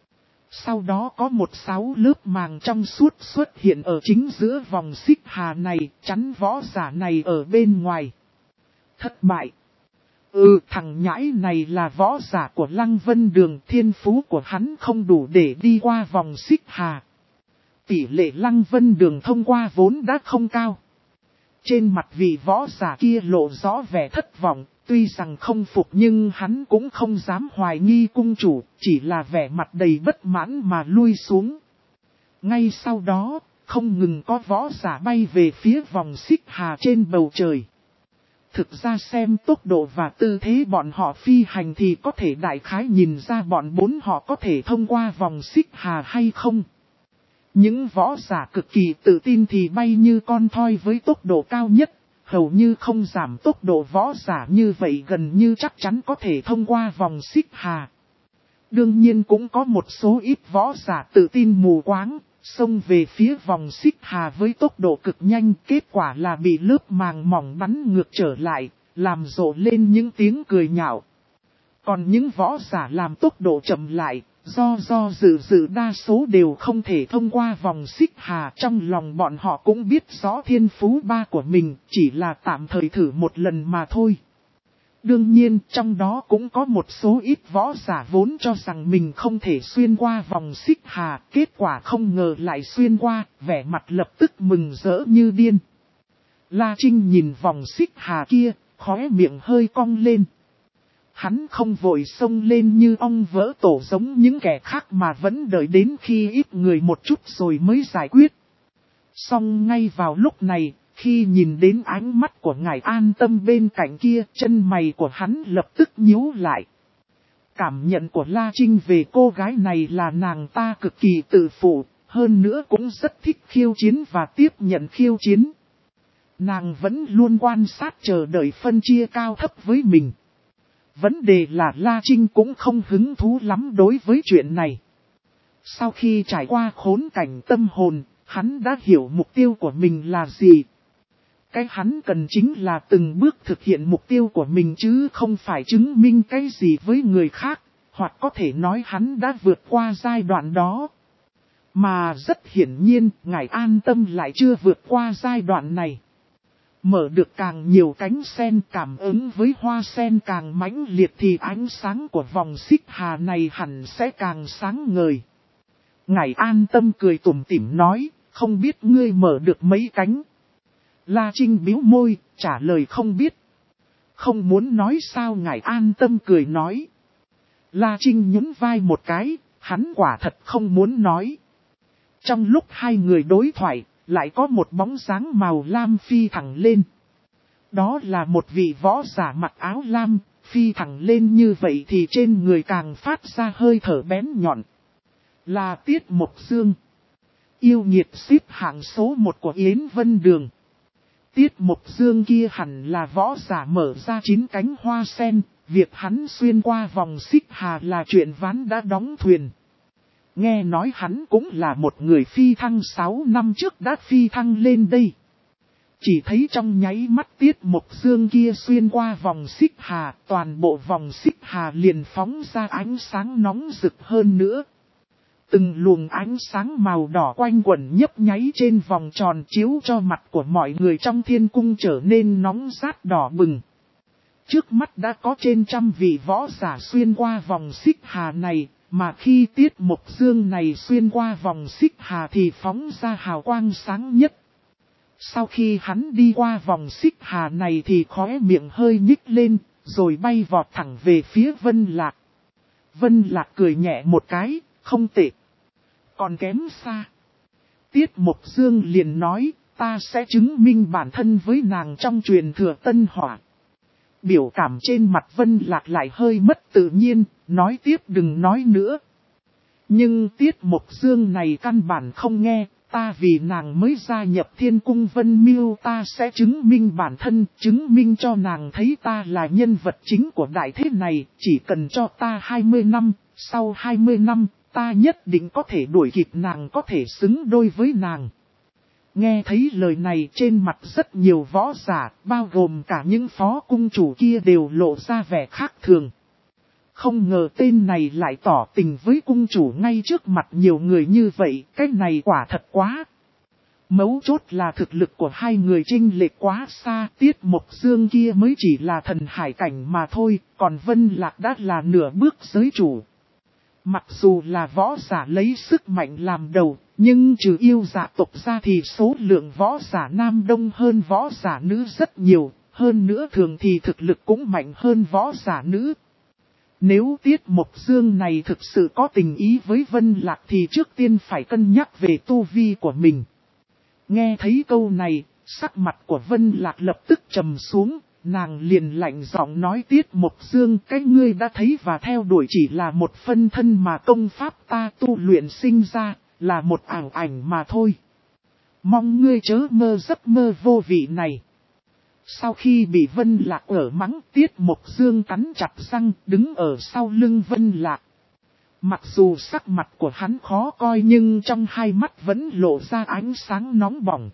Speaker 1: Sau đó có một sáu lớp màng trong suốt xuất hiện ở chính giữa vòng xích hà này, chắn võ giả này ở bên ngoài. Thất bại. Ừ, thằng nhãi này là võ giả của Lăng Vân Đường, thiên phú của hắn không đủ để đi qua vòng xích hà. Tỷ lệ Lăng Vân Đường thông qua vốn đã không cao. Trên mặt vị võ giả kia lộ rõ vẻ thất vọng, tuy rằng không phục nhưng hắn cũng không dám hoài nghi cung chủ, chỉ là vẻ mặt đầy bất mãn mà lui xuống. Ngay sau đó, không ngừng có võ giả bay về phía vòng xích hà trên bầu trời. Thực ra xem tốc độ và tư thế bọn họ phi hành thì có thể đại khái nhìn ra bọn bốn họ có thể thông qua vòng xích hà hay không. Những võ giả cực kỳ tự tin thì bay như con thoi với tốc độ cao nhất, hầu như không giảm tốc độ võ giả như vậy gần như chắc chắn có thể thông qua vòng xích hà. Đương nhiên cũng có một số ít võ giả tự tin mù quáng, xông về phía vòng xích hà với tốc độ cực nhanh, kết quả là bị lớp màng mỏng bắn ngược trở lại, làm rộ lên những tiếng cười nhạo. Còn những võ giả làm tốc độ chậm lại, do do dự dự đa số đều không thể thông qua vòng xích hà, trong lòng bọn họ cũng biết rõ thiên phú ba của mình, chỉ là tạm thời thử một lần mà thôi. Đương nhiên trong đó cũng có một số ít võ giả vốn cho rằng mình không thể xuyên qua vòng xích hà, kết quả không ngờ lại xuyên qua, vẻ mặt lập tức mừng rỡ như điên. La Trinh nhìn vòng xích hà kia, khóe miệng hơi cong lên. Hắn không vội xông lên như ong vỡ tổ giống những kẻ khác mà vẫn đợi đến khi ít người một chút rồi mới giải quyết. Song ngay vào lúc này, khi nhìn đến ánh mắt của ngài An Tâm bên cạnh kia, chân mày của hắn lập tức nhíu lại. Cảm nhận của La Trinh về cô gái này là nàng ta cực kỳ tự phụ, hơn nữa cũng rất thích khiêu chiến và tiếp nhận khiêu chiến. Nàng vẫn luôn quan sát chờ đợi phân chia cao thấp với mình. Vấn đề là La Trinh cũng không hứng thú lắm đối với chuyện này. Sau khi trải qua khốn cảnh tâm hồn, hắn đã hiểu mục tiêu của mình là gì. Cái hắn cần chính là từng bước thực hiện mục tiêu của mình chứ không phải chứng minh cái gì với người khác, hoặc có thể nói hắn đã vượt qua giai đoạn đó. Mà rất hiển nhiên, ngài An Tâm lại chưa vượt qua giai đoạn này. Mở được càng nhiều cánh sen, cảm ứng với hoa sen càng mãnh liệt thì ánh sáng của vòng xích hà này hẳn sẽ càng sáng ngời. Ngài An Tâm cười tủm tỉm nói, không biết ngươi mở được mấy cánh. La Trinh bĩu môi, trả lời không biết. Không muốn nói sao, ngài An Tâm cười nói. La Trinh nhún vai một cái, hắn quả thật không muốn nói. Trong lúc hai người đối thoại, lại có một bóng dáng màu lam phi thẳng lên. Đó là một vị võ giả mặc áo lam, phi thẳng lên như vậy thì trên người càng phát ra hơi thở bén nhọn. Là Tiết Mộc Dương. Yêu nghiệt xếp hạng số một của Yến Vân Đường. Tiết Mộc Dương kia hẳn là võ giả mở ra chín cánh hoa sen, việc hắn xuyên qua vòng xích hà là chuyện ván đã đóng thuyền. Nghe nói hắn cũng là một người phi thăng sáu năm trước đã phi thăng lên đây. Chỉ thấy trong nháy mắt Tiết Mộc Dương kia xuyên qua vòng xích hà, toàn bộ vòng xích hà liền phóng ra ánh sáng nóng rực hơn nữa. Từng luồng ánh sáng màu đỏ quanh quẩn nhấp nháy trên vòng tròn chiếu cho mặt của mọi người trong thiên cung trở nên nóng rát đỏ bừng. Trước mắt đã có trên trăm vị võ giả xuyên qua vòng xích hà này, mà khi Tiết Mộc Dương này xuyên qua vòng xích hà thì phóng ra hào quang sáng nhất. Sau khi hắn đi qua vòng xích hà này thì khóe miệng hơi nhích lên, rồi bay vọt thẳng về phía Vân Lạc. Vân Lạc cười nhẹ một cái, không tệ. Còn kém xa. Tiết Mộc Dương liền nói, ta sẽ chứng minh bản thân với nàng trong truyền thừa Tân Hỏa. Biểu cảm trên mặt Vân Lạc lại hơi mất tự nhiên, nói tiếp đừng nói nữa. Nhưng Tiết Mộc Dương này căn bản không nghe, ta vì nàng mới gia nhập Thiên Cung Vân Miêu, ta sẽ chứng minh bản thân, chứng minh cho nàng thấy ta là nhân vật chính của đại thế này, chỉ cần cho ta hai mươi năm, sau hai mươi năm, ta nhất định có thể đuổi kịp nàng, có thể xứng đôi với nàng. Nghe thấy lời này trên mặt rất nhiều võ giả, bao gồm cả những phó cung chủ kia đều lộ ra vẻ khác thường. Không ngờ tên này lại tỏ tình với cung chủ ngay trước mặt nhiều người như vậy, cái này quả thật quá. Mấu chốt là thực lực của hai người chênh lệch quá xa, Tiết Mộc Dương kia mới chỉ là thần hải cảnh mà thôi, còn Vân Lạc đã là nửa bước giới chủ. Mặc dù là võ giả lấy sức mạnh làm đầu, nhưng trừ yêu dạ tộc ra thì số lượng võ giả nam đông hơn võ giả nữ rất nhiều, hơn nữa thường thì thực lực cũng mạnh hơn võ giả nữ. Nếu Tiết Mộc Dương này thực sự có tình ý với Vân Lạc thì trước tiên phải cân nhắc về tu vi của mình. Nghe thấy câu này, sắc mặt của Vân Lạc lập tức trầm xuống, nàng liền lạnh giọng nói Tiết Mộc Dương, cái ngươi đã thấy và theo đuổi chỉ là một phân thân mà công pháp ta tu luyện sinh ra, là một ảo ảnh mà thôi. Mong ngươi chớ mơ giấc mơ vô vị này. Sau khi bị Vân Lạc ở mắng, Tiết Mộc Dương cắn chặt răng, đứng ở sau lưng Vân Lạc. Mặc dù sắc mặt của hắn khó coi nhưng trong hai mắt vẫn lộ ra ánh sáng nóng bỏng.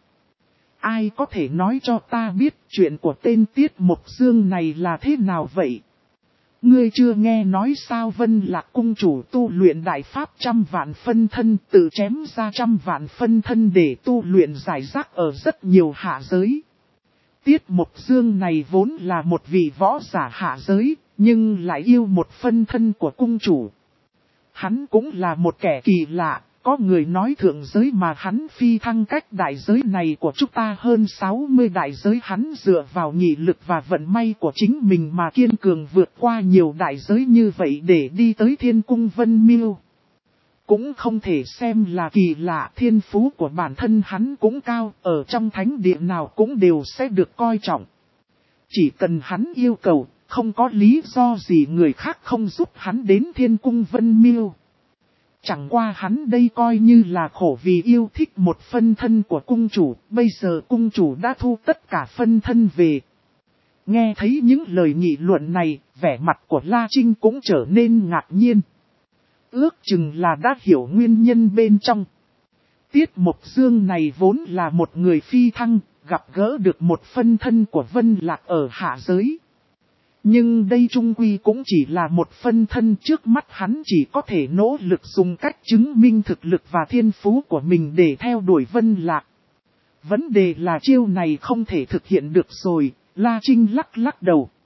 Speaker 1: Ai có thể nói cho ta biết chuyện của tên Tiết Mộc Dương này là thế nào vậy? Ngươi chưa nghe nói sao Vân Lạc cung chủ tu luyện đại pháp trăm vạn phân thân, tự chém ra trăm vạn phân thân để tu luyện giải rác ở rất nhiều hạ giới. Tiết Mộc Dương này vốn là một vị võ giả hạ giới, nhưng lại yêu một phân thân của cung chủ. Hắn cũng là một kẻ kỳ lạ, có người nói thượng giới mà hắn phi thăng cách đại giới này của chúng ta hơn sáu mươi đại giới, hắn dựa vào nghị lực và vận may của chính mình mà kiên cường vượt qua nhiều đại giới như vậy để đi tới Thiên Cung Vân Miêu. Cũng không thể xem là kỳ lạ, thiên phú của bản thân hắn cũng cao, ở trong thánh địa nào cũng đều sẽ được coi trọng. Chỉ cần hắn yêu cầu, không có lý do gì người khác không giúp hắn đến Thiên Cung Vân Miêu. Chẳng qua hắn đây coi như là khổ vì yêu thích một phân thân của cung chủ, bây giờ cung chủ đã thu tất cả phân thân về. Nghe thấy những lời nghị luận này, vẻ mặt của La Trinh cũng trở nên ngạc nhiên. Ước chừng là đã hiểu nguyên nhân bên trong. Tiết Mộc Dương này vốn là một người phi thăng, gặp gỡ được một phân thân của Vân Lạc ở hạ giới. Nhưng đây trung quy cũng chỉ là một phân thân, trước mắt hắn chỉ có thể nỗ lực dùng cách chứng minh thực lực và thiên phú của mình để theo đuổi Vân Lạc. Vấn đề là chiêu này không thể thực hiện được rồi, La Trinh lắc lắc đầu.